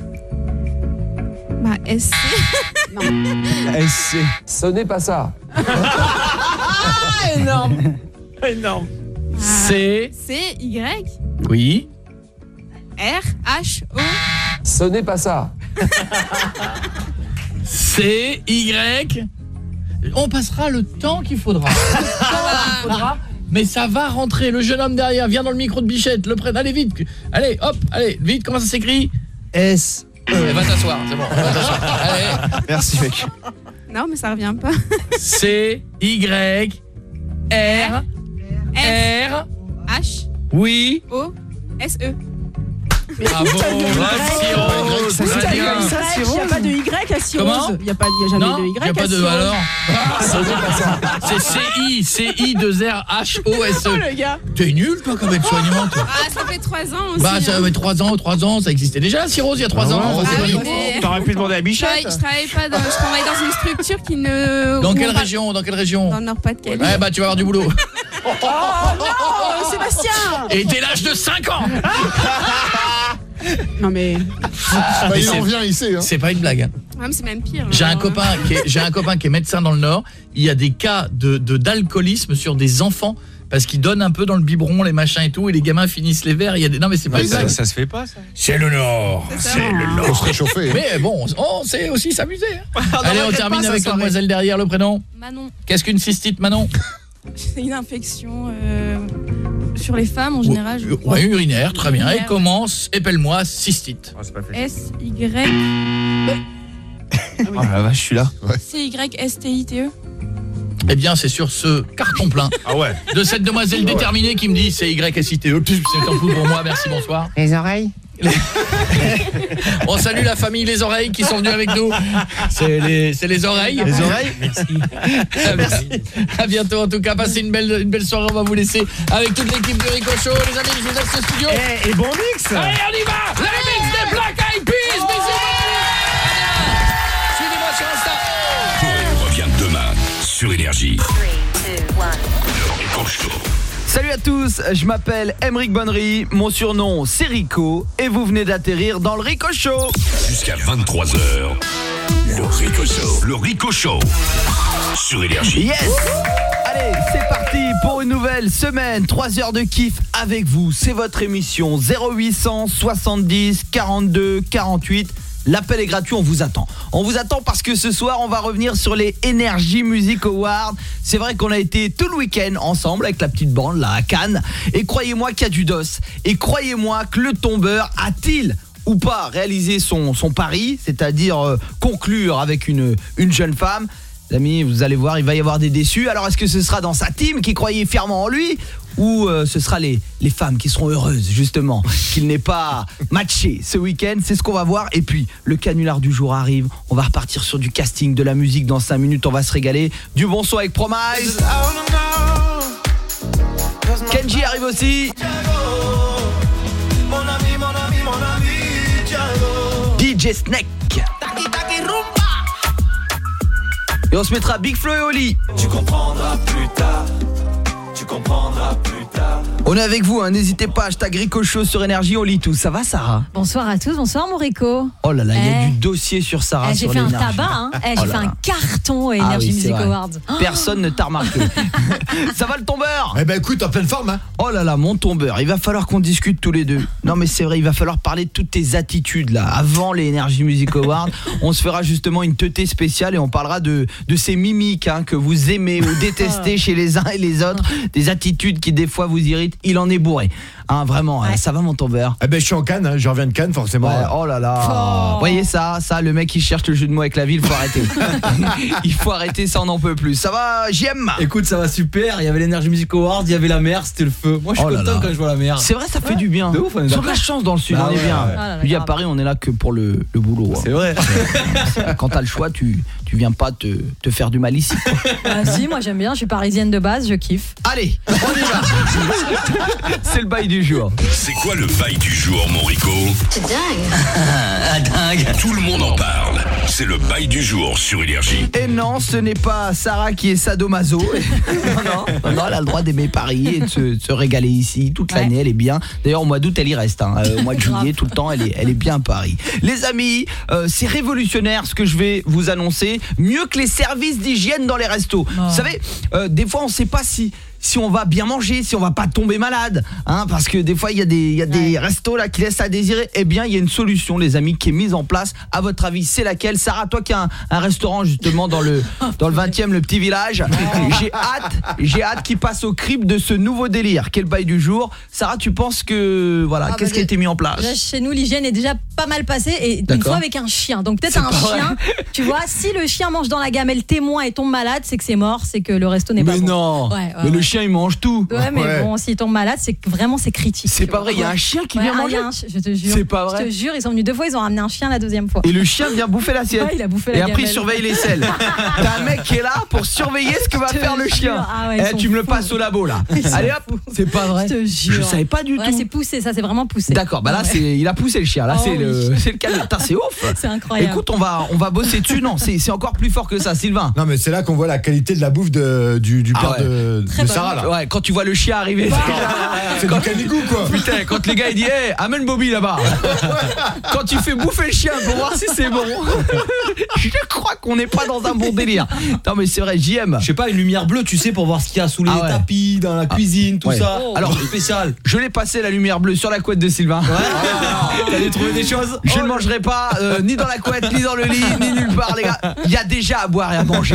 Bah, S C. Non. S C. Ce n'est pas ça. Ah, énorme. Énorme. C. C Y. Oui. R H O. Ce n'est pas ça. C Y. On passera le temps qu'il faudra. Le temps qu'il faudra. Mais ça va rentrer. Le jeune homme derrière vient dans le micro de Bichette. Le prenne. Allez vite. Allez, hop. Allez, vite. Comment ça s'écrit? S. Eh, va t'asseoir. C'est bon. Va t'asseoir. Allez. Merci mec. Non, mais ça revient pas. C Y R R H Oui. O S E. Bravo. Bravo. Il n'y a pas de Y à cirrhose. Comment? Il n'y a, pas- il y a jamais Non, de Y y a pas à de cirrhose. alors. C'est C I C I deux R H O S E. Oh, le gars. T'es nul toi comme aide-soignante. Ah, ça fait trois ans aussi. Bah ça hein. fait trois ans, trois ans, ça existait déjà la cirrhose il y a trois Ah ans. ouais, c'est Ah pas oui, nouveau. mais- T'aurais pu demander à Je Bichette. travaille, je travaille pas dans, je travaille dans une structure qui ne... Dans où quelle on va- région? Dans quelle région? Dans le Nord-Pas-de-Calais. Ouais bah tu vas avoir du boulot. Oh non, Sébastien. Et dès l'âge de cinq ans. Non mais... Ah, mais il c'est- en vient, il sait. Hein. C'est pas une blague. hein. Ouais, mais c'est même pire. J'ai un hein. copain qui est, j'ai un copain qui est médecin dans le Nord. Il y a des cas de de- d'alcoolisme sur des enfants parce qu'ils donnent un peu dans le biberon les machins et tout et les gamins finissent les verres. Il y a des non mais c'est pas une ça, blague. ça se fait pas ça. C'est le Nord. C'est le Nord. Faut se réchauffer. hein. Mais bon, on sait aussi s'amuser. hein. Non, Allez, on t'inquiète termine pas, ça avec soirée. mademoiselle derrière le prénom. Manon. Qu'est-ce qu'une cystite, Manon? C'est une infection euh, sur les femmes en général, je crois. Ouais, urinaire, très bien. Et Urinaire. commence, épelle-moi cystite. S Y Oh la vache, je suis là. C Y S T I T E. Eh bien, c'est sur ce carton plein Ah ouais. de cette demoiselle déterminée qui me dit c'est Y S I T E. C'est un coup pour moi, merci, bonsoir. Les oreilles. On salue la famille Les Oreilles qui sont venus avec nous. C'est les, c'est les oreilles. Les oreilles. Merci. Merci. À bientôt en tout cas. Passez une belle, une belle soirée. On va vous laisser avec toute l'équipe de Rico Show. Les amis, je vous laisse au studio. Eh, et bon mix. Allez, on y va. Le mix des Black Eyed Peas. Bisous. Suivez-moi sur Insta. Coé revient demain sur Énergie. Le Rico Show. Salut à tous, je m'appelle Emeric Bonnery, mon surnom c'est Rico et vous venez d'atterrir dans le Rico Show. Jusqu'à vingt-trois heures. Le Rico Show. Le Rico Show. Sur Énergie. Yes. Allez, c'est parti pour une nouvelle semaine, trois heures de kiff avec vous. C'est votre émission zéro huit cent soixante-dix quarante-deux quarante-huit. L'appel est gratuit, on vous attend. On vous attend parce que ce soir, on va revenir sur les Energy Music Awards. C'est vrai qu'on a été tout le week-end ensemble avec la petite bande là à Cannes. Et croyez-moi qu'il y a du dos. Et croyez-moi que le tombeur a-t-il ou pas réalisé son, son pari, c'est-à-dire euh, conclure avec une, une jeune femme. Les amis, vous allez voir, il va y avoir des déçus. Alors est-ce que ce sera dans sa team qui croyait fièrement en lui, ou euh, ce sera les, les femmes qui seront heureuses justement qu'il n'ait pas matché ce week-end? C'est ce qu'on va voir. Et puis le canular du jour arrive. On va repartir sur du casting, de la musique dans cinq minutes. On va se régaler. Du bon son avec Promise. Kenji arrive aussi. D J Snake. Et on se mettra Big Flo et Oli. Tu comprendras plus tard. Tu comprendras plus tard. On est avec vous, hein. N'hésitez pas, hashtag Rico Show sur Énergie, on lit tout. Ça va, Sarah? Bonsoir à tous, bonsoir mon Rico. Oh là là, il y a Eh. du dossier sur Sarah. Eh, j'ai sur fait un l'énergie. tabac, hein. Eh, j'ai Oh fait là un là. carton à Ah Energy oui, c'est Music vrai. Awards. Personne ne t'a remarqué. Ça va le tombeur? Eh ben écoute, en pleine forme, hein. Oh là là, mon tombeur, il va falloir qu'on discute tous les deux. Non mais c'est vrai, il va falloir parler de toutes tes attitudes là. Avant les Energy Music Awards, on se fera justement une teutée spéciale et on parlera de, de ces mimiques hein, que vous aimez ou détestez chez les uns et les autres. Des attitudes qui des fois vous irritent. Il en est bourré. Hein, vraiment, hein, ça va mon tombeur? Eh ben je suis en Cannes, hein, je reviens de Cannes forcément. Ouais, oh là là. Oh. Vous voyez ça, ça, le mec qui cherche le jeu de mots avec la ville, faut arrêter. Il faut arrêter, ça on n'en peut plus. Ça va, J M? Écoute, ça va super, il y avait l'Energy Music Awards, il y avait la mer, c'était le feu. Moi je suis Oh là content là. quand je vois la mer. C'est vrai, ça fait Ouais. du bien. De ouf, on est Ils ont de d'accord. la chance dans le sud, Bah on est ouais, bien. ouais. Ah là là, Je dis à grave. Paris, on est là que pour le, le boulot. C'est vrai. Quand t'as le choix, tu, tu viens pas te, te faire du mal ici. Ah si, moi j'aime bien, je suis parisienne de base, je kiffe. Allez, on y va. C'est le bail du jour. C'est quoi le bail du jour, mon Rico? C'est dingue. Ah, dingue. Tout le monde en parle. C'est le bail du jour sur Énergie. Et non, ce n'est pas Sarah qui est sadomaso. non, non, non, elle a le droit d'aimer Paris et de se, de se régaler ici toute Ouais. l'année, elle est bien. D'ailleurs, au mois d'août, elle y reste. Hein. Euh, au mois de Grave. juillet, tout le temps, elle est, elle est bien à Paris. Les amis, euh, c'est révolutionnaire ce que je vais vous annoncer. Mieux que les services d'hygiène dans les restos. Oh. Vous savez, euh, des fois, on ne sait pas si... si on va bien manger, si on va pas tomber malade, hein, parce que des fois il y a des il y a des restos là qui laissent à désirer. Eh bien, il y a une solution les amis qui est mise en place. À votre avis, c'est laquelle? Sarah, toi qui as un, un restaurant justement dans le dans le vingtième, le petit village, j'ai hâte, j'ai hâte qu'il passe au crible de ce nouveau délire. Quel bail du jour? Sarah, tu penses que voilà, Ah, qu'est-ce bah, qui a été mis en place? Déjà, chez nous, l'hygiène est déjà pas mal passée et une D'accord. fois avec un chien. Donc peut-être C'est un pas vrai. chien, tu vois, si le chien mange dans la gamelle témoin et tombe malade, c'est que c'est mort, c'est que le resto n'est pas Mais bon. non. Ouais, ouais, Mais le ouais. chien il mange tout. Ouais, mais bon, s'il tombe malade, c'est que vraiment c'est critique. C'est tu pas vois. vrai, il y a un chien qui Ouais, vient ah, il manger. y a un chi- Je te jure. C'est pas vrai. Je te jure, ils sont venus deux fois, ils ont ramené un chien la deuxième fois. Et le chien vient bouffer l'assiette. Ouais, il a bouffé la Et après il gamelle. surveille les selles. T'as un mec qui est là pour surveiller ce que va Je te faire le jure. chien. Ah ouais, ils Eh, sont tu me le fous. passes au labo là. Ils sont Allez hop, c'est pas vrai. Je te jure. Je savais pas du Ouais, tout. c'est poussé, ça c'est vraiment poussé. D'accord, bah là Ouais. c'est il a poussé le chien. Là Oh c'est le oui. c'est le cas. Putain, c'est ouf. C'est incroyable. Écoute, on va on va bosser dessus. Non, c'est c'est encore plus fort que ça, Sylvain. Non mais c'est là qu'on voit la qualité de la bouffe de, du, du Ah père ouais. de, de Sarah là. Ouais, quand tu vois le chien arriver. C'est du canigou quoi. Putain, quand les gars ils disent hey, amène Bobby là-bas. Quand tu fais bouffer le chien pour voir si c'est bon. Je crois qu'on n'est pas dans un bon délire. Non mais c'est vrai, J M. Je sais pas, une lumière bleue, tu sais, pour voir ce qu'il y a sous les Ah ouais. tapis, dans la cuisine, tout Ouais. ça. Oh. Alors, Alors, spécial. Je l'ai passé la lumière bleue sur la couette de Sylvain. T'allais trouver des choses? Je ne mangerai pas euh, ni dans la couette, ni dans le lit, ni nulle part les gars. Il y a déjà à boire et à manger.